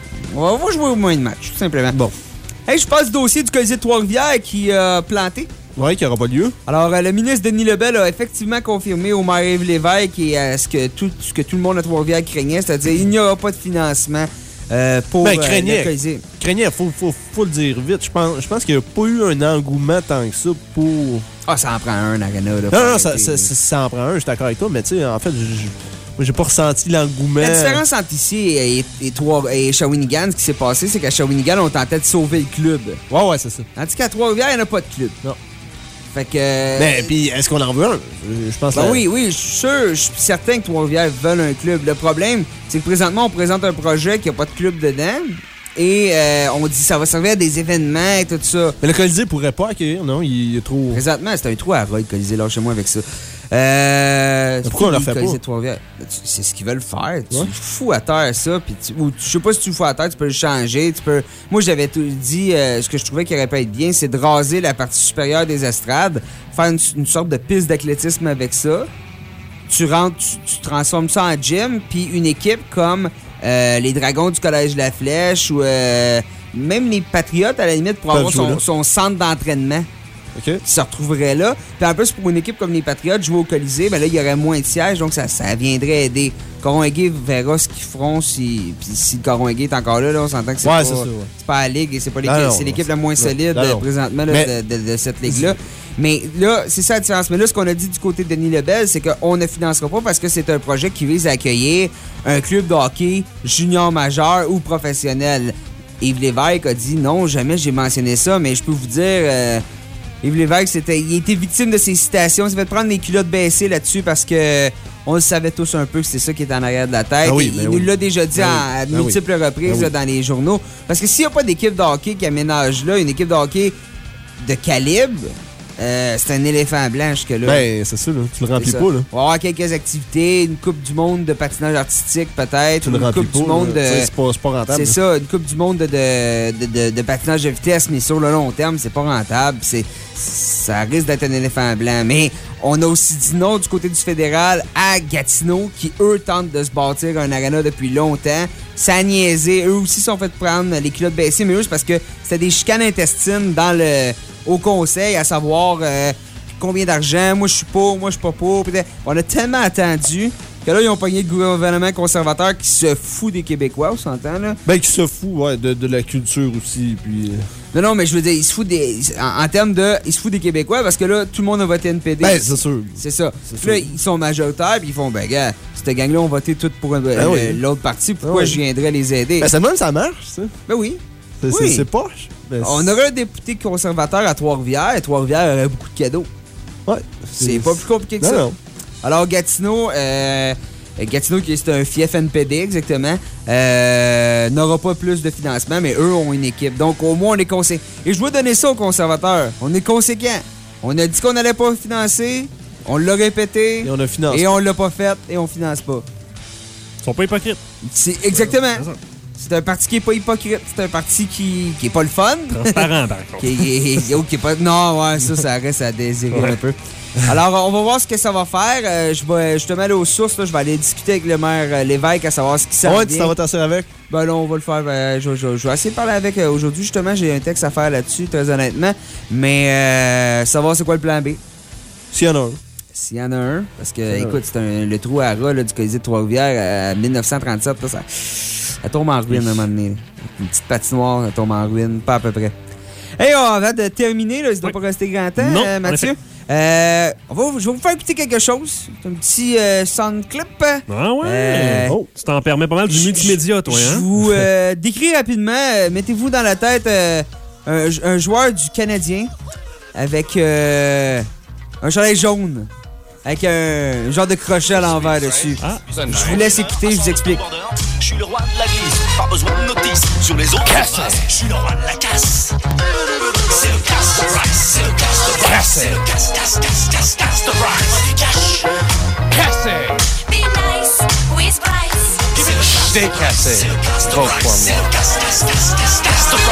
va jouer au moins de matchs, tout simplement. Bon. Hey, je passe le dossier du Colisée de Trois-Rivières qui a planté. Oui, qui n'aura pas lieu. Alors, le ministre Denis Lebel a effectivement confirmé au maire Yves Lévesque et ce que tout le monde à Trois-Rivières craignait, c'est-à-dire il n'y aura pas de financement pour le Colisée. Craignait, faut le dire vite. Je pense qu'il n'y a pas eu un engouement tant que ça pour... Ah, ça en prend un, Arena. Non, ça en prend un, je suis d'accord avec toi, mais tu sais, en fait, moi, j'ai pas ressenti l'engouement. La différence entre ici et Shawinigan, ce qui s'est passé, c'est qu'à Shawinigan, on tentait de sauver le club. Ouais, c'est ça. Tandis qu'à Trois-Rivières, il n'y en a pas de club. Non. Fait que... Ben, puis est-ce qu'on en veut un? Je pense oui, je suis sûr, je suis certain que Trois-Rivières veulent un club. Le problème, c'est que présentement, on présente un projet qui n'a pas de club dedans. Et on dit que ça va servir à des événements et tout ça. Mais le Colisée pourrait pas accueillir, non? Il est trop... Présentement, c'est un trou à roi, le Colisée. Lâchez-moi avec ça. Pourquoi on le fait pas? C'est ce qu'ils veulent faire. Tu fous à terre ça. Ou je sais pas si tu le fous à terre, tu peux le changer. Moi, j'avais dit, ce que je trouvais qui aurait pu être bien, c'est de raser la partie supérieure des estrades, faire une sorte de piste d'athlétisme avec ça. Tu rentres, tu transformes ça en gym, puis une équipe comme les Dragons du Collège La Flèche ou même les Patriotes, à la limite, pour avoir son centre d'entraînement. Okay. Qui se retrouverait là. Puis en plus, pour une équipe comme les Patriotes, jouer au Colisée, ben là, il y aurait moins de sièges, donc ça viendrait aider. Coron-Égay verra ce qu'ils feront si le Coron-Égay est encore là, on s'entend que c'est pas la Ligue et c'est pas l'équipe, c'est l'équipe la moins solide présentement de cette Ligue-là. Mais là, c'est ça la différence. Mais là, ce qu'on a dit du côté de Denis Lebel, c'est qu'on ne financera pas parce que c'est un projet qui vise à accueillir un club de hockey junior majeur ou professionnel. Yves Lévesque a dit non, jamais j'ai mentionné ça, mais je peux vous dire... Yves Lévesque, il était victime de ces citations. Il s'est fait prendre les culottes baissées là-dessus parce que on le savait tous un peu que c'est ça qui est en arrière de la tête. Il nous l'a déjà dit à multiples reprises là, dans les journaux. Parce que s'il n'y a pas d'équipe de hockey qui aménage là, une équipe de hockey de calibre, c'est un éléphant blanc jusque-là. Ben, c'est ça, là. Tu le remplis pas, là. On va avoir quelques activités, une coupe du monde de patinage artistique, peut-être. Tu le remplis pas, c'est pas rentable. C'est ça, une coupe du monde de patinage de vitesse, mais sur le long terme, c'est pas rentable. Ça risque d'être un éléphant blanc. Mais on a aussi dit non du côté du fédéral à Gatineau, qui, eux, tentent de se bâtir un aréna depuis longtemps. Ça a niaisé. Eux aussi sont fait prendre les culottes baissées, mais eux, c'est parce que c'était des chicanes intestines au conseil, à savoir combien d'argent, moi je suis pour, moi je suis pas pour. On a tellement attendu que là, ils ont pogné le gouvernement conservateur qui se fout des Québécois, on s'entend, là? Ben, qui se fout, de la culture aussi, puis... Non, mais je veux dire, ils se foutent en termes de... Ils se foutent des Québécois parce que là, tout le monde a voté NPD. Ben, c'est sûr. C'est ça. Puis là, ils sont majoritaires, puis ils font, ben, gars, cette gang-là ont voté tout pour l'autre parti, pourquoi je viendrais les aider? Ben, même ça marche, ça. Ben oui. C'est poche. Ben, on aurait un député conservateur à Trois-Rivières, et Trois-Rivières aurait beaucoup de cadeaux. Ouais. C'est pas plus compliqué que ça. Non. Alors, Gatineau, qui est un fief NPD, exactement, n'aura pas plus de financement, mais eux ont une équipe. Donc, au moins, on est conséquent. Et je dois donner ça aux conservateurs. On est conséquent. On a dit qu'on n'allait pas financer, on l'a répété, et on a financé. Et on l'a pas fait, et on finance pas. Ils sont pas hypocrites. C'est exactement. C'est un parti qui est pas hypocrite. C'est un parti qui est pas le fun. Transparent, par contre. qui est pas... Non, ouais, ça reste à désirer un peu. Alors, on va voir ce que ça va faire. Je vais justement aller aux sources. Là, je vais aller discuter avec le maire Lévesque à savoir ce qui s'en vient. Ouais, tu t'en vas t'asseoir avec? Ben là, on va le faire. Je vais essayer de parler avec aujourd'hui. Justement, j'ai un texte à faire là-dessus, très honnêtement. Mais savoir c'est quoi le plan B. S'il y en a un. S'il y en a un. Parce que, écoute, c'est le trou à ras du Colisée de Trois-Rivières à 1937. Là, ça tombe en ruine à un moment donné. Là. Une petite patinoire, elle tombe en ruine. Pas à peu près. Hey, avant de terminer, là, il ne doit pas rester grand temps, non, Mathieu. Je vais vous faire écouter quelque chose. C'est un petit sound clip. Ah ouais? Tu t'en permets pas mal du multimédia, toi, hein? Je vous décris rapidement. Mettez-vous dans la tête un joueur du Canadien avec un chandail jaune. Avec un genre de crochet à l'envers dessus. Je vous laisse écouter, je vous explique. Je suis le roi de la glisse, pas besoin de notice. Sur les autres faces, je suis le roi de la casse. C'est le casse de rice, c'est le casse de rice. C'est le casse de rice. Cash. Cassé. Be nice, with rice. J'ai cassé. Trop pour moi. C'est le casse de rice. C'est le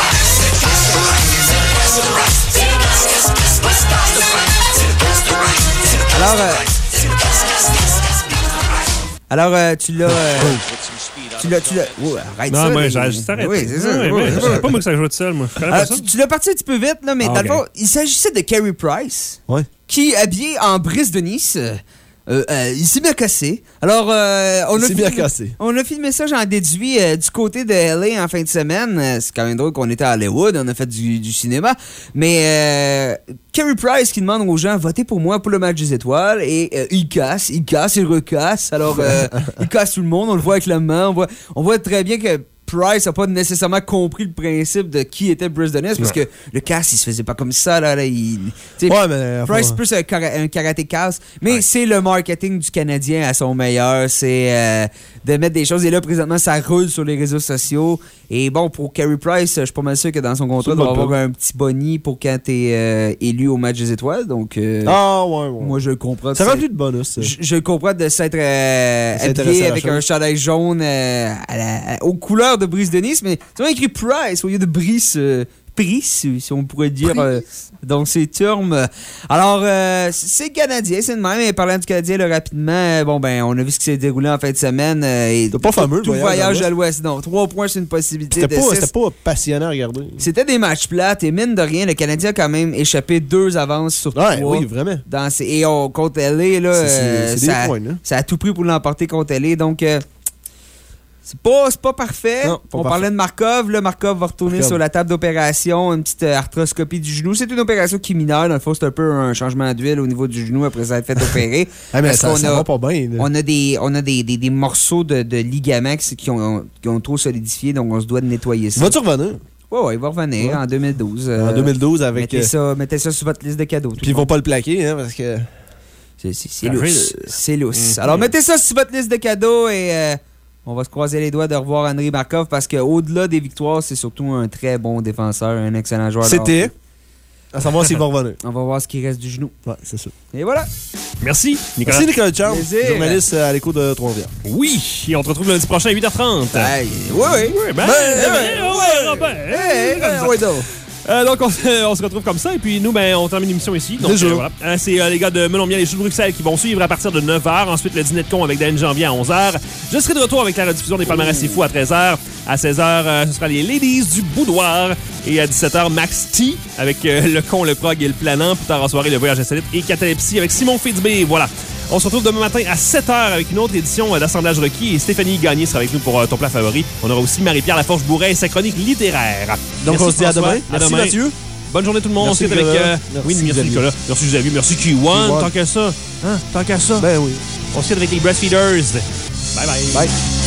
casse de rice. C'est le casse de rice. C'est le casse de rice. Alors, tu Tu l'as. Oh, arrête ça. Non, moi, là. j'ai juste arrêté. Oui, c'est ça. Ouais, Oui, je savais pas moi que ça jouait tout seul, moi. Je connais pas ça. Tu l'as parti un petit peu vite, là, mais Ah, dans ok. le fond, il s'agissait de Carey Price. Ouais. Qui, habillé en brise de Nice, il s'est bien cassé. Alors, on a filmé ça, j'en déduis, du côté de LA en fin de semaine. C'est quand même drôle qu'on était à Hollywood, on a fait du cinéma. Mais Carey Price qui demande aux gens, votez pour moi pour le match des étoiles. Et il casse, il recasse. Alors, il casse tout le monde, on le voit avec la main. On voit très bien que Price n'a pas nécessairement compris le principe de qui était Bruce Dennis, parce que le casse, il se faisait pas comme ça. Là, Price, c'est plus un karaté casse, mais c'est le marketing du Canadien à son meilleur. C'est de mettre des choses. Et là, présentement, ça roule sur les réseaux sociaux. Et bon, pour Carey Price, je suis pas mal sûr que dans son contrat, il doit avoir un petit boni pour quand t'es élu au match des étoiles. Donc, moi, je comprends. Ça rend plus de bonus. Je comprends de s'être habillé avec un chandail jaune aux couleurs de Brice de Nice, mais tu vois écrit Price au lieu de Brice. Price, si on pourrait dire dans ces termes. Alors, c'est canadien, c'est de même. Et parlant du Canadien, là, rapidement, on a vu ce qui s'est déroulé en fin de semaine. C'était pas fameux, tout voyage à l'Ouest. Non, 3 points, c'est une possibilité. C'était pas passionnant à regarder. C'était des matchs plates. Et mine de rien, le Canadien a quand même échappé 2 avances sur 3. Oui, vraiment. Et contre LA, là, c'est des points, là. ça a tout pris pour l'emporter contre LA. Donc, c'est pas parfait. Non, pas on parfait. parlait de Markov. Là, Markov va retourner sur la table d'opération, une petite arthroscopie du genou. C'est une opération qui est mineure. Dans le fond, c'est un peu un changement d'huile au niveau du genou après ça être fait opérer. Mais ça va pas bien. Là. On a des morceaux de ligaments qui ont trop solidifié, donc on se doit de nettoyer ça. Va-tu revenir? Ouais, il va revenir en 2012. En 2012 avec... Mettez ça sur votre liste de cadeaux. Puis ils vont pas le plaquer, hein, parce que... C'est lousse. C'est lousse. Alors, mettez ça sur votre liste de cadeaux et... on va se croiser les doigts de revoir Andrei Markov parce qu'au-delà des victoires, c'est surtout un très bon défenseur, un excellent joueur. C'était. À savoir s'il va revenir. On va voir ce qui reste du genou. Ouais, c'est ça. Et voilà. Merci, Nicolas. Merci, Nicolas Charles, Plaisir. journaliste à l'écho de Trois-Rivières. Oui, et on te retrouve lundi prochain à 8h30. Donc, on se retrouve comme ça. Et puis, nous, on termine l'émission ici. Donc, voilà. C'est les gars de Melon Miel et Choux de Bruxelles qui vont suivre à partir de 9h. Ensuite, le dîner de con avec Dan Janvier à 11h. Je serai de retour avec la rediffusion des Palmarès C'est Fou à 13h. À 16h, ce sera les Ladies du Boudoir. Et à 17h, Max T avec le con, le prog et le planant. Plus tard en soirée, le voyage insolite et Catalepsie avec Simon Fitzbé. Voilà. On se retrouve demain matin à 7h avec une autre édition d'Assemblage requis et Stéphanie Gagné sera avec nous pour ton plat favori. On aura aussi Marie-Pierre Laforge-Bourret et sa chronique littéraire. Donc merci, on se dit à demain. Merci Mathieu. Bonne journée tout le monde. Merci, on se quitte avec... merci Nicolas. Merci Xavier. Merci Kiwan. Tant qu'à ça. Tant qu'à ça. Ben oui. On se quitte avec les Breastfeeders. Bye bye. Bye.